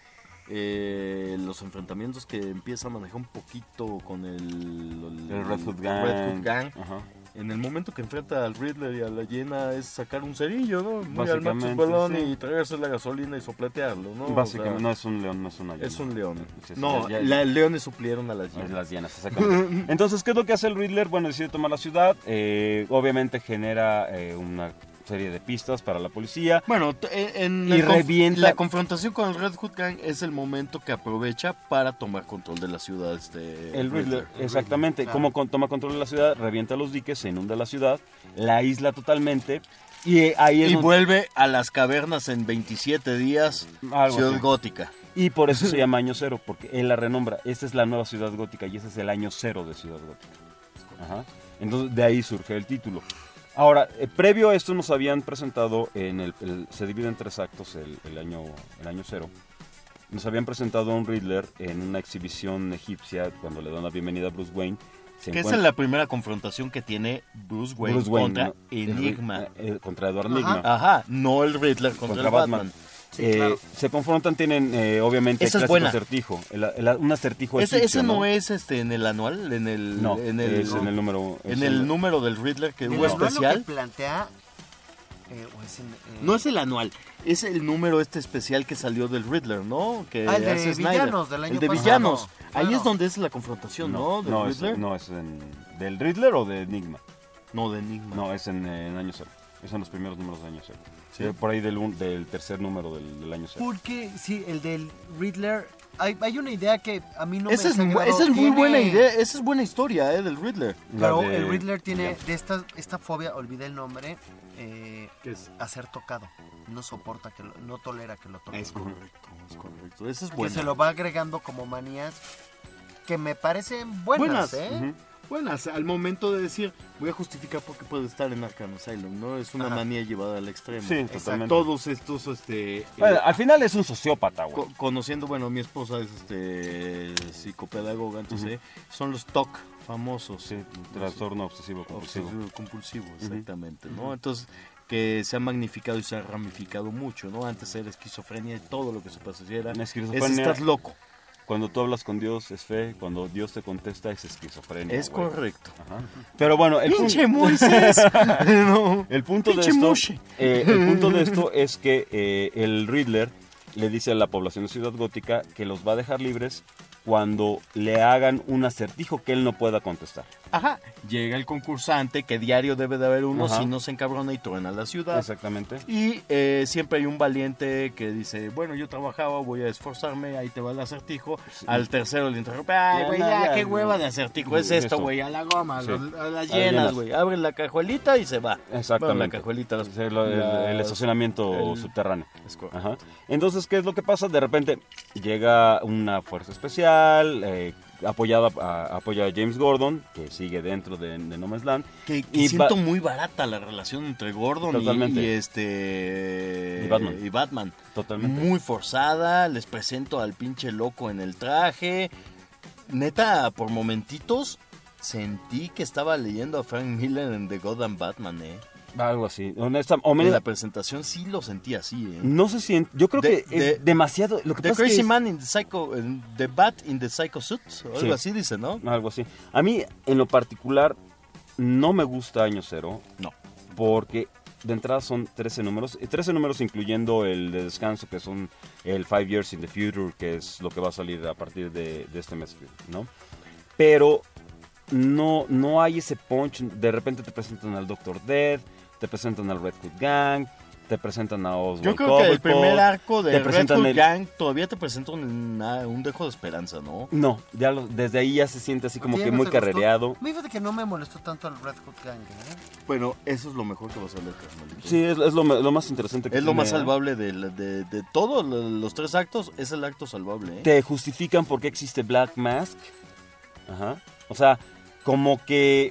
eh, los enfrentamientos que empieza a manejar un poquito con el, el, El Red Hood Gang. Red Hood Gang. Ajá. En el momento que enfrenta al Riddler y a la Hiena es sacar un cerillo, ¿no? Muy al Básicamente, Max Balón sí. y traerse la gasolina y sopletearlo, ¿no? Básicamente, O sea, no es un león, no es una hiena. es un león. Sí, sí, No, ya- ya- la- leones suplieron a las Es hienas. las hienas, exactamente. Entonces, ¿qué es lo que hace el Riddler? Bueno, decide tomar la ciudad. eh, obviamente genera eh, una serie de pistas para la policía. Bueno, t- en Y el conf- revienta- la confrontación con el Red Hood Gang es el momento que aprovecha para tomar control de la ciudad. Este, El Riddler, Riddler. exactamente. Claro. Como con- toma control de la ciudad, revienta los diques, se inunda la ciudad, la isla totalmente. Y eh, ahí es Y donde- vuelve a las cavernas en veintisiete días, Algo Ciudad así. Gótica. Y por eso se llama Año Cero, porque él la renombra. Esta es la nueva Ciudad Gótica y ese es el año cero de Ciudad Gótica. Ajá. Entonces, de ahí surge el título. Ahora, eh, previo a esto nos habían presentado, en el, el- se divide en tres actos el, el año, el año cero. Nos habían presentado a un Riddler en una exhibición egipcia cuando le dan la bienvenida a Bruce Wayne. Se Que esa encuentra- es la primera confrontación que tiene Bruce Wayne, Bruce Wayne, contra ¿no? El- Enigma. eh, eh, contra Edward Ajá. Enigma. Ajá, no el Riddler contra, Contra el Batman. Batman. Sí, Eh, claro. Se confrontan, tienen eh, obviamente Esa el es clásico buena. acertijo. El- el- un acertijo Ese, egipcio, ese no, es este en el anual, en el, No, en el, es en el número- en es el en- número del Riddler que El hubo anual lo especial. que plantea... eh, o es en, eh, No es el anual, es el número este especial que salió del Riddler, ¿no? Que Ah, el de hace Snyder. villanos del año El de pasado. villanos. Ahí Claro. es donde es la confrontación, ¿no? Del no, es, Riddler. no, es en, ¿del Riddler o de Enigma? No, de Enigma. No, es en, eh, en año cero. Esos son los primeros números de año cero. Sí. Eh, por ahí del, un- del tercer número del, del año cero. Porque, sí, el del Riddler... Hay, hay una idea que a mí no Esa me es, mu- desagradó. esa es muy Tiene- buena idea, esa es buena historia, ¿eh? Del Riddler. Pero La de- el Riddler tiene ya. de esta, esta fobia, olvidé el nombre, eh, a ser tocado. No soporta, que lo- no tolera que lo toquen. Es correcto, es correcto. Esa es Que buena. se lo va agregando como manías que me parecen buenas, Buenas. ¿eh? Ujú. Buenas, al momento de decir, voy a justificar por qué puede estar en Arkham Asylum, ¿no? Es una Ajá. manía llevada al extremo. Sí, Exacto. totalmente. Todos estos, este... Bueno, eh, al final es un sociópata, güey. co- conociendo, bueno, mi esposa es este psicopedagoga, entonces son los T O C famosos. Sí, trastorno obsesivo compulsivo. Obsesivo compulsivo, Ujú. exactamente, ¿no? Entonces, que se ha magnificado y se ha ramificado mucho, ¿no? Antes era esquizofrenia y todo lo que se pasara. La Es esquizofrenia- estás loco. Cuando tú hablas con Dios es fe, cuando Dios te contesta es esquizofrenia. Es güey. correcto. Ajá. Pero bueno, el ¡Pinche punto- Moisés! No. El punto de ¡Pinche esto, Moshe! eh, el punto de esto es que eh, el Riddler le dice a la población de Ciudad Gótica que los va a dejar libres cuando le hagan un acertijo que él no pueda contestar. Ajá. Llega el concursante, que diario debe de haber uno, Ajá. si no se encabrona y truena la ciudad. Exactamente. Y eh, siempre hay un valiente que dice, bueno, yo trabajaba, voy a esforzarme, ahí te va el acertijo. Al tercero le interrumpe, ay, Ya, güey, no, ya, ya, qué no. hueva de acertijo es Sí, esto, eso. güey, a la goma, a Sí. los- a las A las llenas, llenas. güey. Abre la cajuelita y se va. Exactamente. Bueno, la cajuelita, las- Sí, lo- el, las- el estacionamiento el- subterráneo. Es correcto. Ajá. Entonces, ¿qué es lo que pasa? De repente llega una fuerza especial, eh, apoyada a, apoya a James Gordon, que sigue dentro de, de No Man's Land. Que, que Y siento va- muy barata la relación entre Gordon y- Totalmente. y, este Y Batman. y Batman. Totalmente. Muy forzada, les presento al pinche loco en el traje. Neta, por momentitos sentí que estaba leyendo a Frank Miller en The Gotham Batman, eh. Algo así. Honesta, o En menos- la presentación sí lo sentí así, eh. no sé si... en- yo creo De- que es de- demasiado... Lo que The pasa es Crazy que es- Man in the Psycho, en The Bat in the Psycho Suit, o algo Sí. así dice, ¿no? Algo así. A mí, en lo particular, no me gusta Año Cero. No. Porque de entrada son trece números. eh, trece números incluyendo el de descanso, que son el Five Years in the Future, que es lo que va a salir a partir de, de este mes, ¿no? Pero no, no hay ese punch. De repente te presentan al Doctor Death, te presentan al Red Hood Gang. te presentan a Oswald Yo creo que el Cobblepot, primer arco de te Red presentan Hood el- Gang todavía te presenta un, un dejo de esperanza, ¿no? No, ya lo- desde ahí ya se siente así como ¿A ti que no muy te gustó? carrereado. Fíjate que no me molestó tanto el Red Hood Gang, ¿eh? Bueno, eso es lo mejor que va a salir, carnalito. Sí, es, es lo, lo más interesante que Es lo tiene, más ¿eh? salvable de, de, de todos los tres actos, es el acto salvable, ¿eh? Te justifican por qué existe Black Mask. Ajá. O sea, como que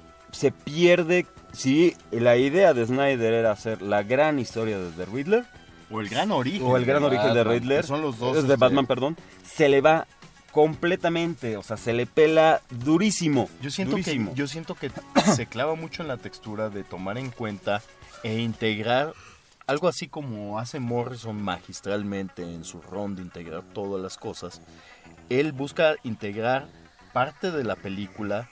se pierde. Sí, la idea de Snyder era hacer la gran historia de The Riddler. O el gran origen. O el gran de origen de Batman, Riddler. que son los dos, es de este, Batman, perdón. Se le va completamente. O sea, se le pela durísimo. Yo siento, que, durísimo. yo siento que se clava mucho en la textura de tomar en cuenta e integrar algo así como hace Morrison magistralmente en su ron de integrar todas las cosas. Él busca integrar parte de la película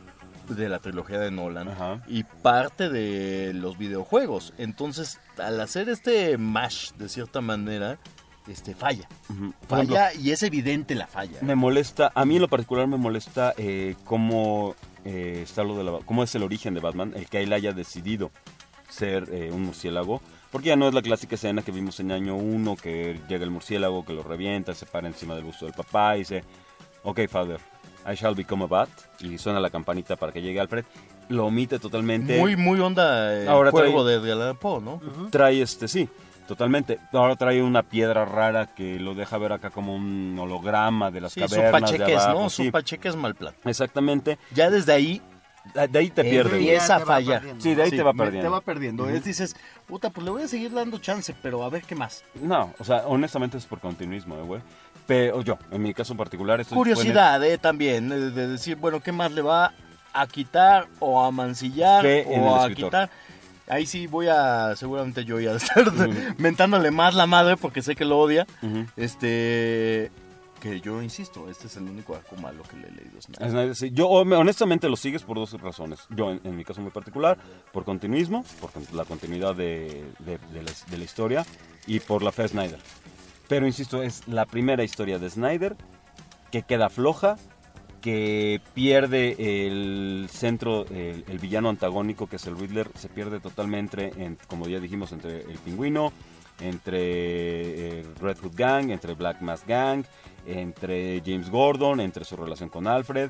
de la trilogía de Nolan y parte de los videojuegos. Entonces, al hacer este mash de cierta manera, este falla. Por Falla ejemplo, y es evidente la falla. Me molesta, a mí en lo particular me molesta eh, cómo, eh, está lo de la, cómo es el origen de Batman, el que él haya decidido ser eh, un murciélago, porque ya no es la clásica escena que vimos en año uno, que llega el murciélago, que lo revienta, se para encima del busto del papá y dice, ok, father, I shall become a bat, y suena la campanita para que llegue Alfred, lo omite totalmente. Muy, muy onda el Ahora juego trae- de Edgar Allan Poe, ¿no? Trae este, sí, totalmente. Ahora trae una piedra rara que lo deja ver acá como un holograma de las Sí, cavernas su de pacheques, abajo. ¿no? Sí, Su pacheques mal plan. exactamente. Ya desde ahí... De ahí te pierde. güey. Empieza a fallar. Sí, de ahí te va me- perdiendo. Te va perdiendo. Ujú. Es, dices, puta, pues le voy a seguir dando chance, pero a ver qué más. No, o sea, honestamente es por continuismo, eh, güey. Pero yo, en mi caso en particular... Esto Curiosidad, eh, también, eh, de decir, bueno, ¿qué más le va a quitar o a mancillar Fe en el o a escritor. quitar? Ahí sí voy a, seguramente yo voy a estar mentándole más la madre porque sé que lo odia. Este... Que yo insisto, este es el único arco malo que le he leído. a Snyder. Snyder, sí. Yo hon- honestamente lo sigues por dos razones. Yo, en, en mi caso muy particular, por continuismo, por con- la continuidad de, de- de la, de la historia y por la fe de Snyder. Pero insisto, es la primera historia de Snyder que queda floja, que pierde el centro, el, el villano antagónico que es el Riddler, se pierde totalmente, en, como ya dijimos, entre el Pingüino, entre el Red Hood Gang, entre Black Mask Gang, entre James Gordon, entre su relación con Alfred,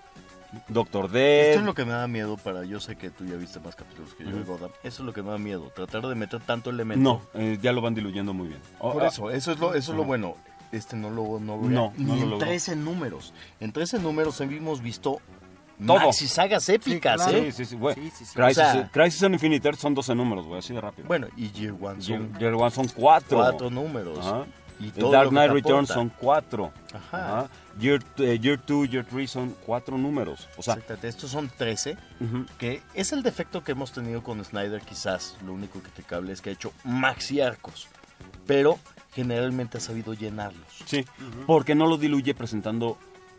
Doctor Death. Esto es lo que me da miedo para... Yo sé que tú ya viste más capítulos que yo de Ujú. Gotham. Eso es lo que me da miedo. Tratar de meter tanto elemento. No, eh, ya lo van diluyendo muy bien. Por Oh, eso, eso es lo, eso es lo Ajá. bueno. Este no lo no, lo- No, ni no lo en logró. trece números. En trece números hemos visto Todo. maxi sagas épicas, Sí, ¿eh? sí, sí, güey. O Crisis, sea, Crisis on Infinite Earth son doce números, güey, así de rápido. bueno, y Year One son Year, Year One son cuatro. cuatro números. Ajá. Y El todo Dark lo que Knight te Returns aporta. son cuatro. Ajá. Ajá. Year, eh, Year two, Year three son cuatro números. O sea, Exactamente, estos son trece, Ujú. que es el defecto que hemos tenido con Snyder, quizás. Lo único criticable es que ha hecho maxi arcos, pero generalmente ha sabido llenarlos. sí, porque no lo diluye presentando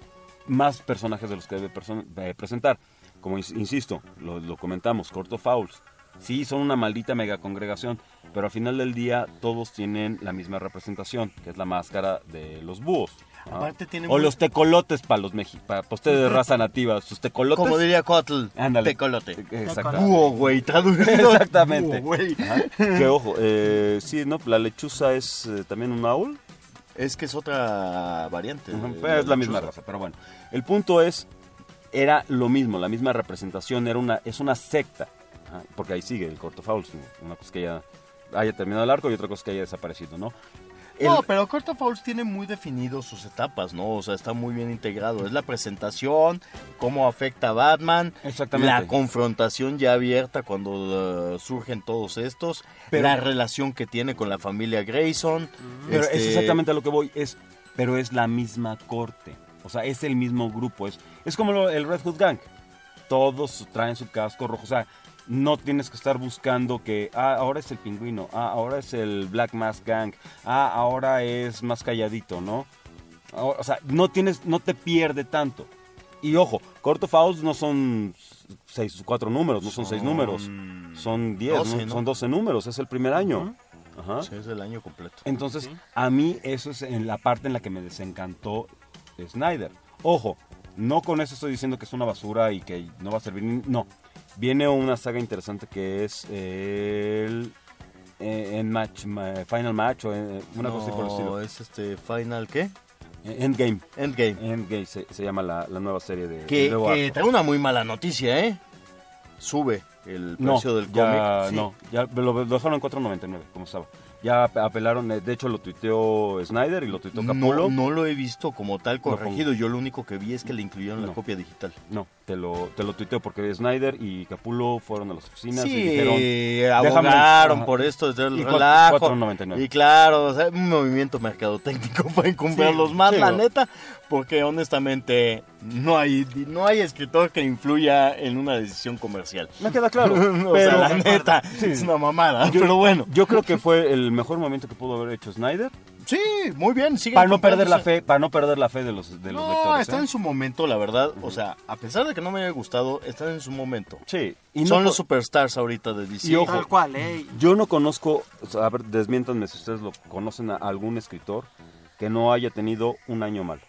más personajes de los que debe person- eh, presentar. Como ins- insisto, lo, lo comentamos, Court of Fowls. Sí, son una maldita mega congregación, pero al final del día todos tienen la misma representación, que es la máscara de los búhos. ¿no? Aparte tiene o muy- los tecolotes para los mexicanos, para ustedes de raza nativa, sus tecolotes. Como diría Cotl, Ándale. tecolote. Exactamente. Búho, güey, traducido. Exactamente. Búho, güey. Ajá. Que ojo, eh, sí, no, la lechuza es eh, también un owl. Es que es otra variante. Ujú, de pero es la misma lechuza. raza, pero bueno. El punto es, era lo mismo, la misma representación, era una, es una secta. Ajá, porque ahí sigue el Court of Owls, ¿no? Una cosa que ya haya terminado el arco y otra cosa que haya desaparecido, ¿no? El- No, pero Court of Owls tiene muy definidos sus etapas, ¿no? O sea, está muy bien integrado. Es la presentación, cómo afecta a Batman, Exactamente. la confrontación ya abierta cuando uh, surgen todos estos, Pero- la relación que tiene con la familia Grayson. Pero este, es exactamente a lo que voy, es, pero es la misma corte, o sea, es el mismo grupo, es, es como lo- el Red Hood Gang, todos traen su casco rojo, o sea, no tienes que estar buscando que, ah, ahora es el Pingüino, ah, ahora es el Black Mask Gang, ah, ahora es más calladito, ¿no? Ahora- O sea, no tienes, no te pierde tanto. Y ojo, Court of Owls no son seis, cuatro números, no son, seis números, son diez, doce, ¿no? ¿no? son doce números, es el primer año. Ajá. Sí, es el año completo. Entonces, a mí eso es en la parte en la que me desencantó Snyder. Ojo, no con eso estoy diciendo que es una basura y que no va a servir. ni- No, viene una saga interesante que es el eh, en match, ma- Final Match o en, una No, cosa así por el estilo. es este Final, ¿qué? Eh, Endgame. Endgame. Endgame se, se llama la, la nueva serie de... Que, del nuevo que arco. trae una muy mala noticia, ¿eh? Sube el No, precio del ya, cómic. Sí. no, ya lo, lo dejaron en cuatro noventa y nueve, como estaba. Ya ap- apelaron, eh, de hecho lo tuiteó Snyder y lo tuiteó Capullo. No, no lo he visto como tal Lo corregido. Yo lo único que vi es que le incluyeron la No. copia digital. No, te lo, te lo tuiteo porque Snyder y Capullo fueron a las oficinas Sí, y dijeron... abogaron déjame- por esto desde el Y relajo. cuatro noventa y nueve. Y claro, o sea, un movimiento mercadotécnico para comprarlos Sí, más, sí, la no. neta, porque honestamente no hay no hay escritor que influya en una decisión comercial. Me queda claro. O pero sea, la neta, Sí. es una mamada, Yo- pero bueno. Yo creo que fue el mejor movimiento que pudo haber hecho Snyder. Sí, muy bien. Sigue Para no perder la comprándose. fe, para no perder la fe de los, de los No, lectores. está ¿eh? en su momento, la verdad. O sea, a pesar de que no me haya gustado, están en su momento. Sí. Y no Son co- los superstars ahorita de D C. Y ojo, Tal cual, ¿eh? yo no conozco, o sea, a ver, desmiéntanme si ustedes lo conocen a algún escritor que no haya tenido un año malo.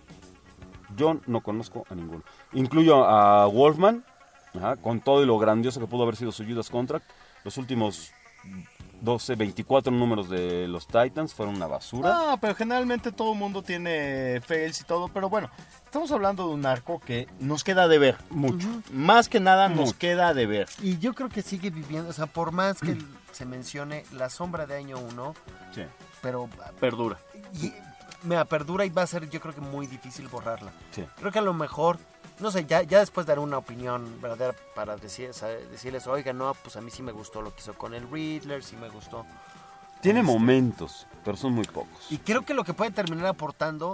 Yo no conozco a ninguno. Incluyo a Wolfman, ajá, con todo y lo grandioso que pudo haber sido su Judas Contract. Los últimos doce, veinticuatro números de los Titans fueron una basura. No, pero generalmente todo el mundo tiene fails y todo, pero bueno, estamos hablando de un arco que nos queda de ver. Mucho. Más que nada nos Mucho. queda de ver. Y yo creo que sigue viviendo, o sea, por más que se mencione la sombra de año uno, Sí. pero Perdura. y, me perdura y va a ser, yo creo que muy difícil borrarla. Sí. Creo que a lo mejor, no sé, ya, ya después daré una opinión verdadera para decir, decirles, oiga, no, pues a mí sí me gustó lo que hizo con el Riddler, sí me gustó. Tiene Este, momentos, pero son muy pocos. Y creo que lo que puede terminar aportando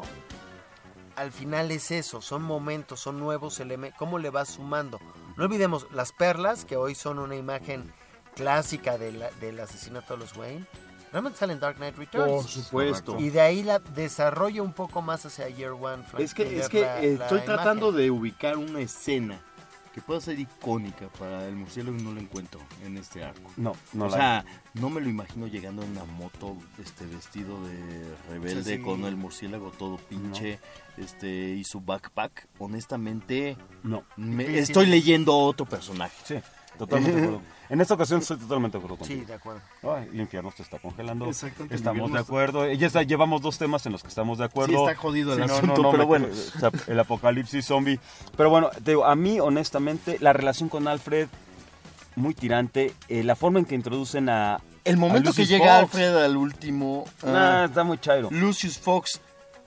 al final es eso, son momentos, son nuevos elementos, cómo le vas sumando. No olvidemos, las perlas, que hoy son una imagen clásica de la- del asesinato de los Wayne, realmente salen en Dark Knight Returns. Por supuesto. Y de ahí la desarrollo un poco más hacia Year One. Frank Es que, Miller, es que la- eh, la estoy imagen. tratando de ubicar una escena que pueda ser icónica para el murciélago y no la encuentro en este arco. No, no o la sea, no me lo imagino llegando en una moto este vestido de rebelde Sí, sí. con el murciélago todo pinche este y su backpack. Honestamente, No. me- Difícil. estoy leyendo a otro personaje. Sí, totalmente de acuerdo. En esta ocasión estoy totalmente de acuerdo contigo. Sí, de acuerdo. Ay, el infierno se está congelando. Exactamente, el Estamos de infierno acuerdo. Eh, Ya está, llevamos dos temas en los que estamos de acuerdo. Sí, está jodido el Sí, no, asunto, no, no, pero me- bueno. o sea, el apocalipsis zombie. Pero bueno, te digo, a mí, honestamente, la relación con Alfred, muy tirante. Eh, la forma en que introducen a. El a momento que Lucius llega Fox. Alfred al último, Nah, ah, está muy chairo. Lucius Fox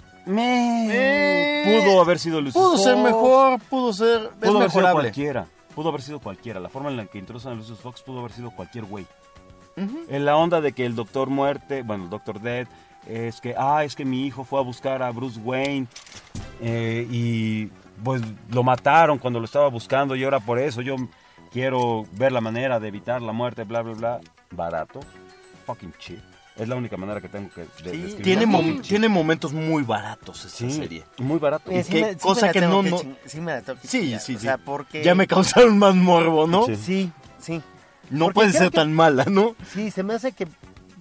Me... Eh, Pudo haber sido Lucius pudo Fox. ser mejor, pudo ser es Pudo haber sido mejorable. cualquiera. Pudo haber sido cualquiera. La forma en la que introducen a Lucius Fox pudo haber sido cualquier güey. Ujú. En la onda de que el Doctor Muerte, bueno, el Doctor Dead, es que, ah, es que mi hijo fue a buscar a Bruce Wayne eh, y pues lo mataron cuando lo estaba buscando y ahora por eso yo quiero ver la manera de evitar la muerte, bla, bla, bla. Barato. Fucking cheap. Es la única manera que tengo que de- describir. Tiene, Fucking mom- cheap. tiene momentos muy baratos esta Sí, serie. muy barato. Oye, Y sí qué me- sí cosa me la que tengo no, no- ching- sí me la tengo que Sí, chingar, sí, o sí. sea, porque... Ya me causaron más morbo, ¿no? Sí. Sí, sí. No Porque puede creo ser que- tan mala, ¿no? Sí, se me hace que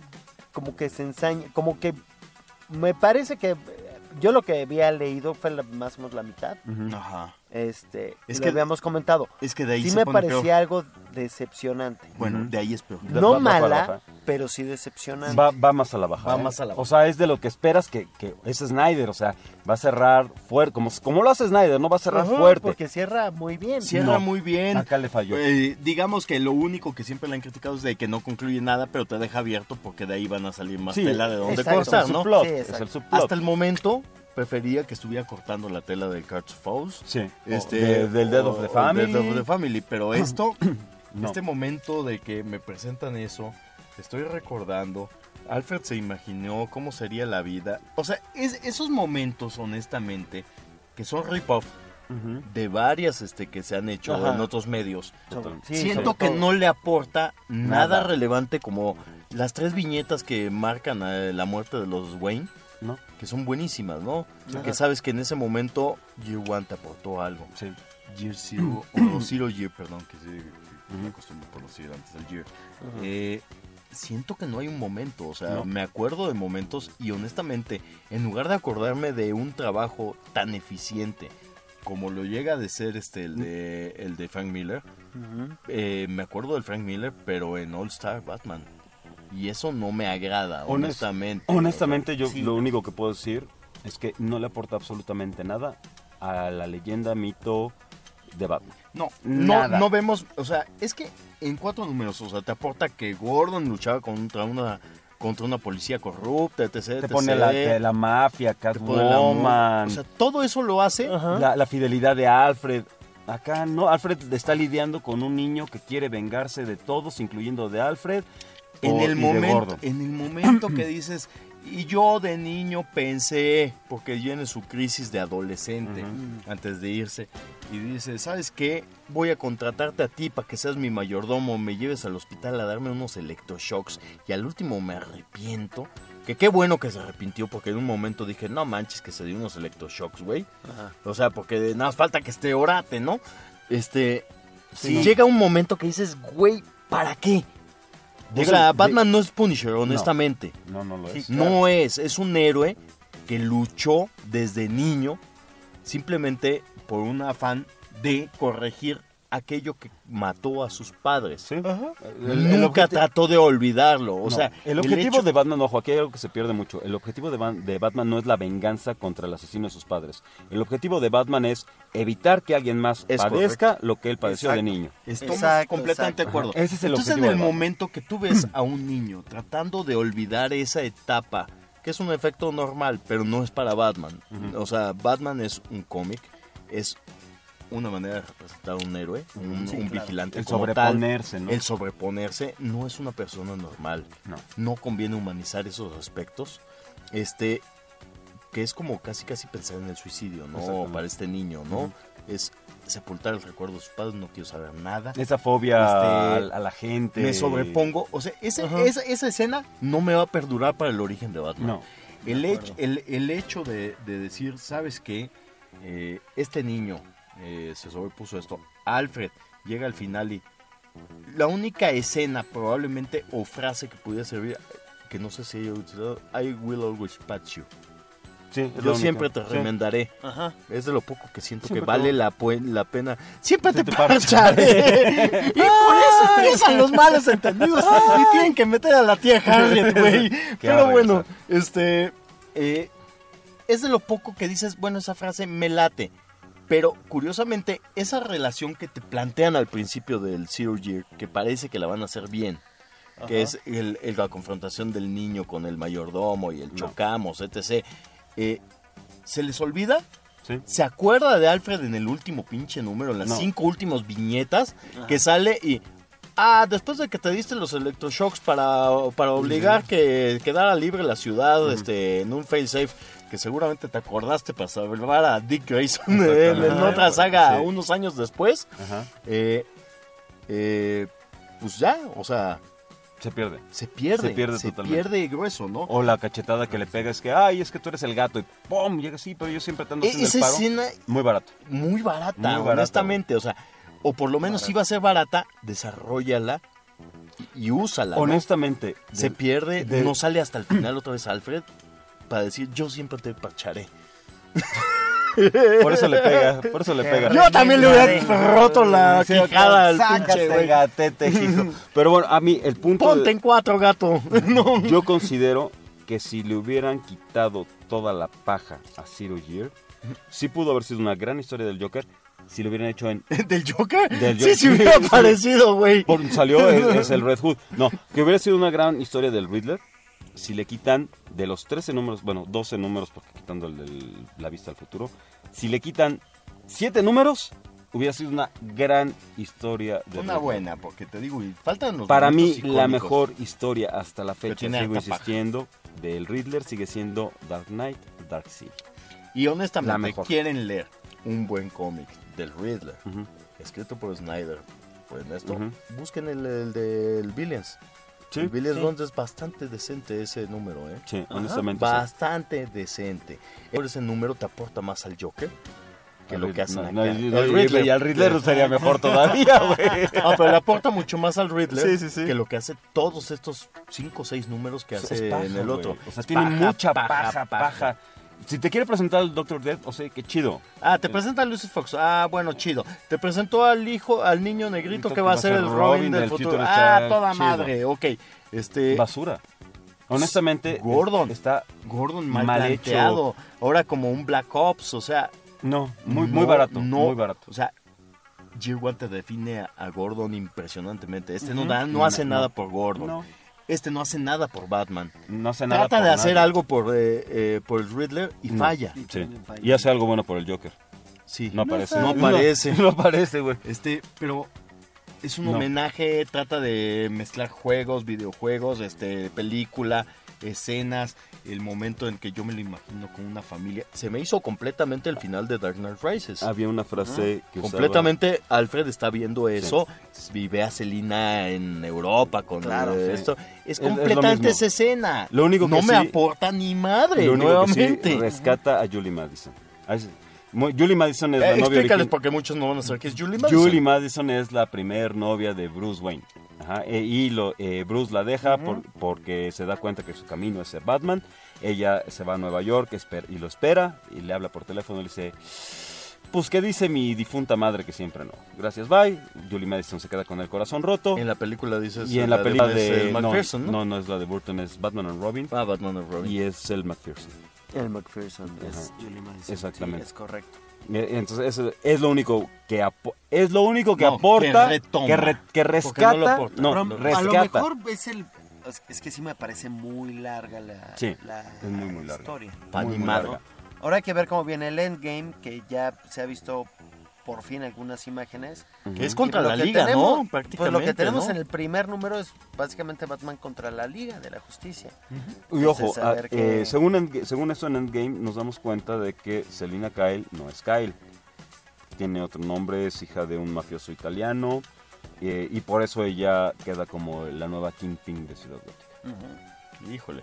como que se ensaña, como que me parece que eh, yo lo que había leído fue la- más o menos la mitad. Ujú. Ajá. Este, Es lo que- habíamos comentado. Es que de ahí Sí se me pone parecía peor. algo decepcionante. Bueno, Ujú. de ahí es peor. Va- No va para mala, baja. pero sí decepcionante. Va, va más a la baja. Va ¿eh? más a la O sea, es de lo que esperas que, que es Snyder. O sea, va a cerrar fuerte. Como, como lo hace Snyder, ¿no? Va a cerrar Ajá, fuerte. Porque cierra muy bien. Cierra No. muy bien. Acá le falló. Eh, digamos que lo único que siempre le han criticado es de que no concluye nada, pero te deja abierto porque de ahí van a salir más Sí, tela de donde exacto. cortar, es el ¿no? subplot. Sí, es exacto. el subplot. Hasta el momento prefería que estuviera cortando la tela del Cards Foes. Sí. Este, De- del Death o- of the o Family. del Death of the Family, pero esto, No. este momento de que me presentan eso, estoy recordando, Alfred se imaginó cómo sería la vida. O sea, es, esos momentos, honestamente, que son rip-off Ujú. de varias este, que se han hecho Ajá. en otros medios, Total. Sí, siento sobre que todo. no le aporta nada, Nada. relevante como las tres viñetas que marcan eh, la muerte de los Wayne, ¿No? que son buenísimas, ¿no? Ajá. Que sabes que en ese momento Year One te aportó algo. Sí. Year Zero, o Zero Year, perdón, que, sí, que me acostumbro por decir antes del Year. Eh, siento que no hay un momento, o sea, No. me acuerdo de momentos y honestamente, en lugar de acordarme de un trabajo tan eficiente como lo llega de ser este el de, el de Frank Miller, Ujú. eh, me acuerdo del Frank Miller, pero en All Star Batman. Y eso no me agrada, honestamente. Honestamente, yo Sí. lo único que puedo decir es que no le aporta absolutamente nada a la leyenda, mito de Batman. No, no, no vemos, o sea, es que en cuatro números, o sea, te aporta que Gordon luchaba contra una contra una policía corrupta, etc. Te etc. pone la, que la mafia, Te pone la- Catwoman, O sea, todo eso lo hace. la, la fidelidad de Alfred. Acá no, Alfred está lidiando con un niño que quiere vengarse de todos, incluyendo de Alfred. En o- el y de momento, Gordon. en el momento que dices, y yo de niño pensé, porque viene su crisis de adolescente antes de irse, y dice, ¿sabes qué? Voy a contratarte a ti para que seas mi mayordomo, me lleves al hospital a darme unos electroshocks, y al último me arrepiento. Que qué bueno que se arrepintió, porque en un momento dije, no manches que se dio unos electroshocks, güey. Ajá. O sea, porque nada más falta que esté orate, ¿no? Este, Sí, si no. llega un momento que dices, güey, ¿para qué? O Llega- sea, de- Batman no es Punisher, honestamente. No, no lo es. No es, es un héroe que luchó desde niño simplemente por un afán de corregir aquello que mató a sus padres. El- Nunca el objeti- trató de olvidarlo. O No, sea, el objetivo hecho- de Batman, ojo, aquí hay algo que se pierde mucho. El objetivo de, Ban- de Batman no es la venganza contra el asesino de sus padres. El objetivo de Batman es evitar que alguien más Es padezca correcto. lo que él padeció Exacto. de niño. Estamos Exacto, completamente de exacto. acuerdo. Ajá. Ese es el Entonces, objetivo en el de Batman. momento que tú ves a un niño tratando de olvidar esa etapa, que es un efecto normal, pero no es para Batman. O sea, Batman es un cómic, es una manera de representar a un héroe, un, Sí, un claro. vigilante El como sobreponerse, tal. ¿no? El sobreponerse no es una persona normal. No. No conviene humanizar esos aspectos. Este, que es como casi casi pensar en el suicidio, ¿no? Exactamente. Para este niño, ¿no? Ujú. Es sepultar el recuerdo de sus padres, no quiero saber nada. Esa fobia Este, a, a la gente. Me sobrepongo. O sea, ese- Ajá. esa, esa escena no me va a perdurar para el origen de Batman. No. El, De hecho, el, el hecho de, de decir, ¿sabes qué? Eh, este niño eh, se sobrepuso a esto. Alfred llega al final y la única escena probablemente o frase que pudiera servir, que no sé si haya utilizado, I will always patch you. Sí, es la Yo única. siempre te Sí. remendaré. Ajá. Es de lo poco que siento Siempre que vale te- la, pu- la pena. Siempre te, te parcharé. Y por eso empiezan los malos entendidos. Y tienen que meter a la tía Harriet, güey. Pero va a bueno, este... eh, es de lo poco que dices, bueno, esa frase me late. Pero, curiosamente, esa relación que te plantean al principio del Zero Year, que parece que la van a hacer bien, que Ajá. es el, el- la confrontación del niño con el mayordomo y el chocamos, etcétera. Eh, ¿Se les olvida? Sí. ¿Se acuerda de Alfred en el último pinche número, en las No. cinco últimas viñetas? Ajá. Que sale y... Ah, después de que te diste los electroshocks para, para obligar que quedara libre la ciudad este, en un failsafe, que seguramente te acordaste para salvar a Dick Grayson en, en Exactamente. otra saga Sí. unos años después. Ajá. Eh, eh, pues ya, o sea, Se pierde. se pierde. Se pierde se totalmente. pierde grueso, ¿no? O la cachetada que le pega es que, ay, es que tú eres el gato. Y ¡pum! Llega así, pero yo siempre te ando E- haciendo esa el paro. escena Muy barato. muy barata, Muy barata, honestamente, o sea, o por lo menos si va a ser barata, desarrollala y, y úsala. ¿no? Honestamente. Se de- pierde, de- no sale hasta el final otra vez Alfred para decir, yo siempre te parcharé. Por eso le pega, por eso le pega. Yo también le hubiera roto la Sí, quijada al sácate, pinche, güey. gatete, hijo. Pero bueno, a mí el punto Ponte de- en cuatro, gato. No. yo considero que si le hubieran quitado toda la paja a Zero Year, sí pudo haber sido una gran historia del Joker si lo hubieran hecho en... ¿Del Joker? Del Sí, Joker. sí hubiera parecido, güey. Por- salió, es, es el Red Hood. No, que hubiera sido una gran historia del Riddler si le quitan de los trece números, bueno, doce números, porque quitando el de la vista al futuro, si le quitan siete números, hubiera sido una gran historia de Una Riddler. buena, porque te digo, y faltan los Para mí, momentos la icónicos. mejor historia hasta la Pero fecha, tiene sigo alta paja. insistiendo, del Riddler sigue siendo Dark Knight, Dark City. Y La honestamente, mejor. quieren leer un buen cómic del Riddler, Ujú. escrito por Snyder, por Ernesto, Ujú. busquen el, el del Billions. Sí, el Billions sí. Bond es bastante decente ese número, ¿eh? Sí, Ajá, honestamente, sí. Bastante decente. Por ese número te aporta más al Joker que Al lo Rid- que hacen no, acá. no, y- El no, y- y al Riddler sería mejor todavía, güey. Ah, pero le aporta mucho más al Riddler Sí, sí, sí. que lo que hace todos estos cinco o seis números que Es hace paja, en el otro. güey. O sea, Es tiene paja, mucha paja, paja, paja. Si te quiere presentar al Doctor Death, o sea, qué chido. Ah, te presenta a Lucius Fox. Ah, bueno, chido. Te presentó al hijo, al niño negrito que va a ser el Robin del futuro. Ah, toda chido. madre. Ok. Este... Basura. Honestamente, Gordon. está Gordon mal, mal planteado. hecho. Ahora como un Black Ops, o sea... No, muy, muy no, barato, no, muy barato. O sea, Year One te define a, a Gordon impresionantemente. Este Ujú. no, da, no hace No, nada no. por Gordon. No. Este no hace nada por Batman. No hace nada Trata por de hacer nadie. algo por, eh, eh, por el Riddler y No. falla. Sí. Y hace algo bueno por el Joker. Sí. No aparece. No aparece. No, no aparece, güey. Este, pero es un No. homenaje, trata de mezclar juegos, videojuegos, este, película, escenas, el momento en que yo me lo imagino con una familia. Se me hizo completamente el final de Dark Knight Rises. Había una frase que usaba- completamente Alfred está viendo eso, vive a Selina en Europa con Claro, eh, sí. esto. Es Es- es lo completamente mismo. esa escena. Lo único que no me sí- aporta ni madre, Lo único nuevamente. que sí rescata a Julie Madison. A ese- Mu- Julie Madison es Eh, la novia explícales original. porque muchos no van a saber que es Julie Madison. Julie Madison es la primer novia de Bruce Wayne. Ajá, e- y lo, eh, Bruce la deja por- porque se da cuenta que su camino es ser Batman. Ella se va a Nueva York esper- y lo espera y le habla por teléfono y le dice, pues ¿qué dice mi difunta madre que siempre no? Gracias, bye. Julie Madison se queda con el corazón roto. En la película dices Y en la, la película de- de... es, eh, no, McPherson, ¿no? no, no es la de Burton, es Batman and Robin. Ah, Batman and Robin. Y es el McPherson. El McPherson es Ajá. Julie Madison. Exactamente. Sí, es correcto. Eh, Entonces eso es lo único que apo- es lo único que No, aporta, que retoma. que, re- que Porque rescata, no lo aporta. no, Pero rescata. a lo mejor es el... Es, es que sí me parece muy larga la, Sí, la es muy, muy larga. historia. Muy, muy Animado. larga. Ahora hay que ver cómo viene el Endgame, que ya se ha visto por fin algunas imágenes. Que es Y contra lo la que liga, tenemos- ¿no? Pues lo que Prácticamente, tenemos ¿no? en el primer número es básicamente Batman contra la Liga de la Justicia. Y ojo, Entonces, a ah, ver eh, qué- según, Endga- según esto en Endgame nos damos cuenta de que Selina Kyle no es Kyle. Tiene otro nombre, es hija de un mafioso italiano eh, y por eso ella queda como la nueva Kingpin de Ciudad Gótica. Híjole.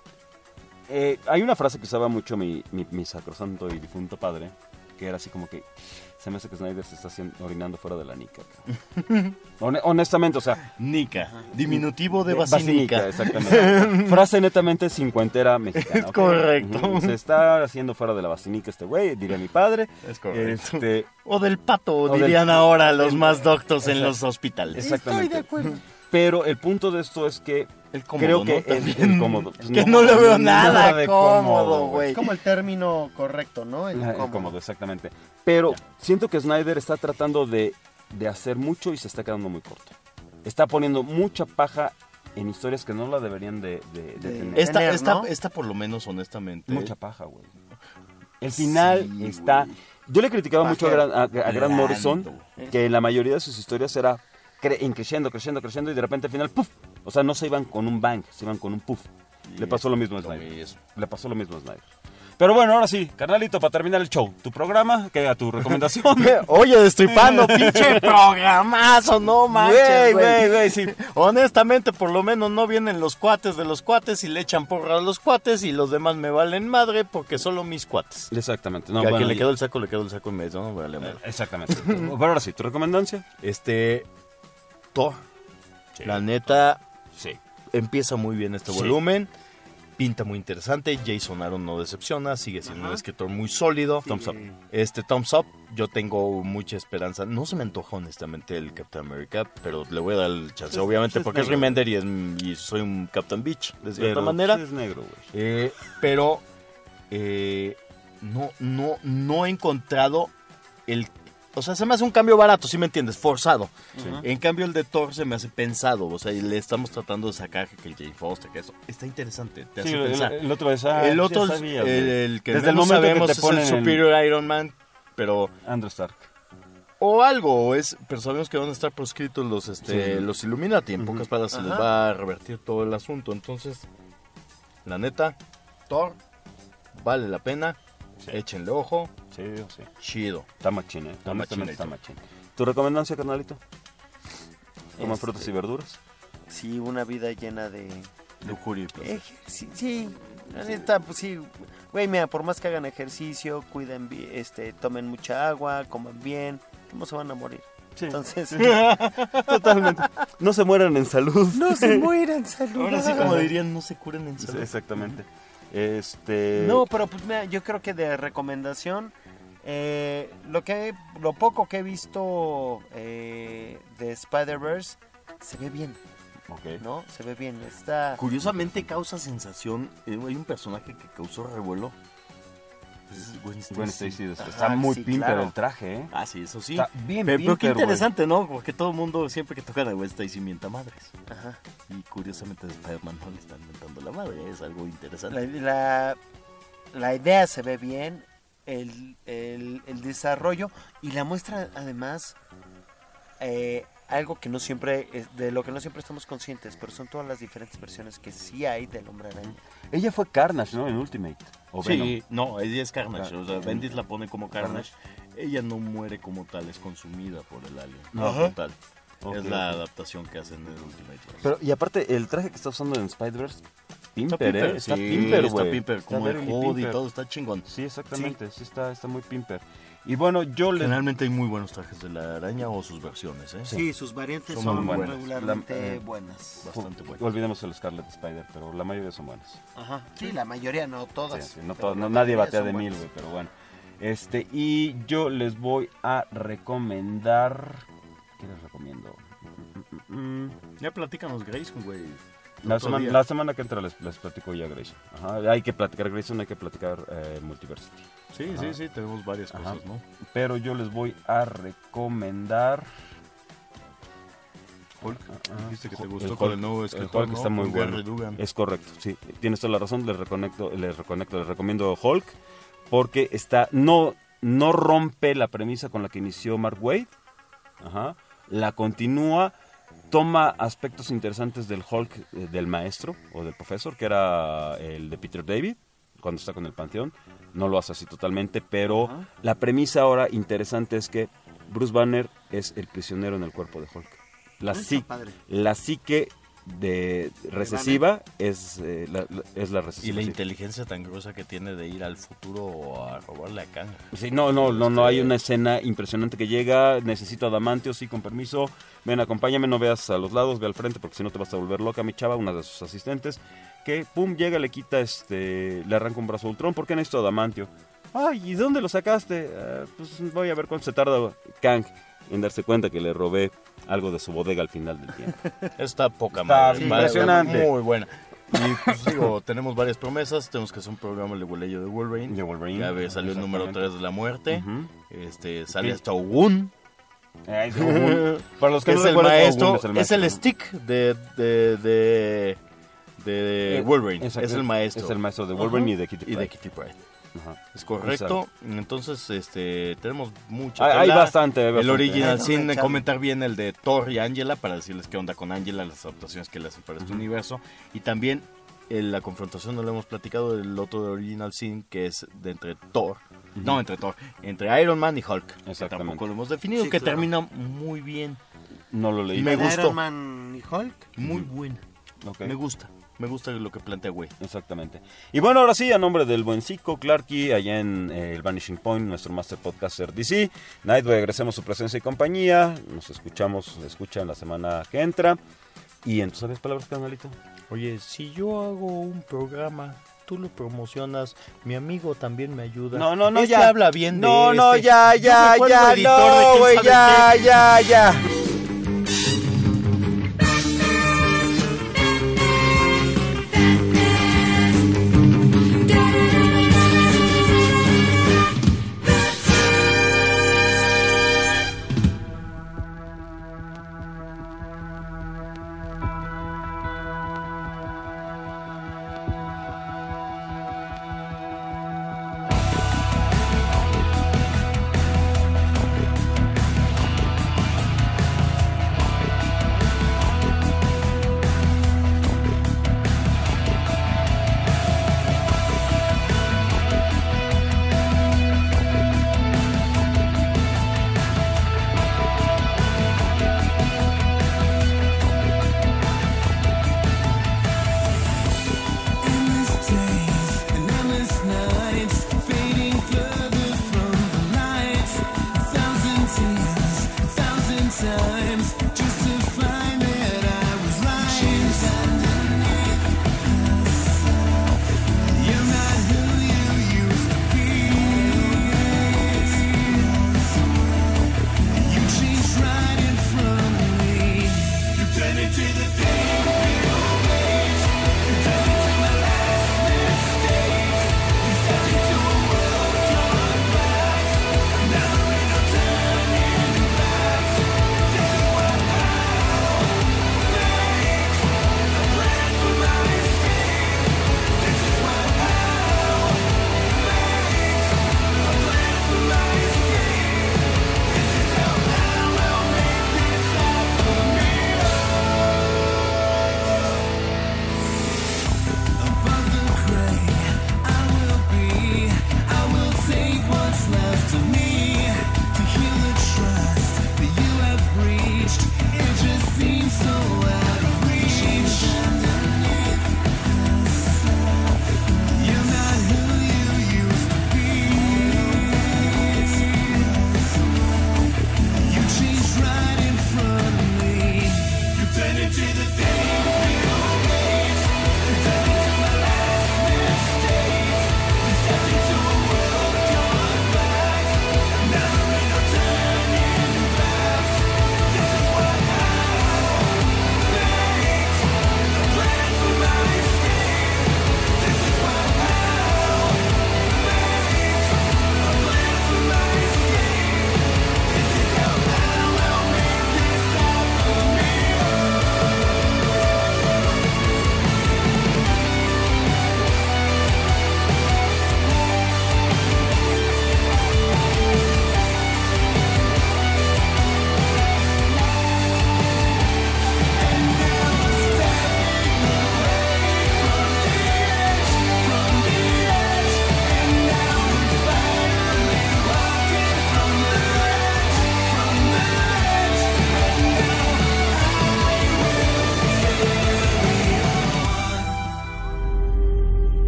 Eh, hay una frase que usaba mucho mi, mi, mi sacrosanto y difunto padre, que era así como que se me hace que Snyder se está haciendo, orinando fuera de la nica. cabrón". Hone- honestamente, o sea... Nica, diminutivo de Eh, basinica. exactamente. Frase netamente cincuentera mexicana. Es ¿ok? correcto. Ujú. Se está haciendo fuera de la basinica este güey, diría mi padre. Es correcto. Este, O del pato, O del- dirían ahora los el- más doctos en Exacto. los hospitales. Exactamente. Estoy de acuerdo. Pero el punto de esto es que El cómodo, creo que ¿no? es También. el cómodo. Pues Que no le veo nada de cómodo, güey. Es como el término correcto, ¿no? El Ah, el cómodo. cómodo, exactamente. Pero siento que Snyder está tratando de, de hacer mucho y se está quedando muy corto. Está poniendo mucha paja en historias que no la deberían de, de- de De- tener. Esta, tener, esta, ¿no? esta por lo menos, honestamente. Mucha paja, güey. El final Sí, está... güey. Yo le criticaba mucho a, Gran- a- a Grant Blando. Morrison que en la mayoría de sus historias era cre- en creciendo, creciendo, creciendo y de repente al final, ¡puf! O sea, no se iban con un bang, se iban con un puff. Le pasó lo mismo a Snyder. Le pasó lo mismo a Snyder. Pero bueno, ahora sí, carnalito, para terminar el show, tu programa, que haga tu recomendación. Oye, destripando, pinche programazo, no manches, Güey, güey. güey, güey, sí. Honestamente, por lo menos no vienen los cuates de los cuates y le echan porra a los cuates y los demás me valen madre porque solo mis cuates. Exactamente. Y No, a bueno, quien le y- quedó el saco, le quedó el saco en medio, no vale madre. Exactamente. Pero ahora sí, tu recomendancia. Este, Thor. La neta, Sí. empieza muy bien este Sí. volumen. Pinta muy interesante. Jason Aaron no decepciona. Sigue siendo un escritor muy sólido. Thumbs up. Este Thumbs up. Yo tengo mucha esperanza. No se me antoja honestamente el Captain America, pero le voy a dar el chance. Es- Obviamente es porque es negro. Remender y, es, y soy un Captain Beach, de cierta Pero manera. sí es negro, güey. Eh, pero eh, no, no, no he encontrado el... O sea, se me hace un cambio barato, ¿sí me entiendes? Forzado. En cambio, el de Thor se me hace pensado. O sea, y le estamos tratando de sacar que el Jane Foster, que eso. Está interesante. Te Sí, hace el, pensar. el otro es... ah, el ya otro, sabía, el, güey. el que Desde el no momento sabemos que te es el ponen el- Superior Iron Man, pero... Andrew Stark. O algo, o es, pero sabemos que van a estar proscritos los, este, Sí. los Illuminati. En pocas palabras se les Ajá. va a revertir todo el asunto. Entonces, la neta, Thor, vale la pena. Échenle ojo. Sí, sí. Chido. Está machín, ¿eh? Está Honestamente machinito. está machín. ¿Tu recomendancia, carnalito? ¿Coman Este- frutas y verduras? Sí, una vida llena de... Lujuria y placer. Ejercicio, sí, la neta, pues sí, güey, mira, por más que hagan ejercicio, cuiden, bi- este, tomen mucha agua, coman bien, ¿cómo se van a morir? Sí. Entonces, Totalmente. No se mueran en salud. no se mueran, salud. Ahora sí, como dirían, no se curen en Sí, salud. exactamente. Este... No, pero pues mira, yo creo que de recomendación, eh, lo que lo poco que he visto eh, de Spider-Verse se ve bien. Okay. ¿No? Se ve bien. Está... Curiosamente causa sensación. Eh, hay un personaje que causó revuelo. Es Gwen Stacy. Gwen Stacy, está Ajá, muy sí, pimper claro. el traje, ¿eh? Ah, sí, eso sí. Está bien pero, pero pimper, qué güey. interesante, ¿no? Porque todo el mundo siempre que toca a Gwen Stacy mienta madres. Ajá. Y curiosamente a Spider-Man no le están mentando la madre. Es algo interesante. La, la, la idea se ve bien, el, el, el desarrollo y la muestra además eh, algo que no siempre, es- de lo que no siempre estamos conscientes, pero son todas las diferentes versiones que sí hay del Hombre Araña. Ella fue Carnage, ¿no? En Ultimate. ¿O Sí, Venom? no, ella es Carnage. Car- O sea, Bendis la pone como Carnage. Ella no muere como tal, es consumida por el alien. No. No, Ajá. como tal. Ok, es la ok. adaptación que hacen en el Ultimate. Pero, y aparte, el traje que está usando en Spider-Verse, pimper, pimper, ¿eh? Está sí, pimper, está güey. pimper, como el very hood y pimper. todo, está chingón. Sí, exactamente, sí, está, está muy pimper. Y bueno, yo les... Generalmente hay muy buenos trajes de la araña o sus versiones, ¿eh? Sí, sus variantes Son son, muy buenas. regularmente La- eh, buenas. Bastante buenas. Olvidemos el Scarlet Spider, pero la mayoría son buenas. Ajá. Sí, la mayoría, no todas. Sí, sí, no pero todas, la no, nadie mayoría batea son de mil, buenas. güey, pero bueno. Este, y yo les voy a recomendar... ¿Qué les recomiendo? Mm, mm, mm. Ya platícanos, Grayson, güey. La Otro semana, día. la semana que entra les, les platico ya Grayson. Ajá, hay que platicar Grayson, hay que platicar eh, Multiversity. Sí, Ajá. sí, sí, tenemos varias Ajá. cosas, ¿no? Pero yo les voy a recomendar... Hulk, dijiste que te Hulk, gustó el con Hulk, el nuevo el escritor, Hulk ¿no? está muy Con bueno. Gary Dugan. Es correcto, sí. Tienes toda la razón, les reconecto, les reconecto, les recomiendo Hulk porque está no no rompe la premisa con la que inició Mark Waid. Ajá. La continúa, toma aspectos interesantes del Hulk eh, del maestro o del profesor, que era el de Peter David cuando está con el Panteón. No lo hace así totalmente, pero Ajá. la premisa ahora interesante es que Bruce Banner es el prisionero en el cuerpo de Hulk. La, Eso, psi- padre. la psique de recesiva es, eh, la, la- es la Y recesiva. la sí. inteligencia tan gruesa que tiene de ir al futuro a robarle a Kang. Sí, no, no, no, no, Este- hay una escena impresionante que llega, necesito adamantio, sí, con permiso, ven, acompáñame, no veas a los lados, ve al frente porque si no te vas a volver loca, mi chava, una de sus asistentes, que, pum, llega, le quita, este, le arranca un brazo a Ultron, ¿por qué necesito adamantio? Ay, ¿y de dónde lo sacaste? "Ah, pues voy a ver cuánto se tarda Kang en darse cuenta que le robé algo de su bodega al final del tiempo. Está poca Está madre. impresionante. Muy buena. Y pues digo, tenemos varias promesas. Tenemos que hacer un programa de Hueleyo de Wolverine. De Wolverine. Ya ves, salió el número Exactamente. tres de la muerte. Ujú. Este, sale Sí. hasta Ogun. Ay, Ogun. Para los que es no el recuerdan, maestro, Ogun es el es el maestro. stick de de de, de Eh, Wolverine. exacto. Es el maestro. Es el maestro de Wolverine Ajá. y de Kitty Y de Pryde. Kitty Pryde. Ajá. Es correcto. Entonces, este, tenemos mucha Hay- hay tela. bastante, hay El bastante. original Ay, sin no, chale. comentar bien el de Thor y Angela para decirles qué onda con Angela, las adaptaciones que le hacen para este universo. Y también eh, la confrontación, no lo hemos platicado, del otro de Original Sin, que es de entre Thor. No, entre Thor. Entre Iron Man y Hulk. Que Exactamente. tampoco lo hemos definido, Sí, que claro. termina muy bien. No lo leí. Me ¿De gustó. Iron Man y Hulk? Muy buena. Ok. Me gusta. Me gusta lo que plantea, güey. Exactamente. Y bueno, ahora sí, a nombre del buen Zico, Clarky, allá en eh, el Vanishing Point, nuestro Master Podcaster D C, Nightway, agradecemos su presencia y compañía. Nos escuchamos, escuchan la semana que entra. Y en tus sabias palabras, canalito. Oye, si yo hago un programa, tú lo promocionas, mi amigo también me ayuda. No, no, no, Este ya. habla bien de No, no, este. ya, Yo ya, me vuelvo ya, editor de no, quién güey, sabe ya, qué. ya, ya. You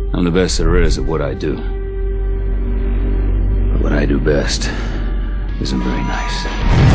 I'm the best there is at what I do. But what I do best isn't very nice.